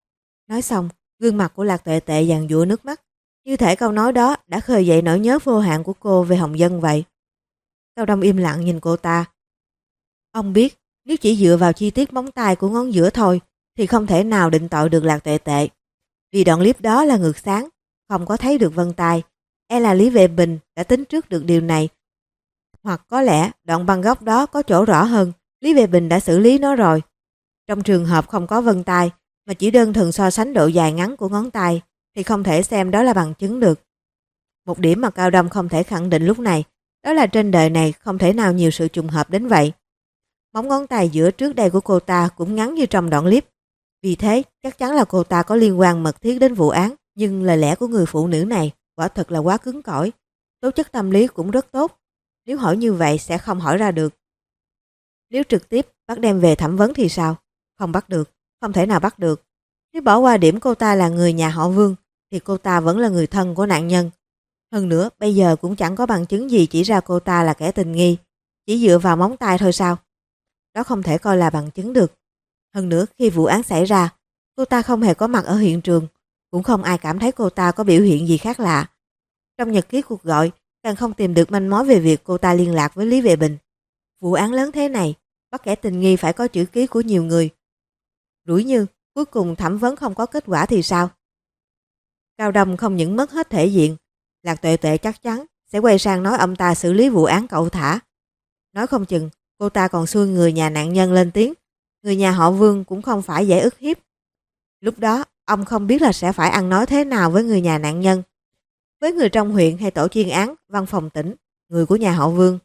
Nói xong, gương mặt của Lạc Tuệ Tệ giàn giụa nước mắt, như thể câu nói đó đã khơi dậy nỗi nhớ vô hạn của cô về Hồng Dân vậy. Cao Đông im lặng nhìn cô ta. Ông biết, nếu chỉ dựa vào chi tiết móng tay của ngón giữa thôi thì không thể nào định tội được Lạc Tuệ Tệ. Vì đoạn clip đó là ngược sáng, không có thấy được vân tay. E là Lý Vệ Bình đã tính trước được điều này. Hoặc có lẽ đoạn băng góc đó có chỗ rõ hơn, Lý Vệ Bình đã xử lý nó rồi. Trong trường hợp không có vân tay mà chỉ đơn thuần so sánh độ dài ngắn của ngón tay thì không thể xem đó là bằng chứng được. Một điểm mà Cao Đông không thể khẳng định lúc này đó là trên đời này không thể nào nhiều sự trùng hợp đến vậy. Móng ngón tay giữa trước đây của cô ta cũng ngắn như trong đoạn clip. Vì thế chắc chắn là cô ta có liên quan mật thiết đến vụ án. Nhưng lời lẽ của người phụ nữ này quả thật là quá cứng cỏi. Tố chất tâm lý cũng rất tốt. Nếu hỏi như vậy sẽ không hỏi ra được. Nếu trực tiếp bắt đem về thẩm vấn thì sao? Không bắt được, không thể nào bắt được. Nếu bỏ qua điểm cô ta là người nhà họ Vương thì cô ta vẫn là người thân của nạn nhân. Hơn nữa bây giờ cũng chẳng có bằng chứng gì chỉ ra cô ta là kẻ tình nghi. Chỉ dựa vào móng tay thôi sao? Đó không thể coi là bằng chứng được. Hơn nữa khi vụ án xảy ra, cô ta không hề có mặt ở hiện trường. Cũng không ai cảm thấy cô ta có biểu hiện gì khác lạ. Trong nhật ký cuộc gọi, càng không tìm được manh mối về việc cô ta liên lạc với Lý Vệ Bình. Vụ án lớn thế này, bắt kẻ tình nghi phải có chữ ký của nhiều người. Rủi như cuối cùng thẩm vấn không có kết quả thì sao? Cao Đông không những mất hết thể diện, Lạc Tuệ Tệ chắc chắn sẽ quay sang nói ông ta xử lý vụ án cẩu thả. Nói không chừng cô ta còn xui người nhà nạn nhân lên tiếng. Người nhà họ Vương cũng không phải dễ ức hiếp. Lúc đó ông không biết là sẽ phải ăn nói thế nào với người nhà nạn nhân, với người trong huyện hay tổ chuyên án, văn phòng tỉnh, người của nhà họ Vương.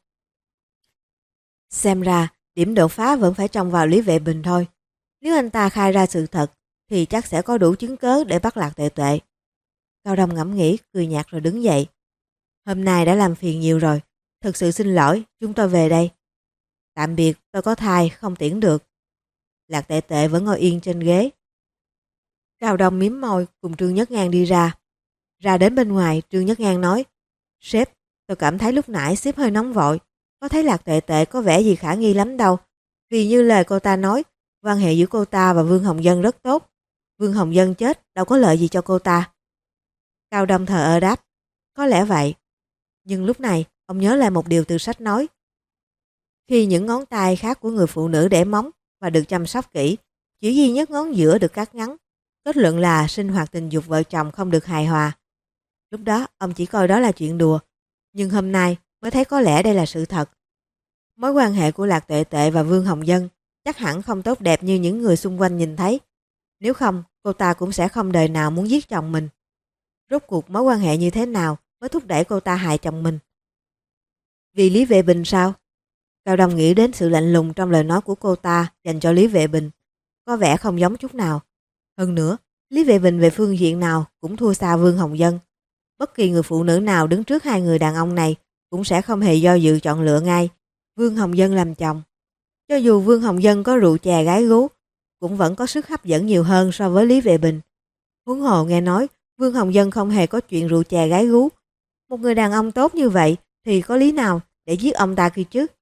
Xem ra điểm đột phá vẫn phải trông vào Lý Vệ Bình thôi. Nếu anh ta khai ra sự thật thì chắc sẽ có đủ chứng cớ để bắt Lạc Tuệ Tuệ. Cao Đông ngẫm nghĩ, cười nhạt rồi đứng dậy. Hôm nay đã làm phiền nhiều rồi, thực sự xin lỗi, chúng tôi về đây. Tạm biệt, tôi có thai, không tiễn được. Lạc Tuệ Tuệ vẫn ngồi yên trên ghế. Cao Đông mím môi cùng Trương Nhất Ngang đi ra. Ra đến bên ngoài, Trương Nhất Ngang nói, sếp, tôi cảm thấy lúc nãy sếp hơi nóng vội. Có thấy Lạc Tuệ Tuệ có vẻ gì khả nghi lắm đâu. Vì như lời cô ta nói, quan hệ giữa cô ta và Vương Hồng Dân rất tốt. Vương Hồng Dân chết đâu có lợi gì cho cô ta. Cao Đông thờ ơ đáp, có lẽ vậy. Nhưng lúc này, ông nhớ lại một điều từ sách nói. Khi những ngón tay khác của người phụ nữ để móng và được chăm sóc kỹ, chỉ duy nhất ngón giữa được cắt ngắn. Kết luận là sinh hoạt tình dục vợ chồng không được hài hòa. Lúc đó ông chỉ coi đó là chuyện đùa, nhưng hôm nay mới thấy có lẽ đây là sự thật. Mối quan hệ của Lạc Tuệ Tệ và Vương Hồng Dân chắc hẳn không tốt đẹp như những người xung quanh nhìn thấy. Nếu không, cô ta cũng sẽ không đời nào muốn giết chồng mình. Rốt cuộc mối quan hệ như thế nào mới thúc đẩy cô ta hại chồng mình? Vì Lý Vệ Bình sao? Cao Đông nghĩ đến sự lạnh lùng trong lời nói của cô ta dành cho Lý Vệ Bình. Có vẻ không giống chút nào. Hơn nữa, Lý Vệ Bình về phương diện nào cũng thua xa Vương Hồng Dân. Bất kỳ người phụ nữ nào đứng trước hai người đàn ông này cũng sẽ không hề do dự chọn lựa ngay Vương Hồng Dân làm chồng. Cho dù Vương Hồng Dân có rượu chè gái gú, cũng vẫn có sức hấp dẫn nhiều hơn so với Lý Vệ Bình. Huống hồ nghe nói Vương Hồng Dân không hề có chuyện rượu chè gái gú. Một người đàn ông tốt như vậy thì có lý nào để giết ông ta kia chứ?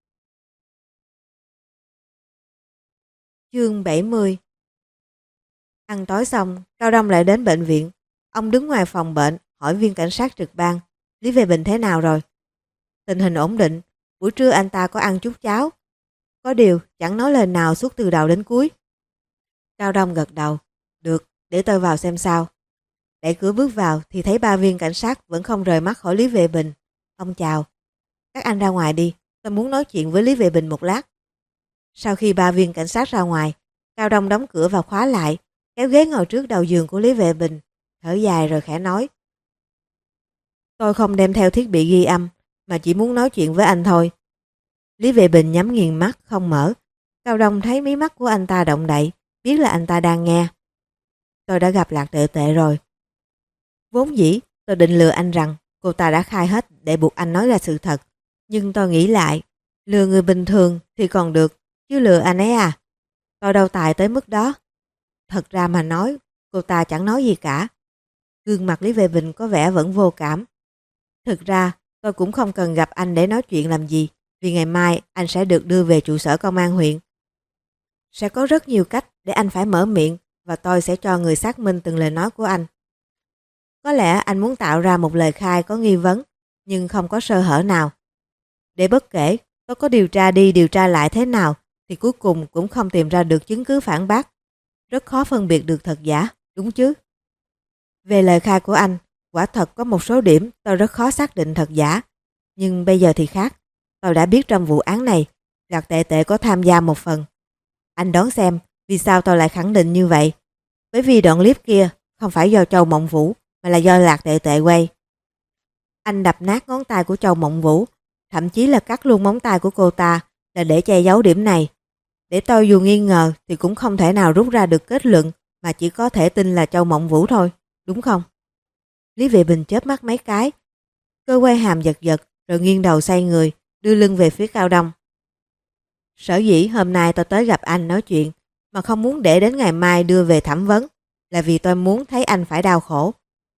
Chương 70. Ăn tối xong, Cao Đông lại đến bệnh viện. Ông đứng ngoài phòng bệnh hỏi viên cảnh sát trực ban, Lý Vệ Bình thế nào rồi? Tình hình ổn định, buổi trưa anh ta có ăn chút cháo. Có điều chẳng nói lời nào suốt từ đầu đến cuối. Cao Đông gật đầu, được, để tôi vào xem sao. Đẩy cửa bước vào thì thấy ba viên cảnh sát vẫn không rời mắt khỏi Lý Vệ Bình. Ông chào, các anh ra ngoài đi, tôi muốn nói chuyện với Lý Vệ Bình một lát. Sau khi ba viên cảnh sát ra ngoài, Cao Đông đóng cửa và khóa lại, kéo ghế ngồi trước đầu giường của Lý Vệ Bình, thở dài rồi khẽ nói. Tôi không đem theo thiết bị ghi âm, mà chỉ muốn nói chuyện với anh thôi. Lý Vệ Bình nhắm nghiền mắt, không mở. Cao Đông thấy mí mắt của anh ta động đậy, biết là anh ta đang nghe. Tôi đã gặp Lạc Tuệ Tệ rồi. Vốn dĩ, tôi định lừa anh rằng cô ta đã khai hết để buộc anh nói ra sự thật. Nhưng tôi nghĩ lại, lừa người bình thường thì còn được, chứ lừa anh ấy à? Tôi đâu tài tới mức đó. Thật ra mà nói, cô ta chẳng nói gì cả. Gương mặt Lý Vệ Bình có vẻ vẫn vô cảm. Thực ra, tôi cũng không cần gặp anh để nói chuyện làm gì, vì ngày mai anh sẽ được đưa về trụ sở công an huyện. Sẽ có rất nhiều cách để anh phải mở miệng và tôi sẽ cho người xác minh từng lời nói của anh. Có lẽ anh muốn tạo ra một lời khai có nghi vấn, nhưng không có sơ hở nào. Để bất kể tôi có điều tra đi điều tra lại thế nào, thì cuối cùng cũng không tìm ra được chứng cứ phản bác. Rất khó phân biệt được thật giả, đúng chứ? Về lời khai của anh, quả thật có một số điểm tôi rất khó xác định thật giả. Nhưng bây giờ thì khác. Tôi đã biết trong vụ án này, Lạc Tệ Tệ có tham gia một phần. Anh đoán xem vì sao tôi lại khẳng định như vậy. Bởi vì đoạn clip kia không phải do Châu Mộng Vũ, mà là do Lạc Tệ Tệ quay. Anh đập nát ngón tay của Châu Mộng Vũ, thậm chí là cắt luôn móng tay của cô ta, là để che giấu điểm này. Để tôi dù nghi ngờ thì cũng không thể nào rút ra được kết luận, mà chỉ có thể tin là Châu Mộng Vũ thôi, đúng không? Lý Vệ Bình chớp mắt mấy cái, cơ quay hàm giật giật rồi nghiêng đầu xoay người, đưa lưng về phía Cao Đông. Sở dĩ hôm nay tôi tới gặp anh nói chuyện mà không muốn để đến ngày mai đưa về thẩm vấn là vì tôi muốn thấy anh phải đau khổ.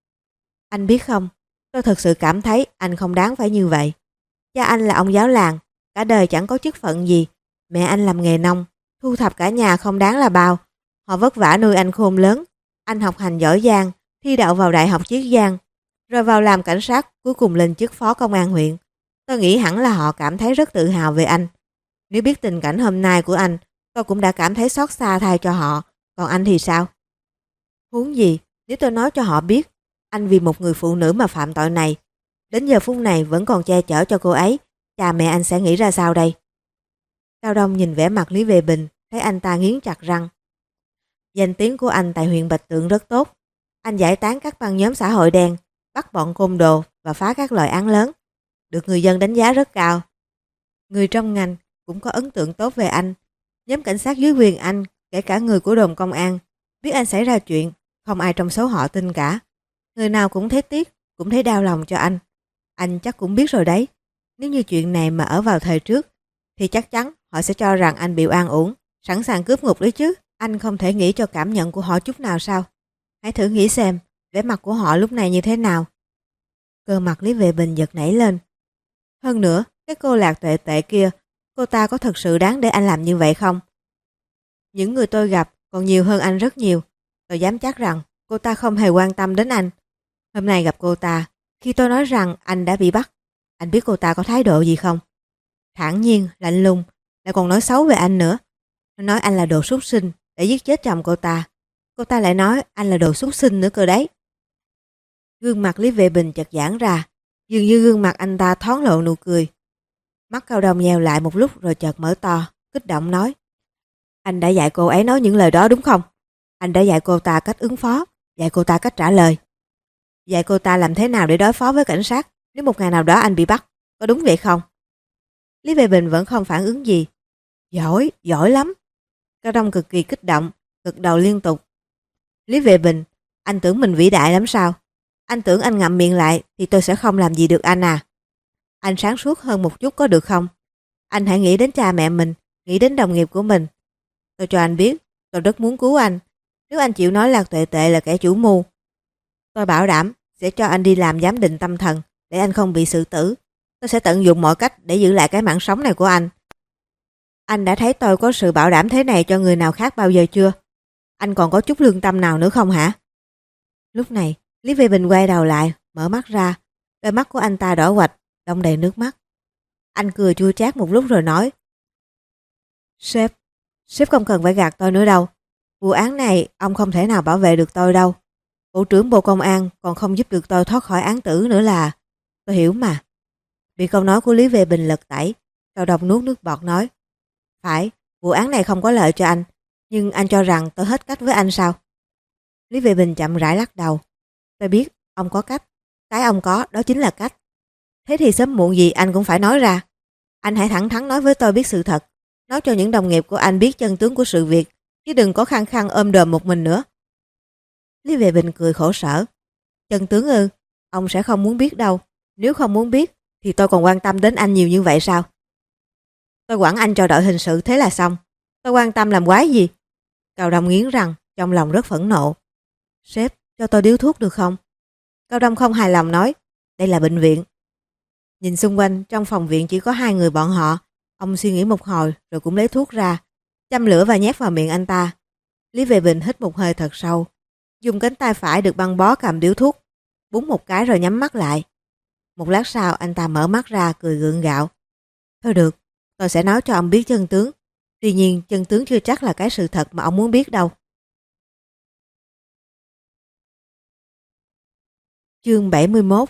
Anh biết không, tôi thật sự cảm thấy anh không đáng phải như vậy. Cha anh là ông giáo làng, cả đời chẳng có chức phận gì. Mẹ anh làm nghề nông, thu thập cả nhà không đáng là bao. Họ vất vả nuôi anh khôn lớn. Anh học hành giỏi giang, thi đậu vào Đại học Chiết Giang, rồi vào làm cảnh sát, cuối cùng lên chức phó công an huyện. Tôi nghĩ hẳn là họ cảm thấy rất tự hào về anh. Nếu biết tình cảnh hôm nay của anh, tôi cũng đã cảm thấy xót xa thay cho họ. Còn anh thì sao? Huống gì, nếu tôi nói cho họ biết anh vì một người phụ nữ mà phạm tội này, đến giờ phút này vẫn còn che chở cho cô ấy, cha mẹ anh sẽ nghĩ ra sao đây? Cao Đông nhìn vẻ mặt Lý Vệ Bình, thấy anh ta nghiến chặt răng. Danh tiếng của anh tại huyện Bạch Tượng rất tốt. Anh giải tán các băng nhóm xã hội đen, bắt bọn côn đồ và phá các loại án lớn, được người dân đánh giá rất cao. Người trong ngành cũng có ấn tượng tốt về anh. Nhóm cảnh sát dưới quyền anh, kể cả người của đồn công an, biết anh xảy ra chuyện, không ai trong số họ tin cả. Người nào cũng thấy tiếc, cũng thấy đau lòng cho anh. Anh chắc cũng biết rồi đấy. Nếu như chuyện này mà ở vào thời trước, thì chắc chắn họ sẽ cho rằng anh bị oan uổng, sẵn sàng cướp ngục đấy chứ. Anh không thể nghĩ cho cảm nhận của họ chút nào sao? Hãy thử nghĩ xem, vẻ mặt của họ lúc này như thế nào. Cơ mặt Lý Vệ Bình giật nảy lên. Hơn nữa, cái cô Lạc Tuệ Tệ kia, cô ta có thật sự đáng để anh làm như vậy không? Những người tôi gặp còn nhiều hơn anh rất nhiều. Tôi dám chắc rằng cô ta không hề quan tâm đến anh. Hôm nay gặp cô ta, khi tôi nói rằng anh đã bị bắt, anh biết cô ta có thái độ gì không? Thản nhiên, lạnh lùng, lại còn nói xấu về anh nữa. Nó nói anh là đồ súc sinh để giết chết chồng cô ta. Cô ta lại nói anh là đồ súc sinh nữa cơ đấy. Gương mặt Lý Vệ Bình chợt giãn ra, dường như gương mặt anh ta thoáng lộ nụ cười. Mắt Cao Đông nheo lại một lúc rồi chợt mở to, kích động nói. Anh đã dạy cô ấy nói những lời đó đúng không? Anh đã dạy cô ta cách ứng phó, dạy cô ta cách trả lời. Dạy cô ta làm thế nào để đối phó với cảnh sát nếu một ngày nào đó anh bị bắt, có đúng vậy không? Lý Vệ Bình vẫn không phản ứng gì. Giỏi, giỏi lắm. Cao Đông cực kỳ kích động, gật đầu liên tục. Lý Vệ Bình, anh tưởng mình vĩ đại lắm sao? Anh tưởng anh ngậm miệng lại thì tôi sẽ không làm gì được anh à? Anh sáng suốt hơn một chút có được không? Anh hãy nghĩ đến cha mẹ mình, nghĩ đến đồng nghiệp của mình. Tôi cho anh biết, tôi rất muốn cứu anh. Nếu anh chịu nói Lạc Tuệ Tệ là kẻ chủ mưu, tôi bảo đảm sẽ cho anh đi làm giám định tâm thần để anh không bị xử tử. Tôi sẽ tận dụng mọi cách để giữ lại cái mạng sống này của anh. Anh đã thấy tôi có sự bảo đảm thế này cho người nào khác bao giờ chưa? Anh còn có chút lương tâm nào nữa không hả? Lúc này, Lý Vệ Bình quay đầu lại, mở mắt ra. Đôi mắt của anh ta đỏ quạch, đong đầy nước mắt. Anh cười chua chát một lúc rồi nói. Sếp không cần phải gạt tôi nữa đâu. Vụ án này ông không thể nào bảo vệ được tôi đâu. Bộ trưởng Bộ Công an còn không giúp được tôi thoát khỏi án tử nữa là... Tôi hiểu mà. Bị câu nói của Lý Vệ Bình lật tẩy, Cao Đông nuốt nước bọt nói. Phải, vụ án này không có lợi cho anh, nhưng anh cho rằng tôi hết cách với anh sao? Lý Vệ Bình chậm rãi lắc đầu. Tôi biết, ông có cách. Cái ông có, đó chính là cách. Thế thì sớm muộn gì anh cũng phải nói ra. Anh hãy thẳng thắn nói với tôi biết sự thật. Nói cho những đồng nghiệp của anh biết chân tướng của sự việc, chứ đừng có khăng khăng ôm đồm một mình nữa. Lý Vệ Bình cười khổ sở. Chân tướng ư? Ông sẽ không muốn biết đâu. Nếu không muốn biết, thì tôi còn quan tâm đến anh nhiều như vậy sao? Tôi quản anh cho đội hình sự thế là xong. Tôi quan tâm làm quái gì? Cao Đông nghiến răng, trong lòng rất phẫn nộ. Sếp, cho tôi điếu thuốc được không? Cao Đông không hài lòng nói. Đây là bệnh viện. Nhìn xung quanh, trong phòng viện chỉ có hai người bọn họ. Ông suy nghĩ một hồi rồi cũng lấy thuốc ra, châm lửa và nhét vào miệng anh ta. Lý Vệ Bình hít một hơi thật sâu, dùng cánh tay phải được băng bó cầm điếu thuốc, búng một cái rồi nhắm mắt lại. Một lát sau anh ta mở mắt ra cười gượng gạo. Thôi được, tôi sẽ nói cho ông biết chân tướng. Tuy nhiên chân tướng chưa chắc là cái sự thật mà ông muốn biết đâu. Chương 71.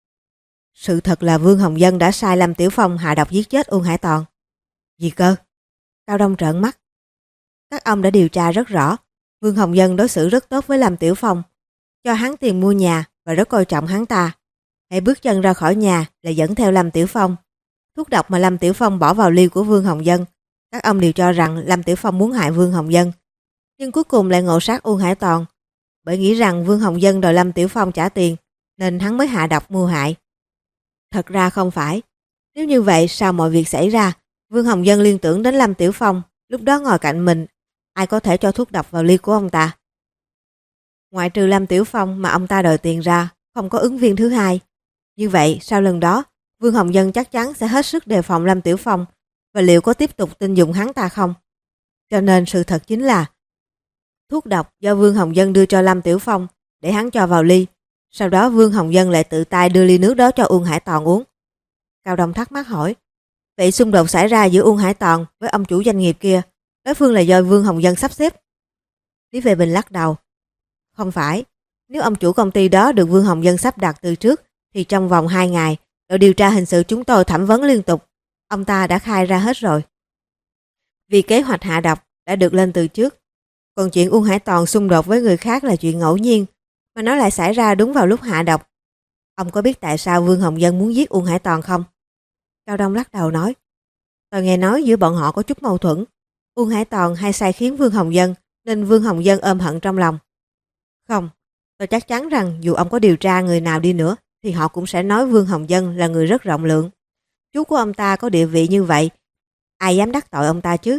Sự thật là Vương Hồng Dân đã sai Lâm Tiểu Phong hạ độc giết chết Uông Hải Toàn. Gì cơ? Cao Đông trợn mắt. Các ông đã điều tra rất rõ. Vương Hồng Dân đối xử rất tốt với Lâm Tiểu Phong, cho hắn tiền mua nhà và rất coi trọng hắn ta. Hãy bước chân ra khỏi nhà là dẫn theo Lâm Tiểu Phong. Thuốc độc mà Lâm Tiểu Phong bỏ vào ly của Vương Hồng Dân, các ông đều cho rằng Lâm Tiểu Phong muốn hại Vương Hồng Dân, nhưng cuối cùng lại ngộ sát Uông Hải Toàn, bởi nghĩ rằng Vương Hồng Dân đòi Lâm Tiểu Phong trả tiền nên hắn mới hạ độc mưu hại. Thật ra không phải. Nếu như vậy sao mọi việc xảy ra? Vương Hồng Dân liên tưởng đến Lâm Tiểu Phong, lúc đó ngồi cạnh mình, ai có thể cho thuốc độc vào ly của ông ta? Ngoại trừ Lâm Tiểu Phong mà ông ta đòi tiền ra, không có ứng viên thứ hai. Như vậy sau lần đó, Vương Hồng Dân chắc chắn sẽ hết sức đề phòng Lâm Tiểu Phong, và liệu có tiếp tục tin dùng hắn ta không? Cho nên sự thật chính là thuốc độc do Vương Hồng Dân đưa cho Lâm Tiểu Phong để hắn cho vào ly. Sau đó Vương Hồng Dân lại tự tay đưa ly nước đó cho Uông Hải Toàn uống. Cao Đông thắc mắc hỏi, vậy xung đột xảy ra giữa Uông Hải Toàn với ông chủ doanh nghiệp kia, đối phương là do Vương Hồng Dân sắp xếp? Lý Vệ Bình lắc đầu. Không phải, nếu ông chủ công ty đó được Vương Hồng Dân sắp đặt từ trước, thì trong vòng 2 ngày, đội điều tra hình sự chúng tôi thẩm vấn liên tục, ông ta đã khai ra hết rồi. Vì kế hoạch hạ độc đã được lên từ trước, còn chuyện Uông Hải Toàn xung đột với người khác là chuyện ngẫu nhiên, mà nó lại xảy ra đúng vào lúc hạ độc. Ông có biết tại sao Vương Hồng Dân muốn giết Uông Hải Toàn không? Cao Đông lắc đầu nói, tôi nghe nói giữa bọn họ có chút mâu thuẫn. Uông Hải Toàn hay sai khiến Vương Hồng Dân, nên Vương Hồng Dân ôm hận trong lòng. Không, tôi chắc chắn rằng dù ông có điều tra người nào đi nữa, thì họ cũng sẽ nói Vương Hồng Dân là người rất rộng lượng. Chú của ông ta có địa vị như vậy, ai dám đắc tội ông ta chứ?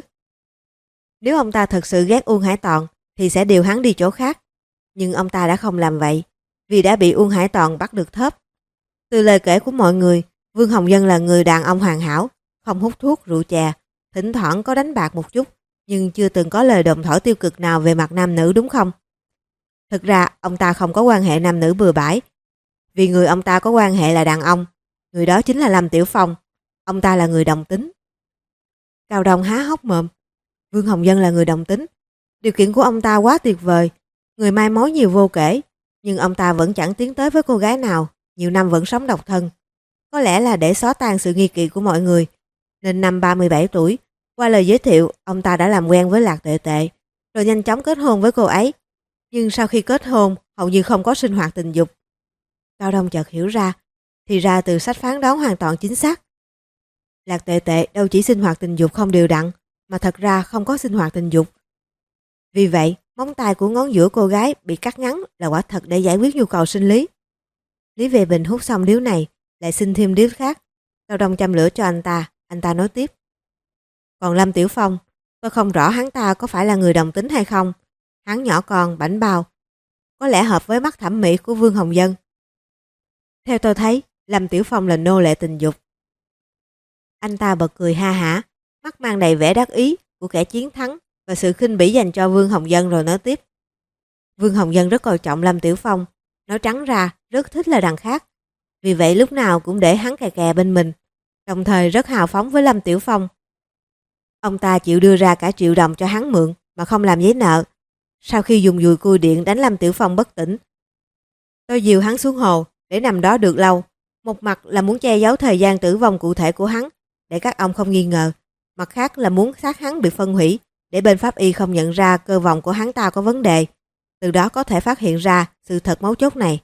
Nếu ông ta thật sự ghét Uông Hải Toàn, thì sẽ điều hắn đi chỗ khác. Nhưng ông ta đã không làm vậy, vì đã bị Uông Hải Toàn bắt được thớp. Từ lời kể của mọi người, Vương Hồng Dân là người đàn ông hoàn hảo, không hút thuốc, rượu chè, thỉnh thoảng có đánh bạc một chút, nhưng chưa từng có lời đồn thổi tiêu cực nào về mặt nam nữ, đúng không? Thực ra, ông ta không có quan hệ nam nữ bừa bãi, vì người ông ta có quan hệ là đàn ông, người đó chính là Lâm Tiểu Phong. Ông ta là người đồng tính. Cao Đông há hốc mồm. Vương Hồng Dân là người đồng tính. Điều kiện của ông ta quá tuyệt vời, người mai mối nhiều vô kể, nhưng ông ta vẫn chẳng tiến tới với cô gái nào, nhiều năm vẫn sống độc thân. Có lẽ là để xóa tan sự nghi kỵ của mọi người, nên năm 37 tuổi, qua lời giới thiệu, ông ta đã làm quen với Lạc Tệ Tệ, rồi nhanh chóng kết hôn với cô ấy. Nhưng sau khi kết hôn, hầu như không có sinh hoạt tình dục. Cao Đông chợt hiểu ra, thì ra từ sách phán đoán hoàn toàn chính xác. Lạc Tệ Tệ đâu chỉ sinh hoạt tình dục không đều đặn, mà thật ra không có sinh hoạt tình dục. Vì vậy, móng tay của ngón giữa cô gái bị cắt ngắn là quả thật để giải quyết nhu cầu sinh lý. Lý Vệ Bình hút xong điếu này, lại xin thêm điếu khác. Cao Đông châm lửa cho anh ta nói tiếp. Còn Lâm Tiểu Phong, tôi không rõ hắn ta có phải là người đồng tính hay không. Hắn nhỏ con, bảnh bao, có lẽ hợp với mắt thẩm mỹ của Vương Hồng Dân. Theo tôi thấy, Lâm Tiểu Phong là nô lệ tình dục. Anh ta bật cười ha hả, mắt mang đầy vẻ đắc ý của kẻ chiến thắng và sự khinh bỉ dành cho Vương Hồng Dân, rồi nói tiếp. Vương Hồng Dân rất coi trọng Lâm Tiểu Phong, nói trắng ra rất thích là đằng khác. Vì vậy lúc nào cũng để hắn kè kè bên mình, đồng thời rất hào phóng với Lâm Tiểu Phong. Ông ta chịu đưa ra cả 1 triệu đồng cho hắn mượn mà không làm giấy nợ. Sau khi dùng dùi cui điện đánh Lâm Tiểu Phong bất tỉnh, tôi dìu hắn xuống hồ để nằm đó được lâu. Một mặt là muốn che giấu thời gian tử vong cụ thể của hắn để các ông không nghi ngờ, mặt khác là muốn xác hắn bị phân hủy để bên pháp y không nhận ra cơ vòng của hắn ta có vấn đề, từ đó có thể phát hiện ra sự thật mấu chốt này.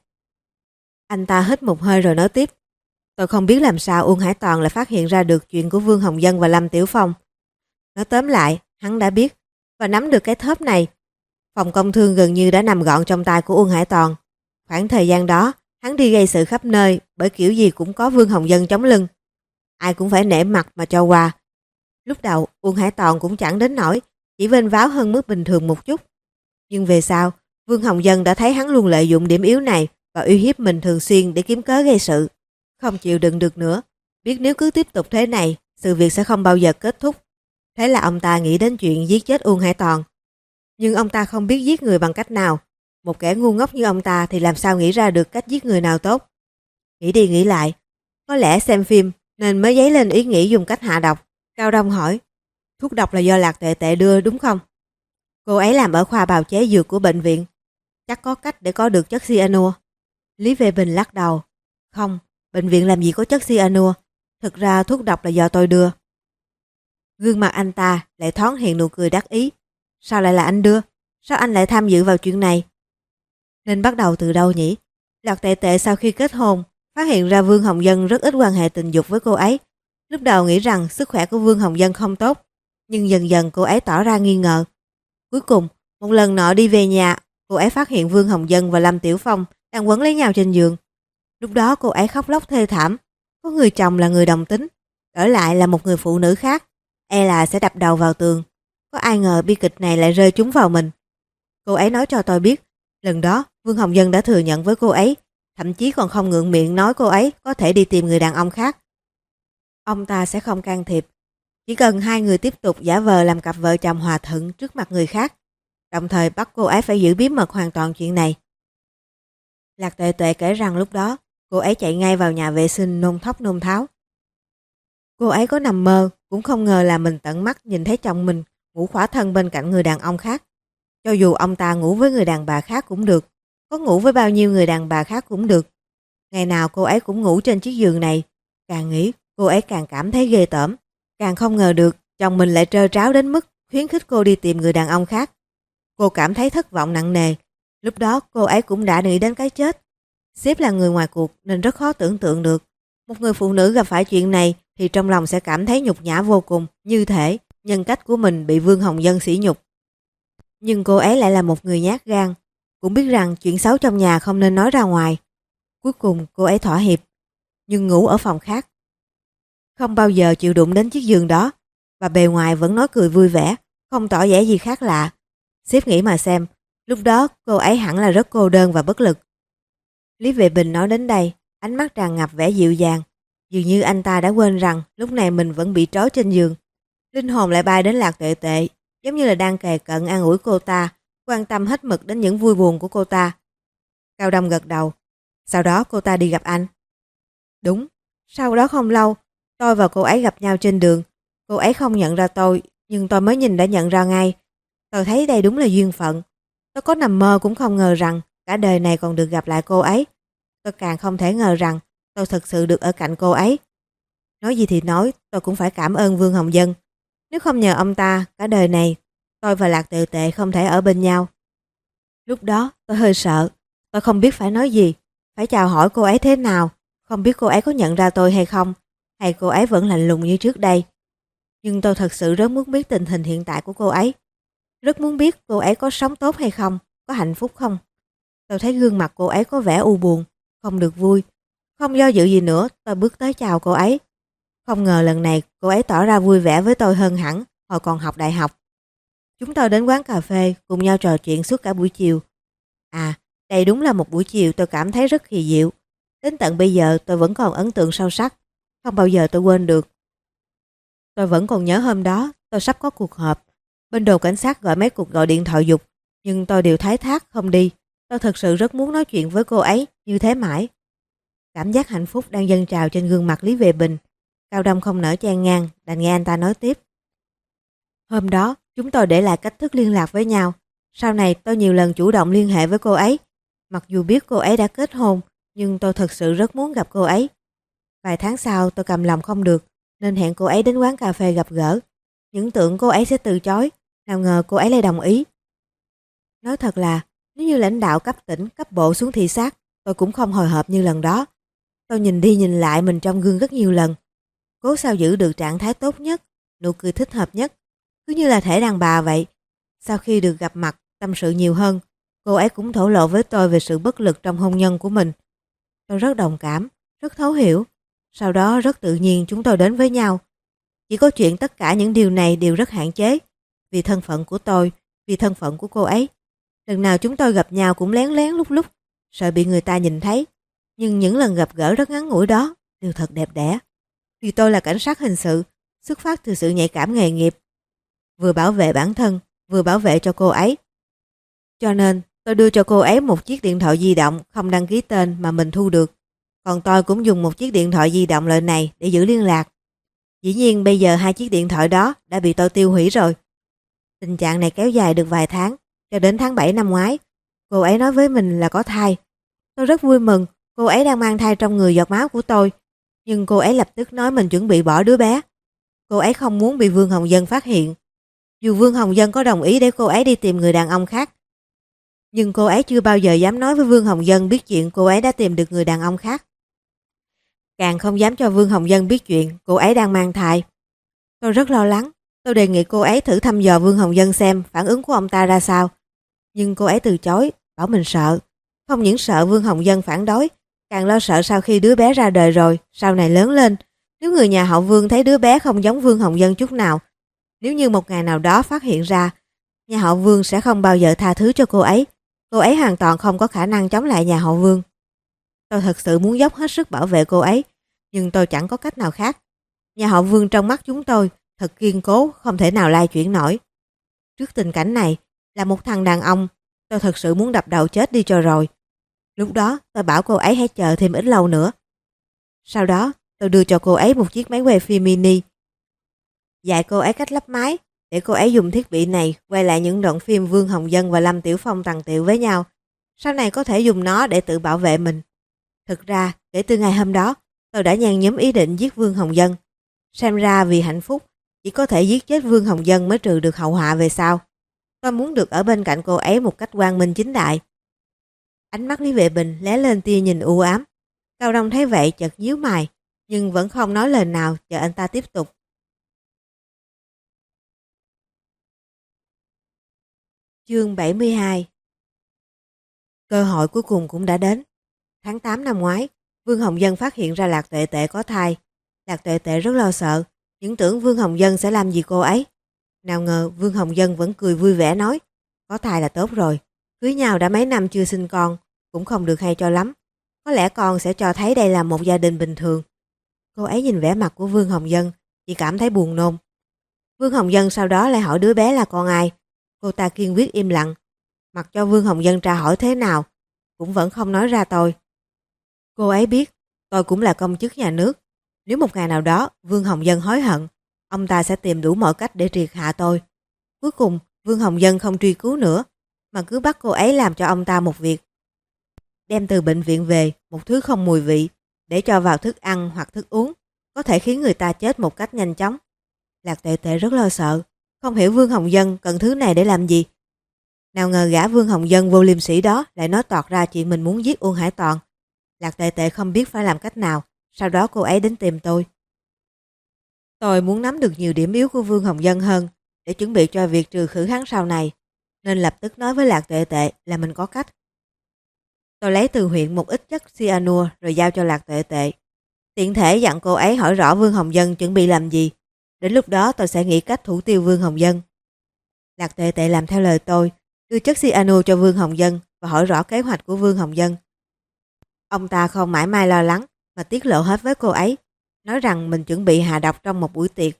Anh ta hít một hơi rồi nói tiếp. Tôi không biết làm sao Uông Hải Toàn lại phát hiện ra được chuyện của Vương Hồng Dân và Lâm Tiểu Phong. Nói tóm lại, hắn đã biết và nắm được cái thớp này. Phòng công thương gần như đã nằm gọn trong tay của Uông Hải Toàn. Khoảng thời gian đó, hắn đi gây sự khắp nơi bởi kiểu gì cũng có Vương Hồng Dân chống lưng. Ai cũng phải nể mặt mà cho qua. Lúc đầu, Uông Hải Toàn cũng chẳng đến nỗi, chỉ vênh váo hơn mức bình thường một chút. Nhưng về sau, Vương Hồng Dân đã thấy hắn luôn lợi dụng điểm yếu này và uy hiếp mình thường xuyên để kiếm cớ gây sự. Không chịu đựng được nữa, biết nếu cứ tiếp tục thế này, sự việc sẽ không bao giờ kết thúc. Thế là ông ta nghĩ đến chuyện giết chết Uông Hải Toàn. Nhưng ông ta không biết giết người bằng cách nào. Một kẻ ngu ngốc như ông ta thì làm sao nghĩ ra được cách giết người nào tốt. Nghĩ đi nghĩ lại, có lẽ xem phim nên mới dấy lên ý nghĩ dùng cách hạ độc. Cao Đông hỏi, thuốc độc là do Lạc Tệ Tệ đưa đúng không? Cô ấy làm ở khoa bào chế dược của bệnh viện. Chắc có cách để có được chất cyanua. Lý Vệ Bình lắc đầu. Không, bệnh viện làm gì có chất cyanua. Thực ra thuốc độc là do tôi đưa. Gương mặt anh ta lại thoáng hiện nụ cười đắc ý. Sao lại là anh đưa? Sao anh lại tham dự vào chuyện này? Nên bắt đầu từ đâu nhỉ? Lạc Tệ Tệ sau khi kết hôn, phát hiện ra Vương Hồng Dân rất ít quan hệ tình dục với cô ấy. Lúc đầu nghĩ rằng sức khỏe của Vương Hồng Dân không tốt, nhưng dần dần cô ấy tỏ ra nghi ngờ. Cuối cùng, một lần nọ đi về nhà, cô ấy phát hiện Vương Hồng Dân và Lâm Tiểu Phong đang quấn lấy nhau trên giường. Lúc đó cô ấy khóc lóc thê thảm. Có người chồng là người đồng tính, đổi lại là một người phụ nữ khác, e là sẽ đập đầu vào tường. Có ai ngờ bi kịch này lại rơi trúng vào mình. Cô ấy nói cho tôi biết, lần đó Vương Hồng Dân đã thừa nhận với cô ấy, thậm chí còn không ngượng miệng nói cô ấy có thể đi tìm người đàn ông khác. Ông ta sẽ không can thiệp, chỉ cần hai người tiếp tục giả vờ làm cặp vợ chồng hòa thuận trước mặt người khác, đồng thời bắt cô ấy phải giữ bí mật hoàn toàn chuyện này. Lạc Tuệ Tuệ kể rằng lúc đó cô ấy chạy ngay vào nhà vệ sinh nôn thốc nôn tháo. Cô ấy có nằm mơ cũng không ngờ là mình tận mắt nhìn thấy chồng mình ngủ khỏa thân bên cạnh người đàn ông khác. Cho dù ông ta ngủ với người đàn bà khác cũng được, có ngủ với bao nhiêu người đàn bà khác cũng được. Ngày nào cô ấy cũng ngủ trên chiếc giường này. Càng nghĩ cô ấy càng cảm thấy ghê tởm, càng không ngờ được chồng mình lại trơ tráo đến mức khuyến khích cô đi tìm người đàn ông khác. Cô cảm thấy thất vọng nặng nề. Lúc đó cô ấy cũng đã nghĩ đến cái chết. Sếp là người ngoài cuộc nên rất khó tưởng tượng được. Một người phụ nữ gặp phải chuyện này thì trong lòng sẽ cảm thấy nhục nhã vô cùng, như thể nhân cách của mình bị Vương Hồng Dân sỉ nhục. Nhưng cô ấy lại là một người nhát gan, cũng biết rằng chuyện xấu trong nhà không nên nói ra ngoài. Cuối cùng cô ấy thỏa hiệp, nhưng ngủ ở phòng khác. Không bao giờ chịu đụng đến chiếc giường đó, và bề ngoài vẫn nói cười vui vẻ, không tỏ vẻ gì khác lạ. Sếp nghĩ mà xem, lúc đó cô ấy hẳn là rất cô đơn và bất lực. Lý Vệ Bình nói đến đây, ánh mắt tràn ngập vẻ dịu dàng, dường như anh ta đã quên rằng lúc này mình vẫn bị trói trên giường. Linh hồn lại bay đến Lạc Tuệ Tệ, giống như là đang kề cận an ủi cô ta, quan tâm hết mực đến những vui buồn của cô ta. Cao Đông gật đầu. Sau đó cô ta đi gặp anh. Đúng, sau đó không lâu, tôi và cô ấy gặp nhau trên đường. Cô ấy không nhận ra tôi, nhưng tôi mới nhìn đã nhận ra ngay. Tôi thấy đây đúng là duyên phận. Tôi có nằm mơ cũng không ngờ rằng cả đời này còn được gặp lại cô ấy. Tôi càng không thể ngờ rằng tôi thực sự được ở cạnh cô ấy. Nói gì thì nói, tôi cũng phải cảm ơn Vương Hồng Dân. Nếu không nhờ ông ta, cả đời này tôi và Lạc Tệ Tệ không thể ở bên nhau. Lúc đó tôi hơi sợ. Tôi không biết phải nói gì, phải chào hỏi cô ấy thế nào. Không biết cô ấy có nhận ra tôi hay không, hay cô ấy vẫn lạnh lùng như trước đây. Nhưng tôi thật sự rất muốn biết tình hình hiện tại của cô ấy. Rất muốn biết cô ấy có sống tốt hay không, có hạnh phúc không. Tôi thấy gương mặt cô ấy có vẻ u buồn, không được vui. Không do dự gì nữa, tôi bước tới chào cô ấy. Không ngờ lần này cô ấy tỏ ra vui vẻ với tôi hơn hẳn hồi còn học đại học. Chúng tôi đến quán cà phê cùng nhau trò chuyện suốt cả buổi chiều. À, đây đúng là một buổi chiều tôi cảm thấy rất kỳ diệu. Đến tận bây giờ tôi vẫn còn ấn tượng sâu sắc. Không bao giờ tôi quên được. Tôi vẫn còn nhớ hôm đó tôi sắp có cuộc họp. Bên đồn cảnh sát gọi mấy cuộc gọi điện thoại giục, nhưng tôi đều thái thác không đi. Tôi thật sự rất muốn nói chuyện với cô ấy như thế mãi. Cảm giác hạnh phúc đang dâng trào trên gương mặt Lý Vệ Bình. Cao Đông không nỡ chen ngang, đành nghe anh ta nói tiếp. Hôm đó chúng tôi để lại cách thức liên lạc với nhau. Sau này tôi nhiều lần chủ động liên hệ với cô ấy. Mặc dù biết cô ấy đã kết hôn, nhưng tôi thật sự rất muốn gặp cô ấy. Vài tháng sau tôi cầm lòng không được, nên hẹn cô ấy đến quán cà phê gặp gỡ. Những tưởng cô ấy sẽ từ chối, nào ngờ cô ấy lại đồng ý. Nói thật là, nếu như lãnh đạo cấp tỉnh, cấp bộ xuống thị sát, tôi cũng không hồi hộp như lần đó. Tôi nhìn đi nhìn lại mình trong gương rất nhiều lần. Cố sao giữ được trạng thái tốt nhất, nụ cười thích hợp nhất. Cứ như là thể đàn bà vậy. Sau khi được gặp mặt, tâm sự nhiều hơn, cô ấy cũng thổ lộ với tôi về sự bất lực trong hôn nhân của mình. Tôi rất đồng cảm, rất thấu hiểu. Sau đó rất tự nhiên chúng tôi đến với nhau. Chỉ có chuyện tất cả những điều này đều rất hạn chế. Vì thân phận của tôi, vì thân phận của cô ấy. Lần nào chúng tôi gặp nhau cũng lén lén lúc lúc, sợ bị người ta nhìn thấy. Nhưng những lần gặp gỡ rất ngắn ngủi đó đều thật đẹp đẽ. Vì tôi là cảnh sát hình sự, xuất phát từ sự nhạy cảm nghề nghiệp. Vừa bảo vệ bản thân, vừa bảo vệ cho cô ấy. Cho nên tôi đưa cho cô ấy một chiếc điện thoại di động không đăng ký tên mà mình thu được. Còn tôi cũng dùng một chiếc điện thoại di động loại này để giữ liên lạc. Dĩ nhiên bây giờ hai chiếc điện thoại đó đã bị tôi tiêu hủy rồi. Tình trạng này kéo dài được vài tháng, cho đến tháng 7 năm ngoái. Cô ấy nói với mình là có thai. Tôi rất vui mừng, cô ấy đang mang thai trong người giọt máu của tôi. Nhưng cô ấy lập tức nói mình chuẩn bị bỏ đứa bé. Cô ấy không muốn bị Vương Hồng Dân phát hiện. Dù Vương Hồng Dân có đồng ý để cô ấy đi tìm người đàn ông khác, nhưng cô ấy chưa bao giờ dám nói với Vương Hồng Dân biết chuyện cô ấy đã tìm được người đàn ông khác. Càng không dám cho Vương Hồng Dân biết chuyện cô ấy đang mang thai. Tôi rất lo lắng. Tôi đề nghị cô ấy thử thăm dò Vương Hồng Dân xem phản ứng của ông ta ra sao. Nhưng cô ấy từ chối, bảo mình sợ. Không những sợ Vương Hồng Dân phản đối, càng lo sợ sau khi đứa bé ra đời rồi, sau này lớn lên, nếu người nhà họ Vương thấy đứa bé không giống Vương Hồng Dân chút nào, nếu như một ngày nào đó phát hiện ra, nhà họ Vương sẽ không bao giờ tha thứ cho cô ấy. Cô ấy hoàn toàn không có khả năng chống lại nhà họ Vương. Tôi thật sự muốn dốc hết sức bảo vệ cô ấy, nhưng tôi chẳng có cách nào khác. Nhà họ Vương trong mắt chúng tôi thật kiên cố, không thể nào lay chuyển nổi. Trước tình cảnh này, là một thằng đàn ông, tôi thật sự muốn đập đầu chết đi cho rồi. Lúc đó tôi bảo cô ấy hãy chờ thêm ít lâu nữa. Sau đó tôi đưa cho cô ấy một chiếc máy quay phim mini. Dạy cô ấy cách lắp máy, để cô ấy dùng thiết bị này quay lại những đoạn phim Vương Hồng Dân và Lâm Tiểu Phong tằng tiệu với nhau. Sau này có thể dùng nó để tự bảo vệ mình. Thực ra, kể từ ngày hôm đó, tôi đã nhen nhóm ý định giết Vương Hồng Dân. Xem ra vì hạnh phúc, chỉ có thể giết chết Vương Hồng Dân mới trừ được hậu họa về sau. Tôi muốn được ở bên cạnh cô ấy một cách quang minh chính đại. Ánh mắt Lý Vệ Bình lóe lên tia nhìn u ám. Cao Đông thấy vậy chợt nhíu mày, nhưng vẫn không nói lời nào, chờ anh ta tiếp tục. Chương 72. Cơ hội cuối cùng cũng đã đến. Tháng 8 năm ngoái, Vương Hồng Dân phát hiện ra Lạc Tuệ Tệ có thai. Lạc Tuệ Tệ rất lo sợ, những tưởng Vương Hồng Dân sẽ làm gì cô ấy. Nào ngờ Vương Hồng Dân vẫn cười vui vẻ nói, có thai là tốt rồi, cưới nhau đã mấy năm chưa sinh con, cũng không được hay cho lắm. Có lẽ con sẽ cho thấy đây là một gia đình bình thường. Cô ấy nhìn vẻ mặt của Vương Hồng Dân, chỉ cảm thấy buồn nôn. Vương Hồng Dân sau đó lại hỏi đứa bé là con ai. Cô ta kiên quyết im lặng, mặc cho Vương Hồng Dân tra hỏi thế nào, cũng vẫn không nói ra tôi. Cô ấy biết, tôi cũng là công chức nhà nước. Nếu một ngày nào đó Vương Hồng Dân hối hận, ông ta sẽ tìm đủ mọi cách để triệt hạ tôi. Cuối cùng, Vương Hồng Dân không truy cứu nữa, mà cứ bắt cô ấy làm cho ông ta một việc. Đem từ bệnh viện về một thứ không mùi vị, để cho vào thức ăn hoặc thức uống, có thể khiến người ta chết một cách nhanh chóng. Lạc Tuệ Tệ rất lo sợ, không hiểu Vương Hồng Dân cần thứ này để làm gì. Nào ngờ gã Vương Hồng Dân vô liêm sỉ đó lại nói toạc ra chuyện mình muốn giết Uông Hải Toàn. Lạc Tuệ Tệ không biết phải làm cách nào, sau đó cô ấy đến tìm tôi. Tôi muốn nắm được nhiều điểm yếu của Vương Hồng Dân hơn, để chuẩn bị cho việc trừ khử hắn sau này, nên lập tức nói với Lạc Tuệ Tệ là mình có cách. Tôi lấy từ huyện một ít chất cyanua rồi giao cho Lạc Tuệ Tệ. Tiện thể dặn cô ấy hỏi rõ Vương Hồng Dân chuẩn bị làm gì. Đến lúc đó tôi sẽ nghĩ cách thủ tiêu Vương Hồng Dân. Lạc Tuệ Tệ làm theo lời tôi, đưa chất cyanua cho Vương Hồng Dân và hỏi rõ kế hoạch của Vương Hồng Dân. Ông ta không mãi mai lo lắng mà tiết lộ hết với cô ấy, nói rằng mình chuẩn bị hạ độc trong một buổi tiệc.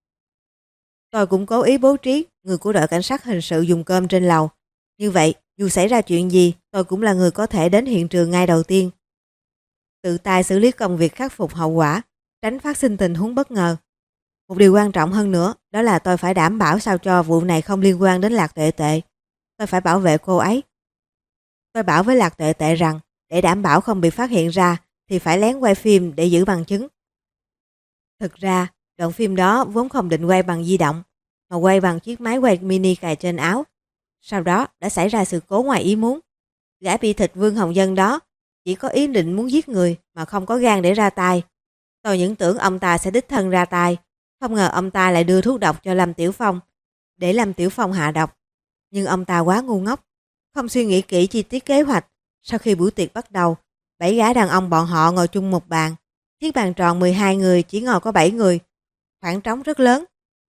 Tôi cũng cố ý bố trí người của đội cảnh sát hình sự dùng cơm trên lầu. Như vậy, dù xảy ra chuyện gì, tôi cũng là người có thể đến hiện trường ngay đầu tiên. Tự tay xử lý công việc khắc phục hậu quả, tránh phát sinh tình huống bất ngờ. Một điều quan trọng hơn nữa, đó là tôi phải đảm bảo sao cho vụ này không liên quan đến Lạc Tuệ Tệ. Tôi phải bảo vệ cô ấy. Tôi bảo với Lạc Tuệ Tệ rằng, để đảm bảo không bị phát hiện ra, thì phải lén quay phim để giữ bằng chứng. Thực ra, đoạn phim đó vốn không định quay bằng di động, mà quay bằng chiếc máy quay mini cài trên áo. Sau đó đã xảy ra sự cố ngoài ý muốn. Gã bị thịt Vương Hồng Dân đó chỉ có ý định muốn giết người mà không có gan để ra tay. Tôi những tưởng ông ta sẽ đích thân ra tay, không ngờ ông ta lại đưa thuốc độc cho Lâm Tiểu Phong để Lâm Tiểu Phong hạ độc. Nhưng ông ta quá ngu ngốc, không suy nghĩ kỹ chi tiết kế hoạch. Sau khi buổi tiệc bắt đầu, 7 gã đàn ông bọn họ ngồi chung một bàn. Chiếc bàn tròn 12 người chỉ ngồi có 7 người, khoảng trống rất lớn.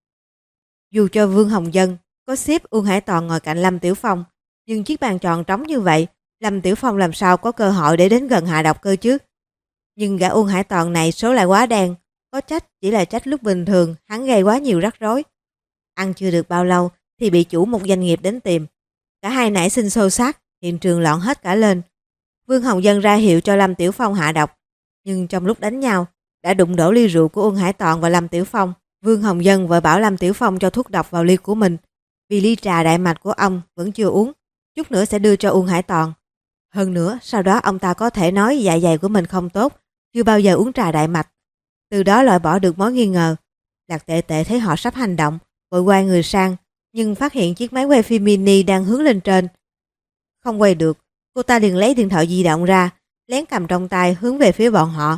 Dù cho Vương Hồng Dân có xếp Uông Hải Toàn ngồi cạnh Lâm Tiểu Phong, nhưng chiếc bàn tròn trống như vậy, Lâm Tiểu Phong làm sao có cơ hội để đến gần hạ độc cơ chứ? Nhưng gã Uông Hải Toàn này số lại quá đen, có trách chỉ là trách lúc bình thường hắn gây quá nhiều rắc rối. Ăn chưa được bao lâu thì bị chủ một doanh nghiệp đến tìm. Cả hai nảy sinh xô xát, hiện trường loạn hết cả lên. Vương Hồng Dân ra hiệu cho Lâm Tiểu Phong hạ độc, nhưng trong lúc đánh nhau đã đụng đổ ly rượu của Uông Hải Toàn và Lâm Tiểu Phong. Vương Hồng Dân vội bảo Lâm Tiểu Phong cho thuốc độc vào ly của mình, vì ly trà đại mạch của ông vẫn chưa uống, chút nữa sẽ đưa cho Uông Hải Toàn. Hơn nữa, sau đó ông ta có thể nói dạ dày của mình không tốt, chưa bao giờ uống trà đại mạch, từ đó loại bỏ được mối nghi ngờ. Lạc Tệ Tệ thấy họ sắp hành động, vội quay người sang, nhưng phát hiện chiếc máy quay phim mini đang hướng lên trên. Không quay được, cô ta liền lấy điện thoại di động ra, lén cầm trong tay hướng về phía bọn họ.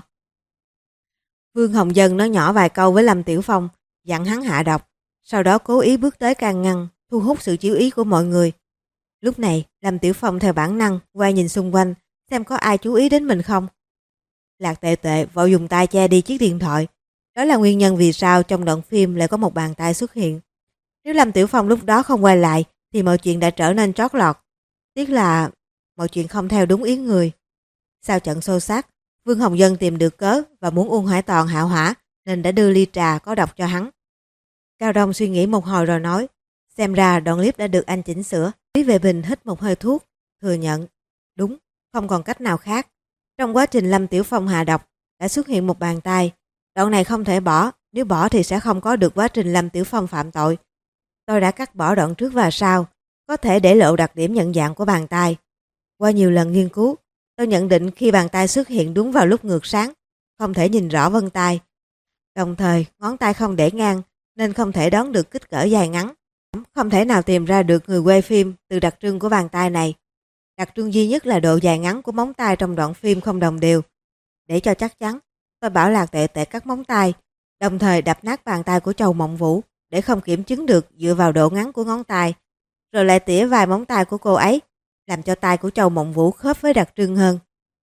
Vương Hồng Dân nói nhỏ vài câu với Lâm Tiểu Phong, dặn hắn hạ độc, sau đó cố ý bước tới can ngăn, thu hút sự chú ý của mọi người. Lúc này, Lâm Tiểu Phong theo bản năng quay nhìn xung quanh, xem có ai chú ý đến mình không. Lạc Tệ Tệ vội dùng tay che đi chiếc điện thoại. Đó là nguyên nhân vì sao trong đoạn phim lại có một bàn tay xuất hiện. Nếu Lâm Tiểu Phong lúc đó không quay lại thì mọi chuyện đã trở nên trót lọt. Tiếc là mọi chuyện không theo đúng ý người. Sau trận xô xát, Vương Hồng Dân tìm được cớ và muốn Uông Hải Toàn hạ hỏa nên đã đưa ly trà có độc cho hắn. Cao Đông suy nghĩ một hồi rồi nói, xem ra đoạn clip đã được anh chỉnh sửa. Lý Vệ Bình hít một hơi thuốc, thừa nhận, đúng, không còn cách nào khác. Trong quá trình Lâm Tiểu Phong hạ độc đã xuất hiện một bàn tay, đoạn này không thể bỏ, nếu bỏ thì sẽ không có được quá trình Lâm Tiểu Phong phạm tội. Tôi đã cắt bỏ đoạn trước và sau, có thể để lộ đặc điểm nhận dạng của bàn tay. Qua nhiều lần nghiên cứu, tôi nhận định khi bàn tay xuất hiện đúng vào lúc ngược sáng, không thể nhìn rõ vân tay. Đồng thời, ngón tay không để ngang nên không thể đoán được kích cỡ dài ngắn. Không thể nào tìm ra được người quay phim từ đặc trưng của bàn tay này. Đặc trưng duy nhất là độ dài ngắn của móng tay trong đoạn phim không đồng đều. Để cho chắc chắn, tôi bảo Lạc Tệ Tệ cắt móng tay, đồng thời đập nát bàn tay của Châu Mộng Vũ để không kiểm chứng được dựa vào độ ngắn của ngón tay, rồi lại tỉa vài móng tay của cô ấy, làm cho tay của Châu Mộng Vũ khớp với đặc trưng hơn.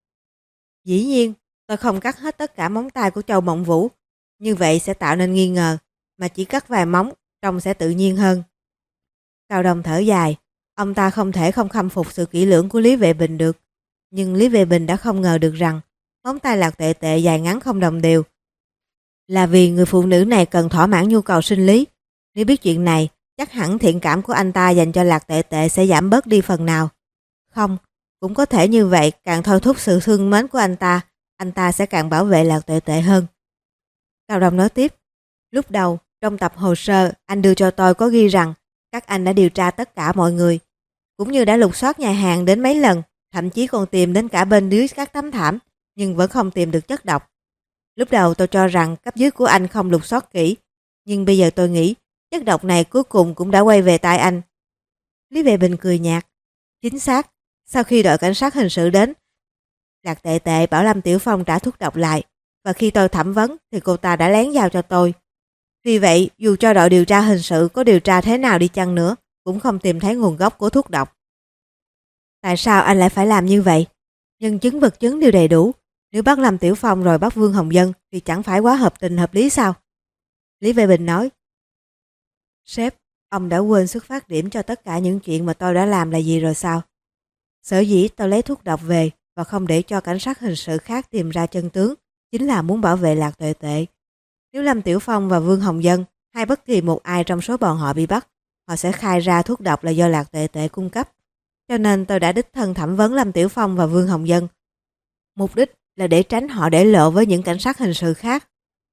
Dĩ nhiên, tôi không cắt hết tất cả móng tay của Châu Mộng Vũ, như vậy sẽ tạo nên nghi ngờ, mà chỉ cắt vài móng, trông sẽ tự nhiên hơn. Cao Đông thở dài, ông ta không thể không khâm phục sự kỹ lưỡng của Lý Vệ Bình được, nhưng Lý Vệ Bình đã không ngờ được rằng móng tay Lạc Tệ Tệ dài ngắn không đồng đều là vì người phụ nữ này cần thỏa mãn nhu cầu sinh lý. Nếu biết chuyện này, chắc hẳn thiện cảm của anh ta dành cho Lạc Tệ Tệ sẽ giảm bớt đi phần nào. Không, cũng có thể như vậy, càng thôi thúc sự thương mến của anh ta sẽ càng bảo vệ Lạc Tệ Tệ hơn. Cao Đông nói tiếp, lúc đầu, trong tập hồ sơ anh đưa cho tôi có ghi rằng các anh đã điều tra tất cả mọi người, cũng như đã lục soát nhà hàng đến mấy lần, thậm chí còn tìm đến cả bên dưới các tấm thảm, nhưng vẫn không tìm được chất độc. Lúc đầu tôi cho rằng cấp dưới của anh không lục soát kỹ, nhưng bây giờ tôi nghĩ chất độc này cuối cùng cũng đã quay về tay anh. Lý Vệ Bình cười nhạt, chính xác, sau khi đội cảnh sát hình sự đến, Lạc Tệ Tệ bảo Lâm Tiểu Phong trả thuốc độc lại, và khi tôi thẩm vấn thì cô ta đã lén giao cho tôi. Vì vậy, dù cho đội điều tra hình sự có điều tra thế nào đi chăng nữa, cũng không tìm thấy nguồn gốc của thuốc độc. Tại sao anh lại phải làm như vậy? Nhân chứng vật chứng đều đầy đủ. Nếu bắt Lâm Tiểu Phong rồi bắt Vương Hồng Dân thì chẳng phải quá hợp tình hợp lý sao? Lý Vệ Bình nói, sếp, ông đã quên xuất phát điểm cho tất cả những chuyện mà tôi đã làm là gì rồi sao? Sở dĩ tôi lấy thuốc độc về và không để cho cảnh sát hình sự khác tìm ra chân tướng, chính là muốn bảo vệ Lạc Tệ Tệ. Nếu Lâm Tiểu Phong và Vương Hồng Dân hay bất kỳ một ai trong số bọn họ bị bắt, họ sẽ khai ra thuốc độc là do Lạc Tệ Tệ cung cấp. Cho nên tôi đã đích thân thẩm vấn Lâm Tiểu Phong và Vương Hồng Dân. Mục đích là để tránh họ để lộ với những cảnh sát hình sự khác.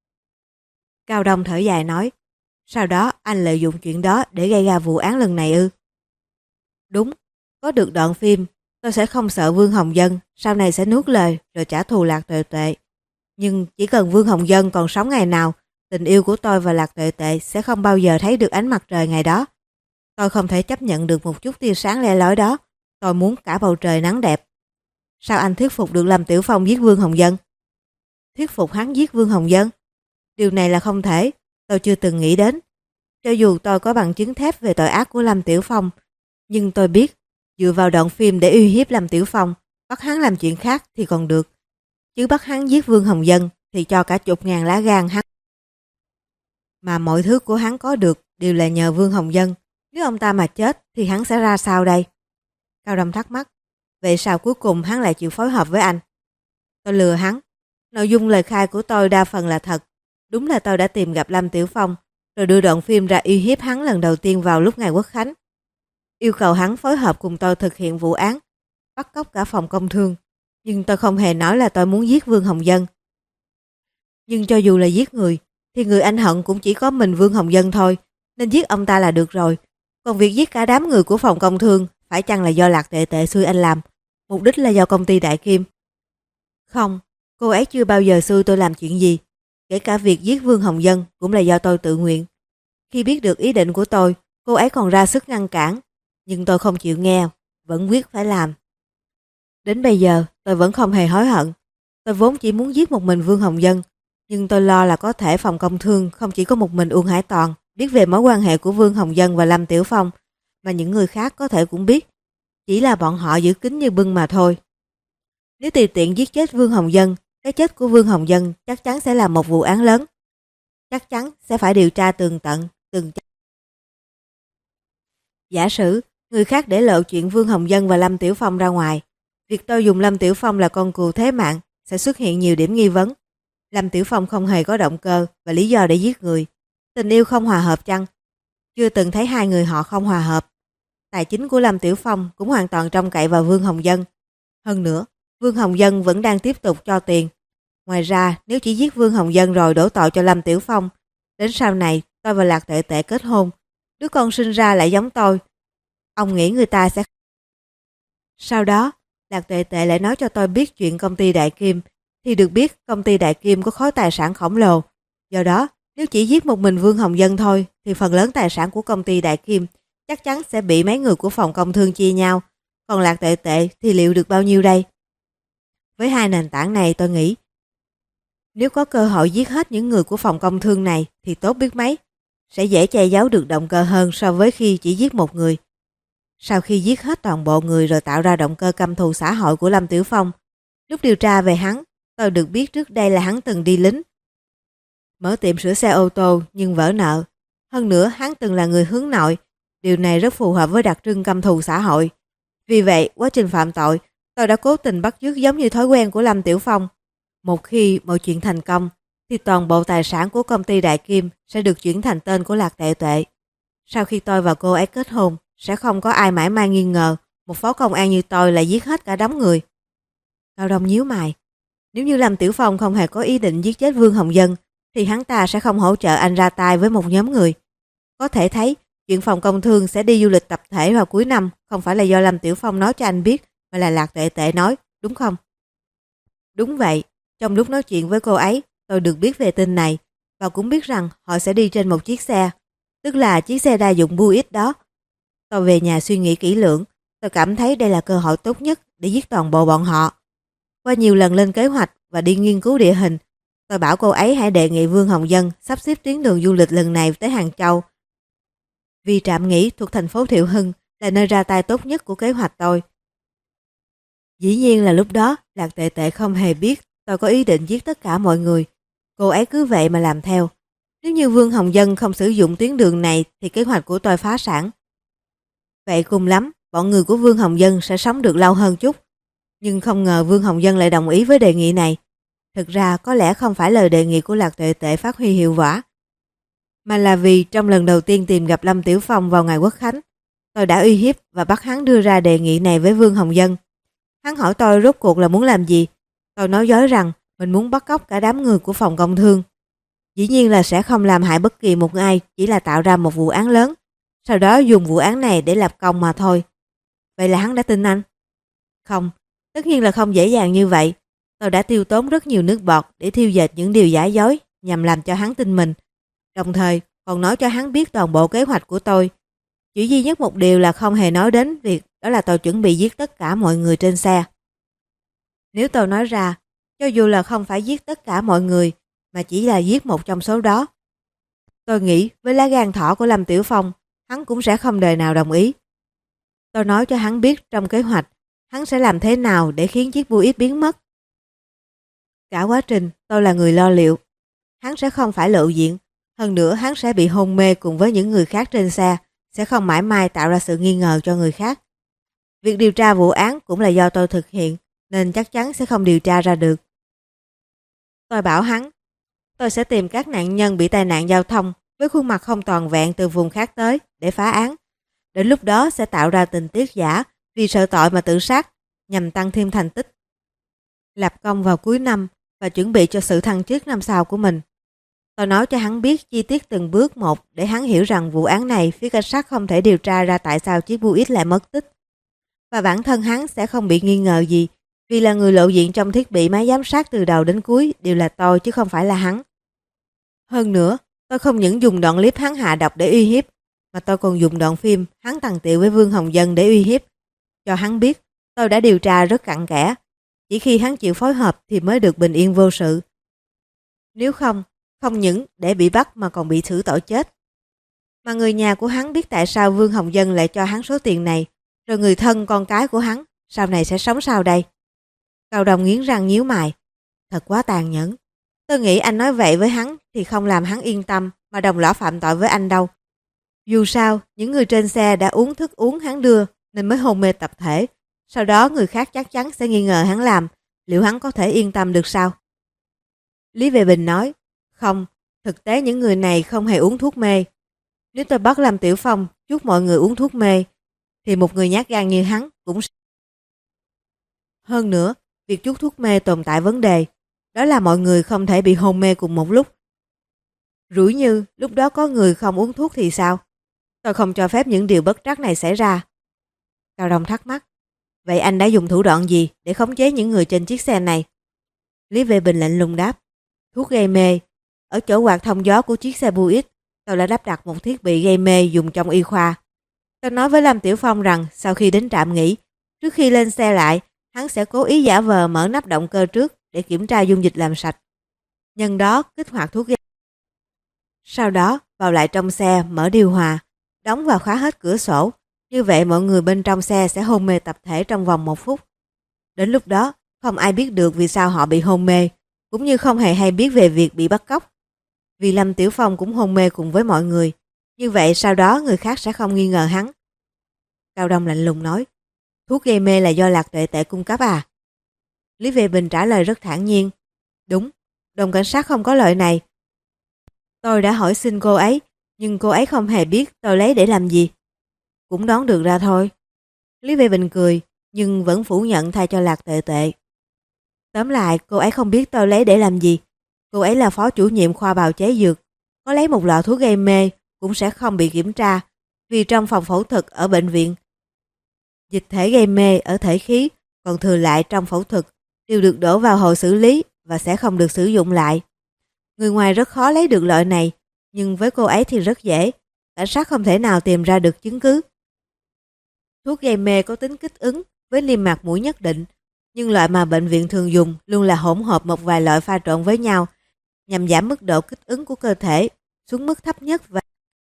Cao Đông thở dài nói, sau đó anh lợi dụng chuyện đó để gây ra vụ án lần này ư? Đúng, có được đoạn phim, tôi sẽ không sợ Vương Hồng Dân sau này sẽ nuốt lời rồi trả thù Lạc Tệ Tệ. Nhưng chỉ cần Vương Hồng Dân còn sống ngày nào, tình yêu của tôi và Lạc Tệ Tệ sẽ không bao giờ thấy được ánh mặt trời ngày đó. Tôi không thể chấp nhận được một chút tia sáng le lói đó. Tôi muốn cả bầu trời nắng đẹp. Sao anh thuyết phục được Lâm Tiểu Phong giết Vương Hồng Dân? Thuyết phục hắn giết Vương Hồng Dân? Điều này là không thể. Tôi chưa từng nghĩ đến. Cho dù tôi có bằng chứng thép về tội ác của Lâm Tiểu Phong, nhưng tôi biết dựa vào đoạn phim để uy hiếp Lâm Tiểu Phong, bắt hắn làm chuyện khác thì còn được. Chứ bắt hắn giết Vương Hồng Dân thì cho cả chục ngàn lá gan hắn. Mà mọi thứ của hắn có được đều là nhờ Vương Hồng Dân. Nếu ông ta mà chết thì hắn sẽ ra sao đây? Cao Đông thắc mắc. Vậy sao cuối cùng hắn lại chịu phối hợp với anh? Tôi lừa hắn. Nội dung lời khai của tôi đa phần là thật. Đúng là tôi đã tìm gặp Lâm Tiểu Phong, rồi đưa đoạn phim ra uy hiếp hắn lần đầu tiên vào lúc ngày Quốc Khánh. yêu cầu hắn phối hợp cùng tôi thực hiện vụ án, bắt cóc cả phòng công thương. Nhưng tôi không hề nói là tôi muốn giết Vương Hồng Dân. Nhưng cho dù là giết người, thì người anh hận cũng chỉ có mình Vương Hồng Dân thôi, nên giết ông ta là được rồi. Còn việc giết cả đám người của phòng công thương, phải chăng là do Lạc Tệ Tệ xui anh làm? Mục đích là do công ty Đại Kim? Không, cô ấy chưa bao giờ xui tôi làm chuyện gì. Kể cả việc giết Vương Hồng Dân cũng là do tôi tự nguyện. Khi biết được ý định của tôi, cô ấy còn ra sức ngăn cản. Nhưng tôi không chịu nghe, vẫn quyết phải làm. Đến bây giờ, tôi vẫn không hề hối hận. Tôi vốn chỉ muốn giết một mình Vương Hồng Dân, nhưng tôi lo là có thể phòng công thương không chỉ có một mình Uông Hải Toàn biết về mối quan hệ của Vương Hồng Dân và Lâm Tiểu Phong, mà những người khác có thể cũng biết. Chỉ là bọn họ giữ kín như bưng mà thôi. Nếu tùy tiện giết chết Vương Hồng Dân, cái chết của Vương Hồng Dân chắc chắn sẽ là một vụ án lớn. Chắc chắn sẽ phải điều tra tường tận, từng chắc. Giả sử người khác để lộ chuyện Vương Hồng Dân và Lâm Tiểu Phong ra ngoài, việc tôi dùng Lâm Tiểu Phong là con cừu thế mạng sẽ xuất hiện nhiều điểm nghi vấn. Lâm Tiểu Phong không hề có động cơ và lý do để giết người. Tình yêu không hòa hợp chăng? Chưa từng thấy hai người họ không hòa hợp. Tài chính của Lâm Tiểu Phong cũng hoàn toàn trông cậy vào Vương Hồng Dân. Hơn nữa, Vương Hồng Dân vẫn đang tiếp tục cho tiền. Ngoài ra, nếu chỉ giết Vương Hồng Dân rồi đổ tội cho Lâm Tiểu Phong, đến sau này tôi và Lạc Tệ Tệ kết hôn, đứa con sinh ra lại giống tôi. Ông nghĩ người ta sẽ... Sau đó, Lạc Tệ Tệ lại nói cho tôi biết chuyện công ty Đại Kim, thì được biết công ty Đại Kim có khối tài sản khổng lồ. Do đó, nếu chỉ giết một mình Vương Hồng Dân thôi, thì phần lớn tài sản của công ty Đại Kim chắc chắn sẽ bị mấy người của phòng công thương chia nhau. Còn Lạc Tệ Tệ thì liệu được bao nhiêu đây? Với hai nền tảng này tôi nghĩ, nếu có cơ hội giết hết những người của phòng công thương này thì tốt biết mấy. Sẽ dễ che giấu được động cơ hơn so với khi chỉ giết một người. Sau khi giết hết toàn bộ người rồi tạo ra động cơ căm thù xã hội của Lâm Tiểu Phong, lúc điều tra về hắn, tôi được biết trước đây là hắn từng đi lính, mở tiệm sửa xe ô tô nhưng vỡ nợ. Hơn nữa hắn từng là người hướng nội, điều này rất phù hợp với đặc trưng căm thù xã hội. Vì vậy, quá trình phạm tội, tôi đã cố tình bắt chước giống như thói quen của Lâm Tiểu Phong. Một khi mọi chuyện thành công, thì toàn bộ tài sản của công ty Đại Kim sẽ được chuyển thành tên của Lạc Tệ Tệ. Sau khi tôi và cô ấy kết hôn, sẽ không có ai mãi mai nghi ngờ một phó công an như tôi lại giết hết cả đám người. Cao Đông nhíu mày. Nếu như Lâm Tiểu Phong không hề có ý định giết chết Vương Hồng Dân, thì hắn ta sẽ không hỗ trợ anh ra tay với một nhóm người. Có thể thấy, chuyện phòng công thương sẽ đi du lịch tập thể vào cuối năm không phải là do Lâm Tiểu Phong nói cho anh biết, mà là Lạc Tệ Tệ nói, đúng không? Đúng vậy, trong lúc nói chuyện với cô ấy, tôi được biết về tin này, và cũng biết rằng họ sẽ đi trên một chiếc xe, tức là chiếc xe đa dụng Buick đó. Tôi về nhà suy nghĩ kỹ lưỡng, tôi cảm thấy đây là cơ hội tốt nhất để giết toàn bộ bọn họ. Qua nhiều lần lên kế hoạch và đi nghiên cứu địa hình, tôi bảo cô ấy hãy đề nghị Vương Hồng Dân sắp xếp tuyến đường du lịch lần này tới Hàng Châu. Vì trạm nghỉ thuộc thành phố Thiệu Hưng là nơi ra tay tốt nhất của kế hoạch tôi. Dĩ nhiên là lúc đó Lạc Tệ Tệ không hề biết tôi có ý định giết tất cả mọi người. Cô ấy cứ vậy mà làm theo. Nếu như Vương Hồng Dân không sử dụng tuyến đường này thì kế hoạch của tôi phá sản. Vậy cùng lắm, bọn người của Vương Hồng Dân sẽ sống được lâu hơn chút. Nhưng không ngờ Vương Hồng Dân lại đồng ý với đề nghị này. Thực ra có lẽ không phải lời đề nghị của Lạc Tệ Tệ phát huy hiệu quả, mà là vì trong lần đầu tiên tìm gặp Lâm Tiểu Phong vào ngày Quốc Khánh, tôi đã uy hiếp và bắt hắn đưa ra đề nghị này với Vương Hồng Dân. Hắn hỏi tôi rốt cuộc là muốn làm gì. Tôi nói dối rằng mình muốn bắt cóc cả đám người của phòng công thương. Dĩ nhiên là sẽ không làm hại bất kỳ một ai, chỉ là tạo ra một vụ án lớn, sau đó dùng vụ án này để lập công mà thôi. Vậy là hắn đã tin anh? Không, tất nhiên là không dễ dàng như vậy. Tôi đã tiêu tốn rất nhiều nước bọt để thiêu dệt những điều giả dối nhằm làm cho hắn tin mình. Đồng thời còn nói cho hắn biết toàn bộ kế hoạch của tôi. Chỉ duy nhất một điều là không hề nói đến việc đó là tôi chuẩn bị giết tất cả mọi người trên xe. Nếu tôi nói ra, cho dù là không phải giết tất cả mọi người, mà chỉ là giết một trong số đó, tôi nghĩ với lá gan thỏ của Lâm Tiểu Phong, hắn cũng sẽ không đời nào đồng ý. Tôi nói cho hắn biết trong kế hoạch, hắn sẽ làm thế nào để khiến chiếc Buick biến mất. Cả quá trình tôi là người lo liệu. Hắn sẽ không phải lộ diện, hơn nữa hắn sẽ bị hôn mê cùng với những người khác trên xe, sẽ không mãi mai tạo ra sự nghi ngờ cho người khác. Việc điều tra vụ án cũng là do tôi thực hiện, nên chắc chắn sẽ không điều tra ra được. Tôi bảo hắn, tôi sẽ tìm các nạn nhân bị tai nạn giao thông với khuôn mặt không toàn vẹn từ vùng khác tới để phá án. Đến lúc đó sẽ tạo ra tình tiết giả vì sợ tội mà tự sát nhằm tăng thêm thành tích. Lập công vào cuối năm và chuẩn bị cho sự thăng chức năm sau của mình. Tôi nói cho hắn biết chi tiết từng bước một để hắn hiểu rằng vụ án này phía cảnh sát không thể điều tra ra tại sao chiếc Buick lại mất tích. Và bản thân hắn sẽ không bị nghi ngờ gì vì là người lộ diện trong thiết bị máy giám sát từ đầu đến cuối đều là tôi chứ không phải là hắn. Hơn nữa, tôi không những dùng đoạn clip hắn hạ độc để uy hiếp mà tôi còn dùng đoạn phim hắn tằng tiệu với Vương Hồng Dân để uy hiếp. Cho hắn biết tôi đã điều tra rất cặn kẽ. Chỉ khi hắn chịu phối hợp thì mới được bình yên vô sự. Nếu không, không những để bị bắt mà còn bị xử tội chết. Mà người nhà của hắn biết tại sao Vương Hồng Dân lại cho hắn số tiền này, rồi người thân con cái của hắn sau này sẽ sống sao đây? Cao Đông nghiến răng nhíu mày. Thật quá tàn nhẫn. Tôi nghĩ anh nói vậy với hắn thì không làm hắn yên tâm mà đồng lõa phạm tội với anh đâu. Dù sao, những người trên xe đã uống thức uống hắn đưa nên mới hôn mê tập thể. Sau đó người khác chắc chắn sẽ nghi ngờ hắn làm. Liệu hắn có thể yên tâm được sao? Lý Vệ Bình nói, không, thực tế những người này không hề uống thuốc mê. Nếu tôi bắt Lâm Tiểu Phong chúc mọi người uống thuốc mê, thì một người nhát gan như hắn cũng sẽ... Hơn nữa, việc chúc thuốc mê tồn tại vấn đề, đó là mọi người không thể bị hôn mê cùng một lúc. Rủi như lúc đó có người không uống thuốc thì sao? Tôi không cho phép những điều bất trắc này xảy ra. Cao Đông thắc mắc, vậy anh đã dùng thủ đoạn gì để khống chế những người trên chiếc xe này? Lý Vệ Bình lạnh lùng đáp, thuốc gây mê. Ở chỗ quạt thông gió của chiếc xe Buick, tôi đã lắp đặt một thiết bị gây mê dùng trong y khoa. Tôi nói với Lâm Tiểu Phong rằng sau khi đến trạm nghỉ, trước khi lên xe lại, hắn sẽ cố ý giả vờ mở nắp động cơ trước để kiểm tra dung dịch làm sạch. Nhân đó kích hoạt thuốc gây. Sau đó vào lại trong xe mở điều hòa, đóng và khóa hết cửa sổ. Như vậy mọi người bên trong xe sẽ hôn mê tập thể trong vòng 1 phút. Đến lúc đó, không ai biết được vì sao họ bị hôn mê, cũng như không hề hay biết về việc bị bắt cóc. Vì Lâm Tiểu Phong cũng hôn mê cùng với mọi người. Như vậy sau đó người khác sẽ không nghi ngờ hắn. Cao Đông lạnh lùng nói, thuốc gây mê là do Lạc Tuệ Tệ cung cấp à? Lý Vệ Bình trả lời rất thản nhiên, đúng, đồn cảnh sát không có lợi này. Tôi đã hỏi xin cô ấy, nhưng cô ấy không hề biết tôi lấy để làm gì. Cũng đoán được ra thôi. Lý Vệ Bình cười, nhưng vẫn phủ nhận thay cho Lạc Tuệ Tệ. Tóm lại, cô ấy không biết tôi lấy để làm gì. Cô ấy là phó chủ nhiệm khoa bào chế dược. Có lấy một lọ thuốc gây mê cũng sẽ không bị kiểm tra, vì trong phòng phẫu thuật ở bệnh viện, dịch thể gây mê ở thể khí còn thừa lại trong phẫu thuật đều được đổ vào hồ xử lý và sẽ không được sử dụng lại. Người ngoài rất khó lấy được loại này, nhưng với cô ấy thì rất dễ. Cảnh sát không thể nào tìm ra được chứng cứ. Thuốc gây mê có tính kích ứng với niêm mạc mũi nhất định, nhưng loại mà bệnh viện thường dùng luôn là hỗn hợp một vài loại pha trộn với nhau nhằm giảm mức độ kích ứng của cơ thể xuống mức thấp nhất và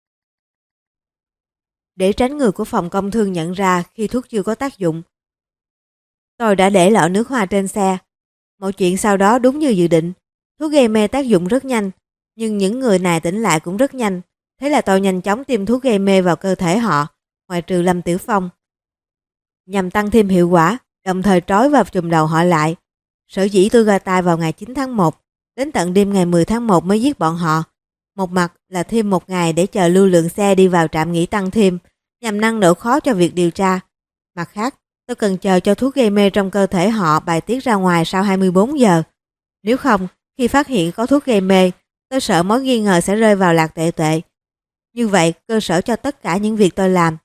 để tránh người của phòng công thương nhận ra khi thuốc chưa có tác dụng. Tôi đã để lọ nước hoa trên xe. Mọi chuyện sau đó đúng như dự định. Thuốc gây mê tác dụng rất nhanh, nhưng những người này tỉnh lại cũng rất nhanh. Thế là tôi nhanh chóng tiêm thuốc gây mê vào cơ thể họ, ngoại trừ Lâm Tiểu Phong, nhằm tăng thêm hiệu quả, đồng thời trói và chùm đầu họ lại. Sở dĩ tôi ra tay vào ngày 9 tháng 1, đến tận đêm ngày 10 tháng 1 mới giết bọn họ. Một mặt là thêm một ngày để chờ lưu lượng xe đi vào trạm nghỉ tăng thêm, nhằm nâng độ khó cho việc điều tra. Mặt khác, tôi cần chờ cho thuốc gây mê trong cơ thể họ bài tiết ra ngoài sau 24 giờ. Nếu không, khi phát hiện có thuốc gây mê, tôi sợ mối nghi ngờ sẽ rơi vào Lạc Tuệ Tệ. Như vậy, cơ sở cho tất cả những việc tôi làm.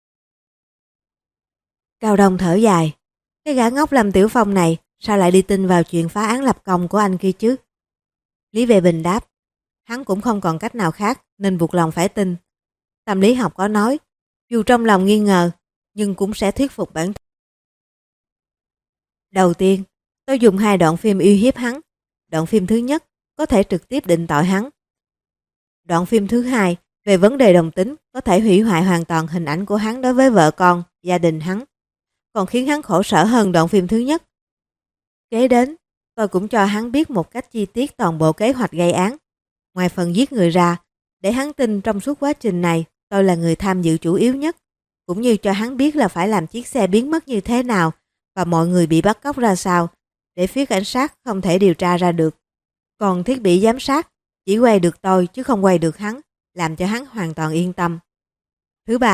Cao Đông thở dài. Cái gã ngốc Lâm Tiểu Phong này sao lại đi tin vào chuyện phá án lập công của anh kia chứ? Lý Vệ Bình đáp. Hắn cũng không còn cách nào khác nên buộc lòng phải tin. Tâm lý học có nói, dù trong lòng nghi ngờ, nhưng cũng sẽ thuyết phục bản thân. Đầu tiên, tôi dùng 2 đoạn phim uy hiếp hắn. Đoạn phim thứ nhất có thể trực tiếp định tội hắn. Đoạn phim thứ hai về vấn đề đồng tính có thể hủy hoại hoàn toàn hình ảnh của hắn đối với vợ con, gia đình hắn, còn khiến hắn khổ sở hơn đoạn phim thứ nhất. Kế đến, tôi cũng cho hắn biết một cách chi tiết toàn bộ kế hoạch gây án. Ngoài phần giết người ra, để hắn tin trong suốt quá trình này tôi là người tham dự chủ yếu nhất, cũng như cho hắn biết là phải làm chiếc xe biến mất như thế nào và mọi người bị bắt cóc ra sao, để phía cảnh sát không thể điều tra ra được. Còn thiết bị giám sát chỉ quay được tôi chứ không quay được hắn, làm cho hắn hoàn toàn yên tâm. Thứ ba,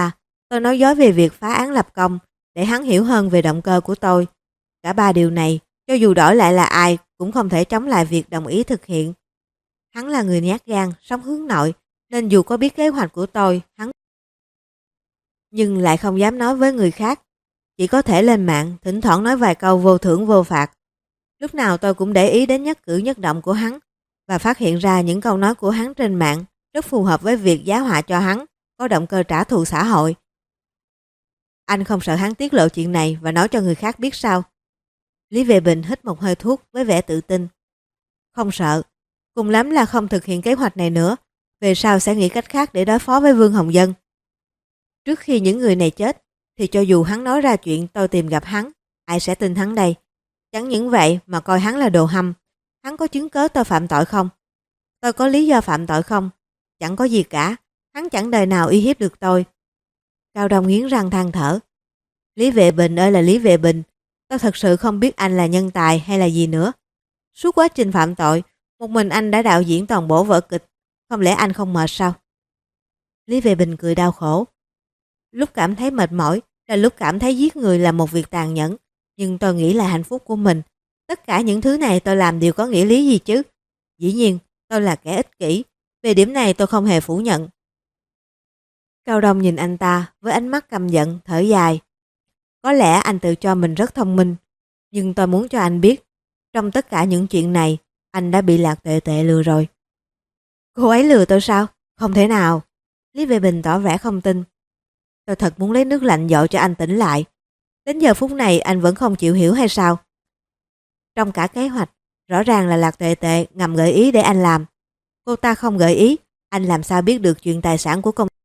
Tôi nói dối về việc phá án lập công để hắn hiểu hơn về động cơ của tôi. Cả ba điều này, cho dù đổi lại là ai cũng không thể chống lại việc đồng ý thực hiện. Hắn là người nhát gan, sống hướng nội, nên dù có biết kế hoạch của tôi, hắn nhưng lại không dám nói với người khác. Chỉ có thể lên mạng, thỉnh thoảng nói vài câu vô thưởng vô phạt. Lúc nào tôi cũng để ý đến nhất cử nhất động của hắn và phát hiện ra những câu nói của hắn trên mạng rất phù hợp với việc giá họa cho hắn có động cơ trả thù xã hội. Anh không sợ hắn tiết lộ chuyện này và nói cho người khác biết sao? Lý Vệ Bình hít một hơi thuốc với vẻ tự tin. Không sợ, cùng lắm là không thực hiện kế hoạch này nữa, về sau sẽ nghĩ cách khác để đối phó với Vương Hồng Dân. Trước khi những người này chết, thì cho dù hắn nói ra chuyện tôi tìm gặp hắn, ai sẽ tin hắn đây? Chẳng những vậy mà coi hắn là đồ hăm. Hắn có chứng cớ tôi phạm tội không? Tôi có lý do phạm tội không? Chẳng có gì cả, hắn chẳng đời nào uy hiếp được tôi. Cao Đông nghiến răng than thở. Lý Vệ Bình ơi là Lý Vệ Bình, tôi thật sự không biết anh là nhân tài hay là gì nữa. Suốt quá trình phạm tội, một mình anh đã đạo diễn toàn bộ vở kịch, không lẽ anh không mệt sao? Lý Vệ Bình cười đau khổ. Lúc cảm thấy mệt mỏi là lúc cảm thấy giết người là một việc tàn nhẫn, nhưng tôi nghĩ là hạnh phúc của mình. Tất cả những thứ này tôi làm đều có nghĩa lý gì chứ? Dĩ nhiên, tôi là kẻ ích kỷ, về điểm này tôi không hề phủ nhận. Cao Đông nhìn anh ta với ánh mắt căm giận, thở dài. Có lẽ anh tự cho mình rất thông minh, nhưng tôi muốn cho anh biết, trong tất cả những chuyện này, anh đã bị Lạc Tuệ Tuệ lừa rồi. Cô ấy lừa tôi sao? Không thể nào. Lý Vệ Bình tỏ vẻ không tin. Tôi thật muốn lấy nước lạnh dội cho anh tỉnh lại. Đến giờ phút này anh vẫn không chịu hiểu hay sao? Trong cả kế hoạch, rõ ràng là Lạc Tuệ Tuệ ngầm gợi ý để anh làm. Cô ta không gợi ý, anh làm sao biết được chuyện tài sản của công ty?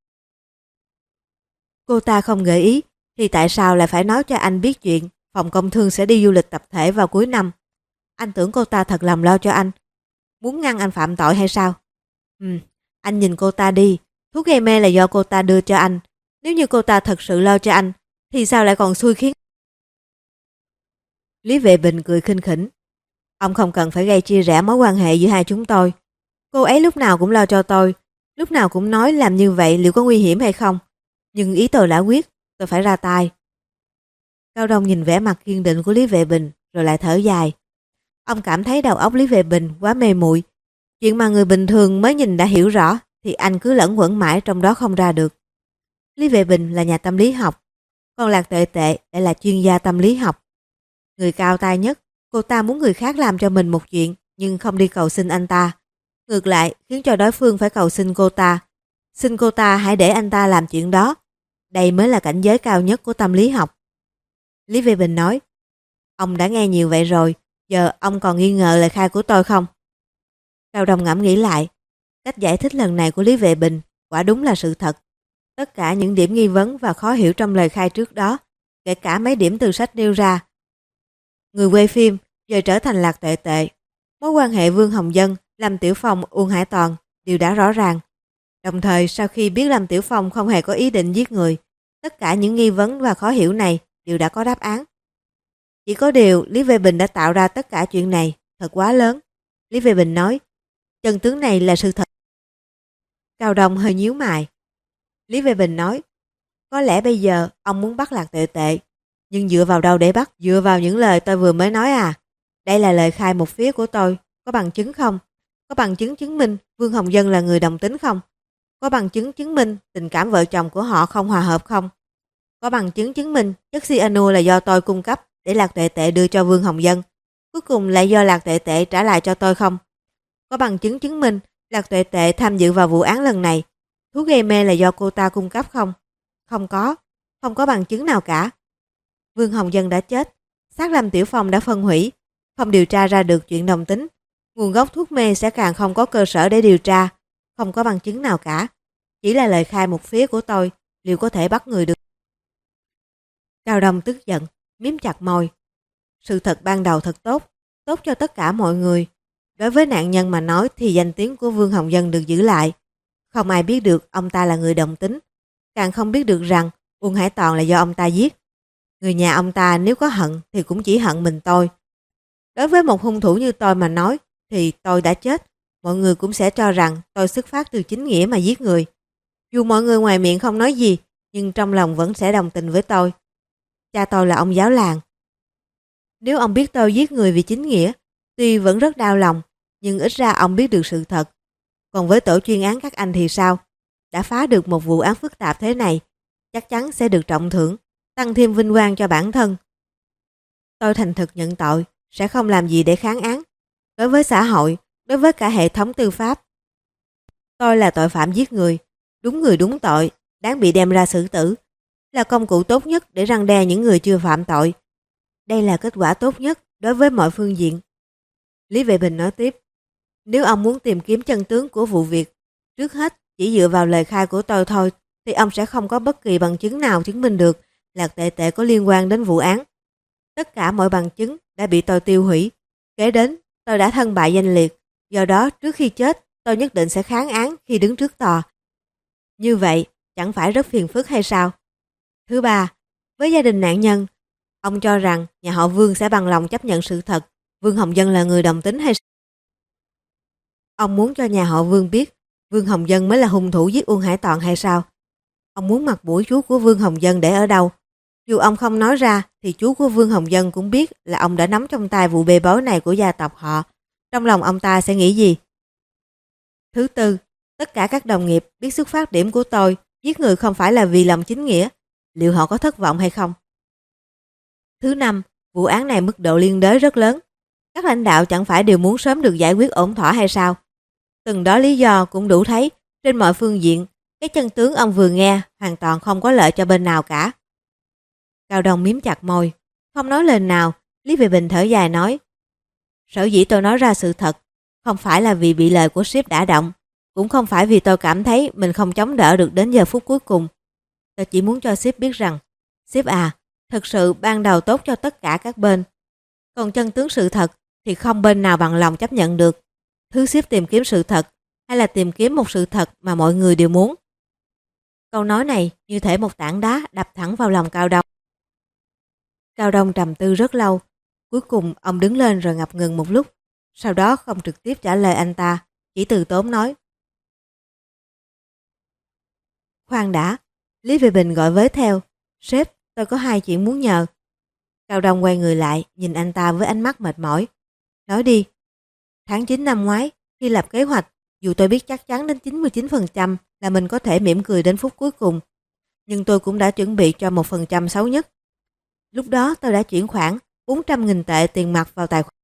Cô ta không gợi ý, thì tại sao lại phải nói cho anh biết chuyện phòng công thương sẽ đi du lịch tập thể vào cuối năm? Anh tưởng cô ta thật lòng lo cho anh, muốn ngăn anh phạm tội hay sao? Anh nhìn cô ta đi, thuốc gây mê là do cô ta đưa cho anh. Nếu như cô ta thật sự lo cho anh, thì sao lại còn xui khiến? Lý Vệ Bình cười khinh khỉnh. Ông không cần phải gây chia rẽ mối quan hệ giữa hai chúng tôi. Cô ấy lúc nào cũng lo cho tôi, lúc nào cũng nói làm như vậy liệu có nguy hiểm hay không. Nhưng ý tôi đã quyết, tôi phải ra tay. Cao Đông nhìn vẻ mặt kiên định của Lý Vệ Bình rồi lại thở dài. Ông cảm thấy đầu óc Lý Vệ Bình quá mê muội. Chuyện mà người bình thường mới nhìn đã hiểu rõ thì anh cứ lẫn quẩn mãi trong đó không ra được. Lý Vệ Bình là nhà tâm lý học, còn Lạc Tuệ Tuệ lại là chuyên gia tâm lý học. Người cao tay nhất, cô ta muốn người khác làm cho mình một chuyện nhưng không đi cầu xin anh ta. Ngược lại khiến cho đối phương phải cầu xin cô ta. Xin cô ta hãy để anh ta làm chuyện đó. Đây mới là cảnh giới cao nhất của tâm lý học. Lý Vệ Bình nói, ông đã nghe nhiều vậy rồi, giờ ông còn nghi ngờ lời khai của tôi không? Cao Đông ngẫm nghĩ lại, cách giải thích lần này của Lý Vệ Bình quả đúng là sự thật. Tất cả những điểm nghi vấn và khó hiểu trong lời khai trước đó, kể cả mấy điểm từ sách nêu ra. Người quay phim giờ trở thành Lạc Tuệ Tuệ. Mối quan hệ Vương Hồng Dân, Lâm Tiểu Phong, Uông Hải Toàn đều đã rõ ràng. Đồng thời sau khi biết Lâm Tiểu Phong không hề có ý định giết người, tất cả những nghi vấn và khó hiểu này đều đã có đáp án. Chỉ có điều Lý Vệ Bình đã tạo ra tất cả chuyện này thật quá lớn. Lý Vệ Bình nói, chân tướng này là sự thật. Cao Đông hơi nhíu mày. Lý Vệ Bình nói, có lẽ bây giờ ông muốn bắt Lạc Tuệ Tuệ, nhưng dựa vào đâu để bắt? Dựa vào những lời tôi vừa mới nói à? Đây là lời khai một phía của tôi, có bằng chứng không? Có bằng chứng chứng minh Vương Hồng Dân là người đồng tính không? Có bằng chứng chứng minh tình cảm vợ chồng của họ không hòa hợp không? Có bằng chứng chứng minh chất cyanua là do tôi cung cấp để Lạc Tuệ Tuệ đưa cho Vương Hồng Dân, cuối cùng lại do Lạc Tuệ Tuệ trả lại cho tôi không? Có bằng chứng chứng minh Lạc Tuệ Tuệ tham dự vào vụ án lần này, thuốc gây mê là do cô ta cung cấp không? Không có bằng chứng nào cả. Vương Hồng Dân đã chết, xác Lâm Tiểu Phong đã phân hủy, không điều tra ra được chuyện đồng tính, nguồn gốc thuốc mê sẽ càng không có cơ sở để điều tra, không có bằng chứng nào cả. Chỉ là lời khai một phía của tôi, liệu có thể bắt người được? Cao Đông tức giận, miếm chặt môi. Sự thật ban đầu thật tốt, tốt cho tất cả mọi người. Đối với nạn nhân mà nói thì danh tiếng của Vương Hồng Dân được giữ lại. Không ai biết được ông ta là người đồng tính, càng không biết được rằng Uông Hải Toàn là do ông ta giết. Người nhà ông ta nếu có hận thì cũng chỉ hận mình tôi. Đối với một hung thủ như tôi mà nói thì tôi đã chết, mọi người cũng sẽ cho rằng tôi xuất phát từ chính nghĩa mà giết người. Dù mọi người ngoài miệng không nói gì, nhưng trong lòng vẫn sẽ đồng tình với tôi. Cha tôi là ông giáo làng. Nếu ông biết tôi giết người vì chính nghĩa, tuy vẫn rất đau lòng, nhưng ít ra ông biết được sự thật. Còn với tổ chuyên án các anh thì sao? Đã phá được một vụ án phức tạp thế này, chắc chắn sẽ được trọng thưởng, tăng thêm vinh quang cho bản thân. Tôi thành thực nhận tội, sẽ không làm gì để kháng án. Đối với xã hội, đối với cả hệ thống tư pháp, tôi là tội phạm giết người, đúng người đúng tội, đáng bị đem ra xử tử, là công cụ tốt nhất để răn đe những người chưa phạm tội. Đây là kết quả tốt nhất đối với mọi phương diện. Lý Vệ Bình nói tiếp, nếu ông muốn tìm kiếm chân tướng của vụ việc, trước hết chỉ dựa vào lời khai của tôi thôi, thì ông sẽ không có bất kỳ bằng chứng nào chứng minh được Lạc Tệ Tệ có liên quan đến vụ án. Tất cả mọi bằng chứng đã bị tôi tiêu hủy. Kế đến, tôi đã thân bại danh liệt. Do đó, trước khi chết, tôi nhất định sẽ kháng án khi đứng trước tòa. Như vậy, chẳng phải rất phiền phức hay sao? Thứ ba, với gia đình nạn nhân, ông cho rằng nhà họ Vương sẽ bằng lòng chấp nhận sự thật Vương Hồng Dân là người đồng tính hay sao? Ông muốn cho nhà họ Vương biết Vương Hồng Dân mới là hung thủ giết Uông Hải Toàn hay sao? Ông muốn mặt mũi chú của Vương Hồng Dân để ở đâu? Dù ông không nói ra thì chú của Vương Hồng Dân cũng biết là ông đã nắm trong tay vụ bê bối này của gia tộc họ. Trong lòng ông ta sẽ nghĩ gì? Thứ tư, tất cả các đồng nghiệp biết xuất phát điểm của tôi giết người không phải là vì lòng chính nghĩa. Liệu họ có thất vọng hay không? Thứ năm, vụ án này mức độ liên đới rất lớn. Các lãnh đạo chẳng phải đều muốn sớm được giải quyết ổn thỏa hay sao? Từng đó lý do cũng đủ thấy, trên mọi phương diện, cái chân tướng ông vừa nghe hoàn toàn không có lợi cho bên nào cả. Cao Đông miếm chặt môi, không nói lời nào. Lý Vệ Bình thở dài nói, sở dĩ tôi nói ra sự thật, không phải là vì bị lời của sếp đả động, cũng không phải vì tôi cảm thấy mình không chống đỡ được đến giờ phút cuối cùng. Tôi chỉ muốn cho sếp biết rằng, sếp à, thật sự ban đầu tốt cho tất cả các bên. Còn chân tướng sự thật thì không bên nào bằng lòng chấp nhận được. Thứ sếp tìm kiếm sự thật hay là tìm kiếm một sự thật mà mọi người đều muốn. Câu nói này như thể một tảng đá đập thẳng vào lòng Cao Đông. Cao Đông trầm tư rất lâu. Cuối cùng ông đứng lên rồi ngập ngừng một lúc. Sau đó không trực tiếp trả lời anh ta, chỉ từ tốn nói. Khoan đã, Lý Vệ Bình gọi với theo. Sếp, tôi có hai chuyện muốn nhờ. Cao Đông quay người lại, nhìn anh ta với ánh mắt mệt mỏi. Nói đi. Tháng 9 năm ngoái, khi lập kế hoạch, dù tôi biết chắc chắn đến 99% là mình có thể mỉm cười đến phút cuối cùng, nhưng tôi cũng đã chuẩn bị cho 1% xấu nhất. Lúc đó tôi đã chuyển khoản 400.000 tệ tiền mặt vào tài khoản.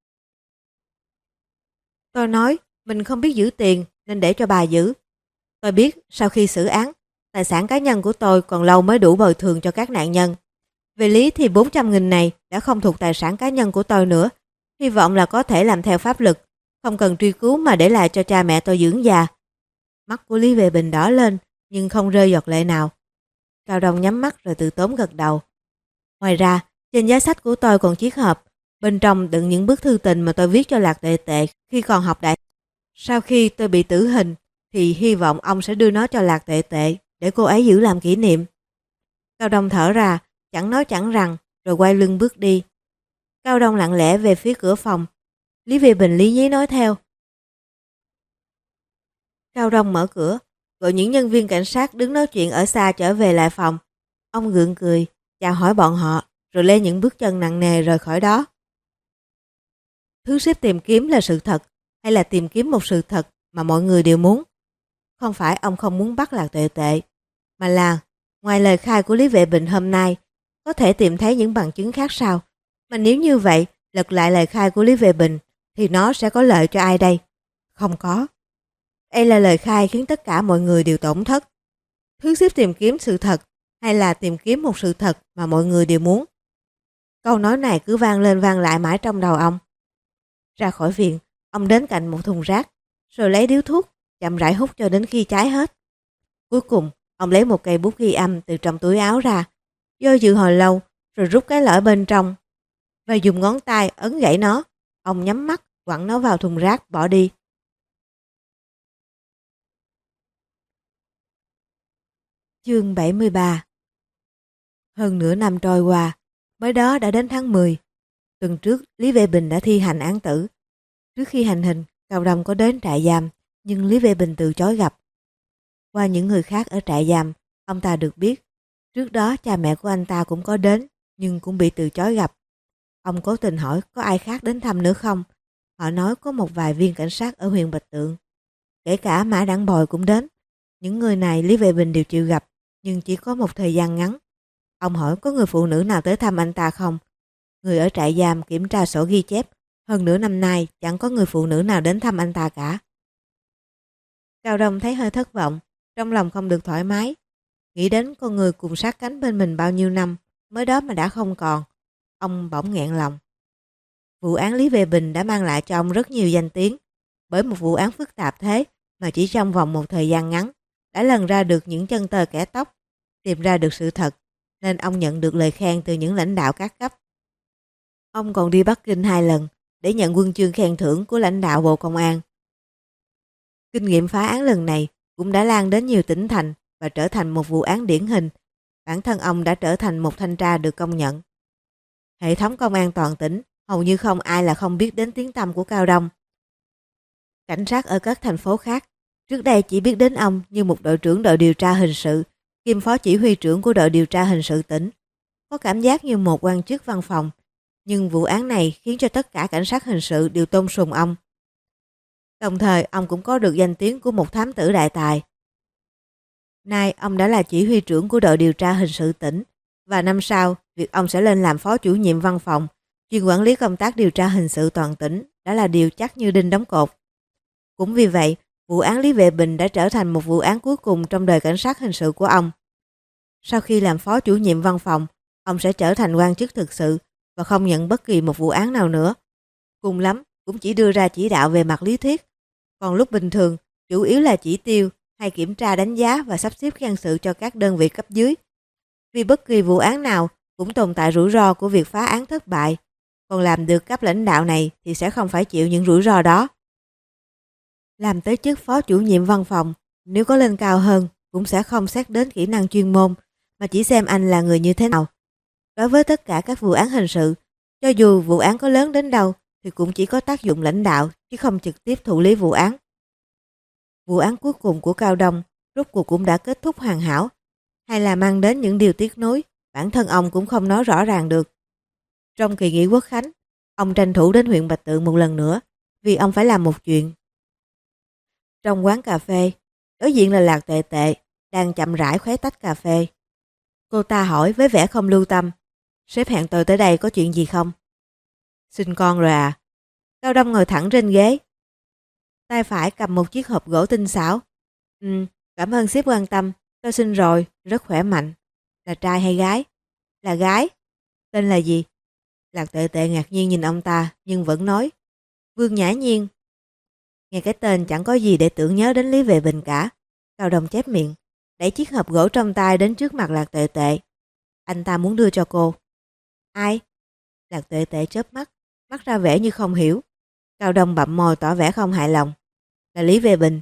Tôi nói mình không biết giữ tiền nên để cho bà giữ. Tôi biết sau khi xử án, tài sản cá nhân của tôi còn lâu mới đủ bồi thường cho các nạn nhân. Về lý thì 400.000 này đã không thuộc tài sản cá nhân của tôi nữa. Hy vọng là có thể làm theo pháp luật, không cần truy cứu mà để lại cho cha mẹ tôi dưỡng già. Mắt của Lý Vệ Bình đỏ lên nhưng không rơi giọt lệ nào. Cao Đông nhắm mắt rồi từ tốn gật đầu. Ngoài ra, trên giá sách của tôi còn chiếc hộp, bên trong đựng những bức thư tình mà tôi viết cho Lạc Tệ Tệ khi còn học đại. Sau khi tôi bị tử hình thì hy vọng ông sẽ đưa nó cho Lạc Tệ Tệ để cô ấy giữ làm kỷ niệm. Cao Đông thở ra, chẳng nói chẳng rằng, rồi quay lưng bước đi. Cao Đông lặng lẽ về phía cửa phòng. Lý Vệ Bình lý nhí nói theo. Cao Đông mở cửa, gọi những nhân viên cảnh sát đứng nói chuyện ở xa trở về lại phòng. Ông gượng cười, chào hỏi bọn họ, rồi lên những bước chân nặng nề rời khỏi đó. Thứ sếp tìm kiếm là sự thật, hay là tìm kiếm một sự thật mà mọi người đều muốn? Không phải ông không muốn bắt Lạc Tệ Tệ, mà là ngoài lời khai của Lý Vệ Bình hôm nay, có thể tìm thấy những bằng chứng khác sao? Mà nếu như vậy, lật lại lời khai của Lý Vệ Bình, thì nó sẽ có lợi cho ai đây? Không có. Đây là lời khai khiến tất cả mọi người đều tổn thất. Thứ sếp tìm kiếm sự thật, hay là tìm kiếm một sự thật mà mọi người đều muốn? Câu nói này cứ vang lên vang lại mãi trong đầu ông. Ra khỏi viện, ông đến cạnh một thùng rác, rồi lấy điếu thuốc, chậm rãi hút cho đến khi cháy hết. Cuối cùng, ông lấy một cây bút ghi âm từ trong túi áo ra, do dự hồi lâu, rồi rút cái lõi bên trong, và dùng ngón tay ấn gãy nó. Ông nhắm mắt, quẳng nó vào thùng rác, bỏ đi. Chương 73. Hơn nửa năm trôi qua, mới đó đã đến tháng 10. Tuần trước, Lý Vệ Bình đã thi hành án tử. Trước khi hành hình, Cao Đông có đến trại giam, nhưng Lý Vệ Bình từ chối gặp. Qua những người khác ở trại giam, ông ta được biết Trước đó cha mẹ của anh ta cũng có đến, nhưng cũng bị từ chối gặp. Ông cố tình hỏi có ai khác đến thăm nữa không. Họ nói có một vài viên cảnh sát ở huyện Bạch Tượng. Kể cả Mã Đảng Bồi cũng đến. Những người này Lý Vệ Bình đều chịu gặp, nhưng chỉ có một thời gian ngắn. Ông hỏi có người phụ nữ nào tới thăm anh ta không. Người ở trại giam kiểm tra sổ ghi chép. Hơn nửa năm nay chẳng có người phụ nữ nào đến thăm anh ta cả. Cao Đông thấy hơi thất vọng, trong lòng không được thoải mái. Nghĩ đến con người cùng sát cánh bên mình bao nhiêu năm, mới đó mà đã không còn. Ông bỗng nghẹn lòng. Vụ án Lý Vệ Bình đã mang lại cho ông rất nhiều danh tiếng. Bởi một vụ án phức tạp thế mà chỉ trong vòng một thời gian ngắn đã lần ra được những chân tơ kẻ tóc, tìm ra được sự thật, nên ông nhận được lời khen từ những lãnh đạo các cấp. Ông còn đi Bắc Kinh 2 lần để nhận huân chương khen thưởng của lãnh đạo Bộ Công an. Kinh nghiệm phá án lần này cũng đã lan đến nhiều tỉnh thành và trở thành một vụ án điển hình. Bản thân ông đã trở thành một thanh tra được công nhận. Hệ thống công an toàn tỉnh hầu như không ai là không biết đến tiếng tăm của Cao Đông. Cảnh sát ở các thành phố khác trước đây chỉ biết đến ông như một đội trưởng đội điều tra hình sự, kiêm phó chỉ huy trưởng của đội điều tra hình sự tỉnh. Có cảm giác như một quan chức văn phòng, nhưng vụ án này khiến cho tất cả cảnh sát hình sự đều tôn sùng ông. Đồng thời ông cũng có được danh tiếng của một thám tử đại tài. Nay ông đã là chỉ huy trưởng của đội điều tra hình sự tỉnh, và năm sau việc ông sẽ lên làm phó chủ nhiệm văn phòng, chuyên quản lý công tác điều tra hình sự toàn tỉnh đã là điều chắc như đinh đóng cột. Cũng vì vậy, vụ án Lý Vệ Bình đã trở thành một vụ án cuối cùng trong đời cảnh sát hình sự của ông. Sau khi làm phó chủ nhiệm văn phòng, ông sẽ trở thành quan chức thực sự và không nhận bất kỳ một vụ án nào nữa. Cùng lắm cũng chỉ đưa ra chỉ đạo về mặt lý thuyết. Còn lúc bình thường, chủ yếu là chỉ tiêu hay kiểm tra đánh giá và sắp xếp nhân sự cho các đơn vị cấp dưới. Vì bất kỳ vụ án nào cũng tồn tại rủi ro của việc phá án thất bại. Còn làm được cấp lãnh đạo này thì sẽ không phải chịu những rủi ro đó. Làm tới chức phó chủ nhiệm văn phòng, nếu có lên cao hơn cũng sẽ không xét đến kỹ năng chuyên môn, mà chỉ xem anh là người như thế nào. Đối với tất cả các vụ án hình sự, cho dù vụ án có lớn đến đâu thì cũng chỉ có tác dụng lãnh đạo chứ không trực tiếp thụ lý vụ án. Vụ án cuối cùng của Cao Đông rốt cuộc cũng đã kết thúc hoàn hảo, hay là mang đến những điều tiếc nuối, bản thân ông cũng không nói rõ ràng được. Trong kỳ nghỉ Quốc khánh, ông tranh thủ đến huyện Bạch Tượng một lần nữa vì ông phải làm một chuyện. Trong quán cà phê, đối diện là Lạc Tệ Tệ đang chậm rãi khuấy tách cà phê. Cô ta hỏi với vẻ không lưu tâm, sếp hẹn tôi tới đây có chuyện gì không? Xin con rồi à? Cao Đông ngồi thẳng trên ghế, tay phải cầm một chiếc hộp gỗ tinh xảo. Cảm ơn sếp quan tâm, tôi xin rồi, rất khỏe mạnh. Là trai hay gái? Là gái. Tên là gì? Lạc Tệ Tệ ngạc nhiên nhìn ông ta nhưng vẫn nói, Vương Nhã Nhiên. Nghe cái tên chẳng có gì để tưởng nhớ đến Lý Vệ Bình cả. Cao Đông chép miệng, đẩy chiếc hộp gỗ trong tay đến trước mặt Lạc Tệ Tệ. Anh ta muốn đưa cho cô. Ai? Lạc Tệ Tệ chớp mắt, mắt ra vẻ như không hiểu. Cao Đông bặm môi tỏ vẻ không hài lòng. Là Lý Vệ Bình.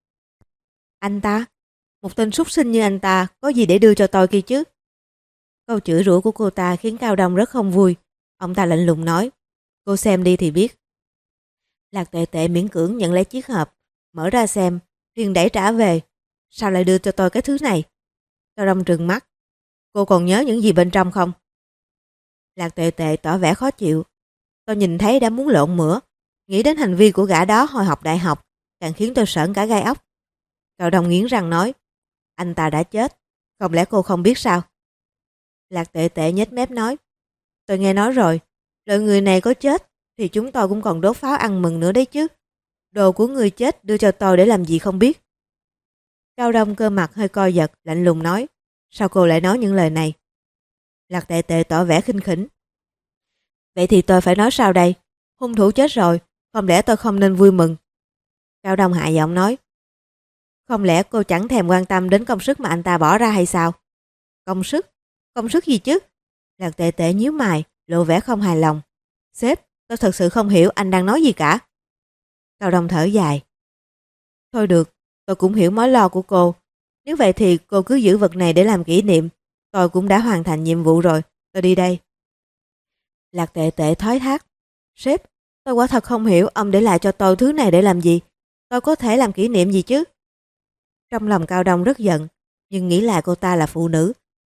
Anh ta? Một tên súc sinh như anh ta có gì để đưa cho tôi kia chứ? Câu chửi rủa của cô ta khiến Cao Đông rất không vui. Ông ta lạnh lùng nói, cô xem đi thì biết. Lạc Tệ Tệ miễn cưỡng nhận lấy chiếc hộp, mở ra xem, liền đẩy trả về. Sao lại đưa cho tôi cái thứ này? Cao Đông trừng mắt. Cô còn nhớ những gì bên trong không? Lạc Tệ Tệ tỏ vẻ khó chịu. Tôi nhìn thấy đã muốn lộn mửa. Nghĩ đến hành vi của gã đó hồi học đại học, càng khiến tôi sởn cả gai ốc. Cao Đông nghiến răng nói, anh ta đã chết, không lẽ cô không biết sao? Lạc Tệ Tệ nhếch mép nói, tôi nghe nói rồi, loại người này có chết thì chúng tôi cũng còn đốt pháo ăn mừng nữa đấy chứ. Đồ của người chết đưa cho tôi để làm gì không biết. Cao Đông cơ mặt hơi co giật, lạnh lùng nói, sao cô lại nói những lời này? Lạc Tệ Tệ tỏ vẻ khinh khỉnh. Vậy thì tôi phải nói sao đây? Hung thủ chết rồi, không lẽ tôi không nên vui mừng? Cao Đông hạ giọng nói, không lẽ cô chẳng thèm quan tâm đến công sức mà anh ta bỏ ra hay sao? Công sức? Công sức gì chứ? Lạc Tệ Tệ nhíu mày, lộ vẻ không hài lòng. Sếp, tôi thật sự không hiểu anh đang nói gì cả. Cao Đông thở dài. Thôi được, tôi cũng hiểu mối lo của cô. Nếu vậy thì cô cứ giữ vật này để làm kỷ niệm. Tôi cũng đã hoàn thành nhiệm vụ rồi, tôi đi đây. Lạc Tệ Tệ thoái thác. Sếp, tôi quả thật không hiểu ông để lại cho tôi thứ này để làm gì. Tôi có thể làm kỷ niệm gì chứ? Trong lòng Cao Đông rất giận, nhưng nghĩ lại cô ta là phụ nữ,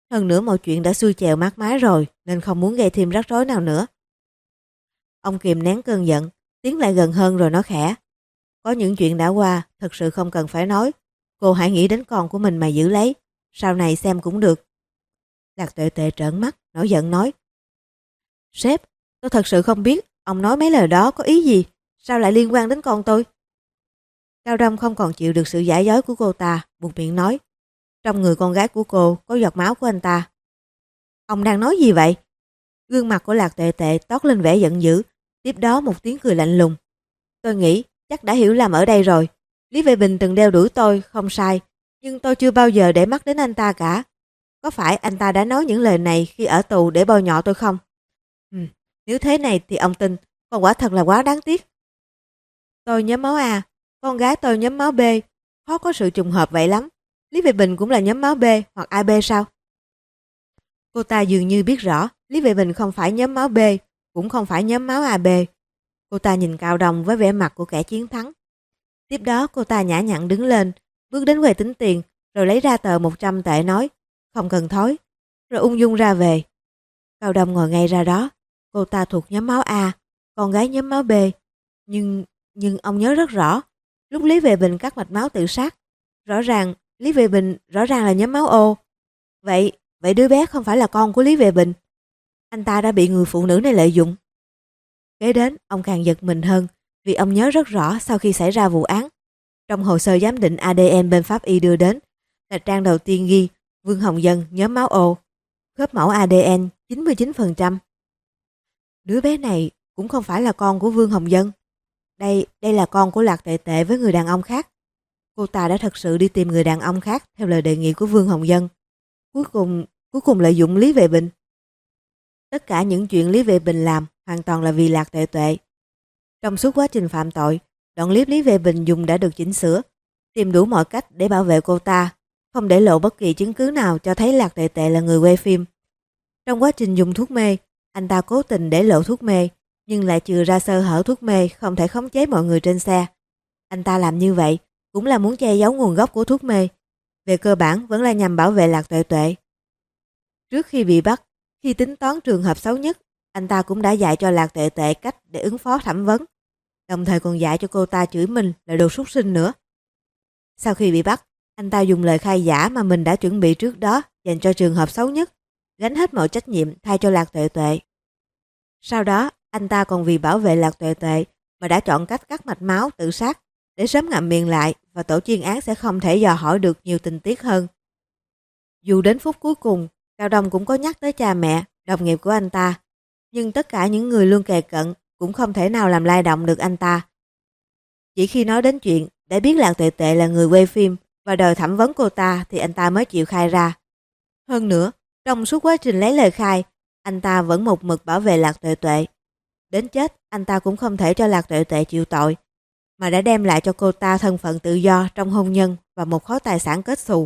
Hơn nữa mọi chuyện đã xuôi chèo mát mái rồi nên không muốn gây thêm rắc rối nào nữa. Ông kìm nén cơn giận, tiến lại gần hơn rồi nói khẽ. Có những chuyện đã qua, thật sự không cần phải nói. Cô hãy nghĩ đến con của mình mà giữ lấy. Sau này xem cũng được. Lạc Tuệ Tuệ trợn mắt, nổi giận nói. Sếp, tôi thật sự không biết ông nói mấy lời đó có ý gì. Sao lại liên quan đến con tôi? Cao Đông không còn chịu được sự giả dối của cô ta, buột miệng nói. Trong người con gái của cô có giọt máu của anh ta. Ông đang nói gì vậy? Gương mặt của Lạc Tuệ Tuệ toát lên vẻ giận dữ. Tiếp đó một tiếng cười lạnh lùng. Tôi nghĩ chắc đã hiểu lầm ở đây rồi. Lý Vệ Bình từng đeo đuổi tôi, không sai. Nhưng tôi chưa bao giờ để mắt đến anh ta cả. Có phải anh ta đã nói những lời này khi ở tù để bôi nhọ tôi không? Nếu thế này thì ông tin, còn quả thật là quá đáng tiếc. Tôi nhóm máu A, con gái tôi nhóm máu B. Khó có sự trùng hợp vậy lắm. Lý Vệ Bình cũng là nhóm máu B hoặc AB sao? Cô ta dường như biết rõ Lý Vệ Bình không phải nhóm máu B, cũng không phải nhóm máu AB. Cô ta nhìn Cao Đông với vẻ mặt của kẻ chiến thắng. Tiếp đó cô ta nhã nhặn đứng lên, bước đến quầy tính tiền, rồi lấy ra tờ 100 tệ nói, không cần thối, rồi ung dung ra về. Cao Đông ngồi ngay ra đó, cô ta thuộc nhóm máu A, con gái nhóm máu B. Nhưng ông nhớ rất rõ, lúc Lý Vệ Bình cắt mạch máu tự sát, Lý Vệ Bình rõ ràng là nhóm máu O. Vậy đứa bé không phải là con của Lý Vệ Bình. Anh ta đã bị người phụ nữ này lợi dụng. Kế đến, ông càng giật mình hơn vì ông nhớ rất rõ sau khi xảy ra vụ án. Trong hồ sơ giám định ADN bên pháp y đưa đến là trang đầu tiên ghi Vương Hồng Dân nhóm máu O, khớp mẫu ADN 99%. Đứa bé này cũng không phải là con của Vương Hồng Dân. Đây là con của Lạc Tệ Tệ với người đàn ông khác. Cô ta đã thật sự đi tìm người đàn ông khác theo lời đề nghị của Vương Hồng Dân. Cuối cùng lợi dụng Lý Vệ Bình. Tất cả những chuyện Lý Vệ Bình làm hoàn toàn là vì Lạc Tệ Tệ. Trong suốt quá trình phạm tội, đoạn clip Lý Vệ Bình dùng đã được chỉnh sửa, tìm đủ mọi cách để bảo vệ cô ta, không để lộ bất kỳ chứng cứ nào cho thấy Lạc Tệ Tệ là người quay phim. Trong quá trình dùng thuốc mê, anh ta cố tình để lộ thuốc mê, nhưng lại chừa ra sơ hở thuốc mê không thể khống chế mọi người trên xe. Anh ta làm như vậy cũng là muốn che giấu nguồn gốc của thuốc mê. Về cơ bản vẫn là nhằm bảo vệ Lạc Tuệ Tuệ. Trước khi bị bắt, khi tính toán trường hợp xấu nhất, anh ta cũng đã dạy cho Lạc Tuệ Tuệ cách để ứng phó thẩm vấn, đồng thời còn dạy cho cô ta chửi mình là đồ súc sinh nữa. Sau khi bị bắt, anh ta dùng lời khai giả mà mình đã chuẩn bị trước đó dành cho trường hợp xấu nhất, gánh hết mọi trách nhiệm thay cho Lạc Tuệ Tuệ. Sau đó, anh ta còn vì bảo vệ Lạc Tuệ Tuệ mà đã chọn cách cắt mạch máu tự sát để sớm ngậm miệng lại và tổ chuyên án sẽ không thể dò hỏi được nhiều tình tiết hơn. Dù đến phút cuối cùng, Cao Đông cũng có nhắc tới cha mẹ, đồng nghiệp của anh ta, nhưng tất cả những người luôn kề cận cũng không thể nào làm lay động được anh ta. Chỉ khi nói đến chuyện để biết Lạc Tuệ Tuệ là người quay phim và đòi thẩm vấn cô ta thì anh ta mới chịu khai ra. Hơn nữa, trong suốt quá trình lấy lời khai, anh ta vẫn một mực bảo vệ Lạc Tuệ Tuệ. Đến chết, anh ta cũng không thể cho Lạc Tuệ Tuệ chịu tội, mà đã đem lại cho cô ta thân phận tự do trong hôn nhân và một khối tài sản kết xù.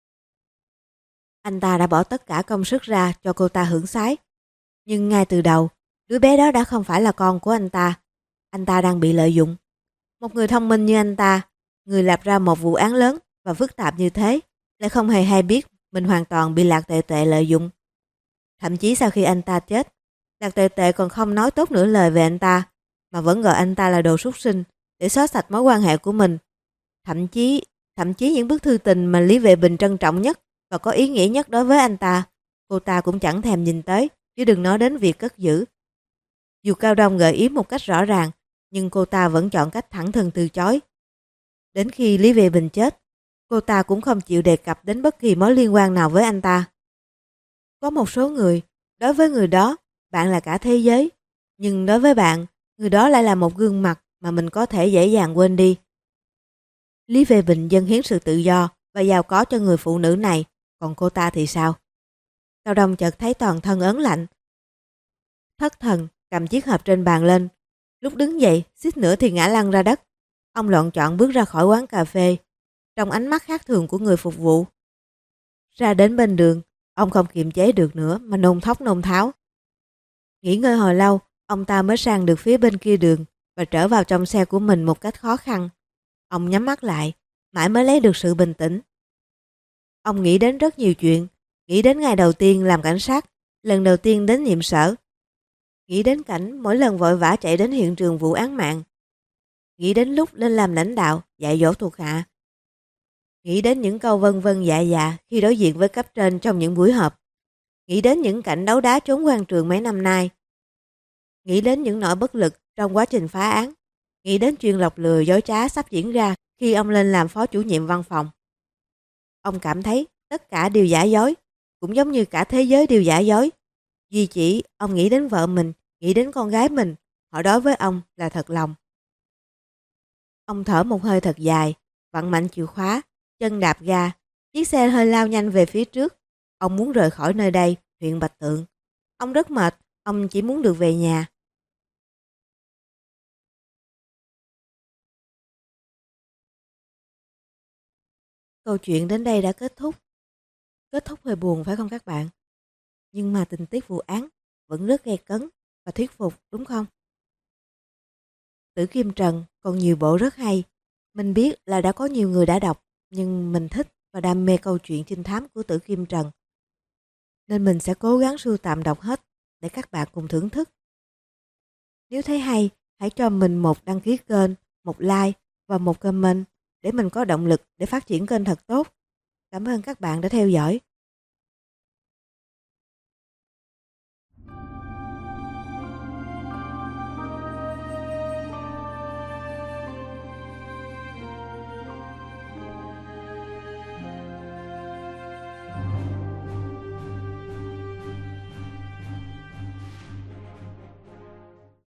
Anh ta đã bỏ tất cả công sức ra cho cô ta hưởng sái. Nhưng ngay từ đầu, đứa bé đó đã không phải là con của anh ta. Anh ta đang bị lợi dụng. Một người thông minh như anh ta, người lập ra một vụ án lớn và phức tạp như thế, lại không hề hay biết mình hoàn toàn bị Lạc Tuệ Tuệ lợi dụng. Thậm chí sau khi anh ta chết, Lạc Tuệ Tuệ còn không nói tốt nửa lời về anh ta, mà vẫn gọi anh ta là đồ súc sinh để xóa sạch mối quan hệ của mình. Thậm chí những bức thư tình mà Lý Vệ Bình trân trọng nhất và có ý nghĩa nhất đối với anh ta, cô ta cũng chẳng thèm nhìn tới, chứ đừng nói đến việc cất giữ. Dù Cao Đông gợi ý một cách rõ ràng, nhưng cô ta vẫn chọn cách thẳng thừng từ chối. Đến khi Lý Vệ Bình chết, cô ta cũng không chịu đề cập đến bất kỳ mối liên quan nào với anh ta. Có một số người, đối với người đó, bạn là cả thế giới, nhưng đối với bạn, người đó lại là một gương mặt mà mình có thể dễ dàng quên đi. Lý Vệ Bình dâng hiến sự tự do và giàu có cho người phụ nữ này, còn cô ta thì sao? Cao Đông chợt thấy toàn thân ớn lạnh. Thất thần cầm chiếc hộp trên bàn lên, lúc đứng dậy suýt nữa thì ngã lăn ra đất. Ông loạn choạng bước ra khỏi quán cà phê, trong ánh mắt khác thường của người phục vụ. Ra đến bên đường, ông không kiềm chế được nữa mà nôn thốc nôn tháo. Nghỉ ngơi hồi lâu, ông ta mới sang được phía bên kia đường và trở vào trong xe của mình một cách khó khăn. Ông nhắm mắt lại, mãi mới lấy được sự bình tĩnh. Ông nghĩ đến rất nhiều chuyện, Nghĩ đến ngày đầu tiên làm cảnh sát, lần đầu tiên đến nhiệm sở. Nghĩ đến cảnh mỗi lần vội vã chạy đến hiện trường vụ án mạng. Nghĩ đến lúc lên làm lãnh đạo, dạy dỗ thuộc hạ. Nghĩ đến những câu vân vân dạ dạ khi đối diện với cấp trên trong những buổi họp. Nghĩ đến những cảnh đấu đá trốn quan trường mấy năm nay. Nghĩ đến những nỗi bất lực trong quá trình phá án. Nghĩ đến chuyện lọc lừa dối trá sắp diễn ra khi ông lên làm phó chủ nhiệm văn phòng. Ông cảm thấy tất cả đều giả dối, cũng giống như cả thế giới đều giả dối. Duy chỉ ông nghĩ đến vợ mình, nghĩ đến con gái mình, họ đối với ông là thật lòng. Ông thở một hơi thật dài, vặn mạnh chìa khóa, chân đạp ga, chiếc xe hơi lao nhanh về phía trước. Ông muốn rời khỏi nơi đây, huyện Bạch Tượng. Ông rất mệt, ông chỉ muốn được về nhà. Câu chuyện đến đây đã kết thúc. Kết thúc hơi buồn phải không các bạn? Nhưng mà tình tiết vụ án vẫn rất gay cấn và thuyết phục đúng không? Tử Kim Trần còn nhiều bộ rất hay. Mình biết là đã có nhiều người đã đọc, nhưng mình thích và đam mê câu chuyện trinh thám của Tử Kim Trần. Nên mình sẽ cố gắng sưu tầm đọc hết để các bạn cùng thưởng thức. Nếu thấy hay, hãy cho mình một đăng ký kênh, một like và một comment để mình có động lực để phát triển kênh thật tốt. Cảm ơn các bạn đã theo dõi.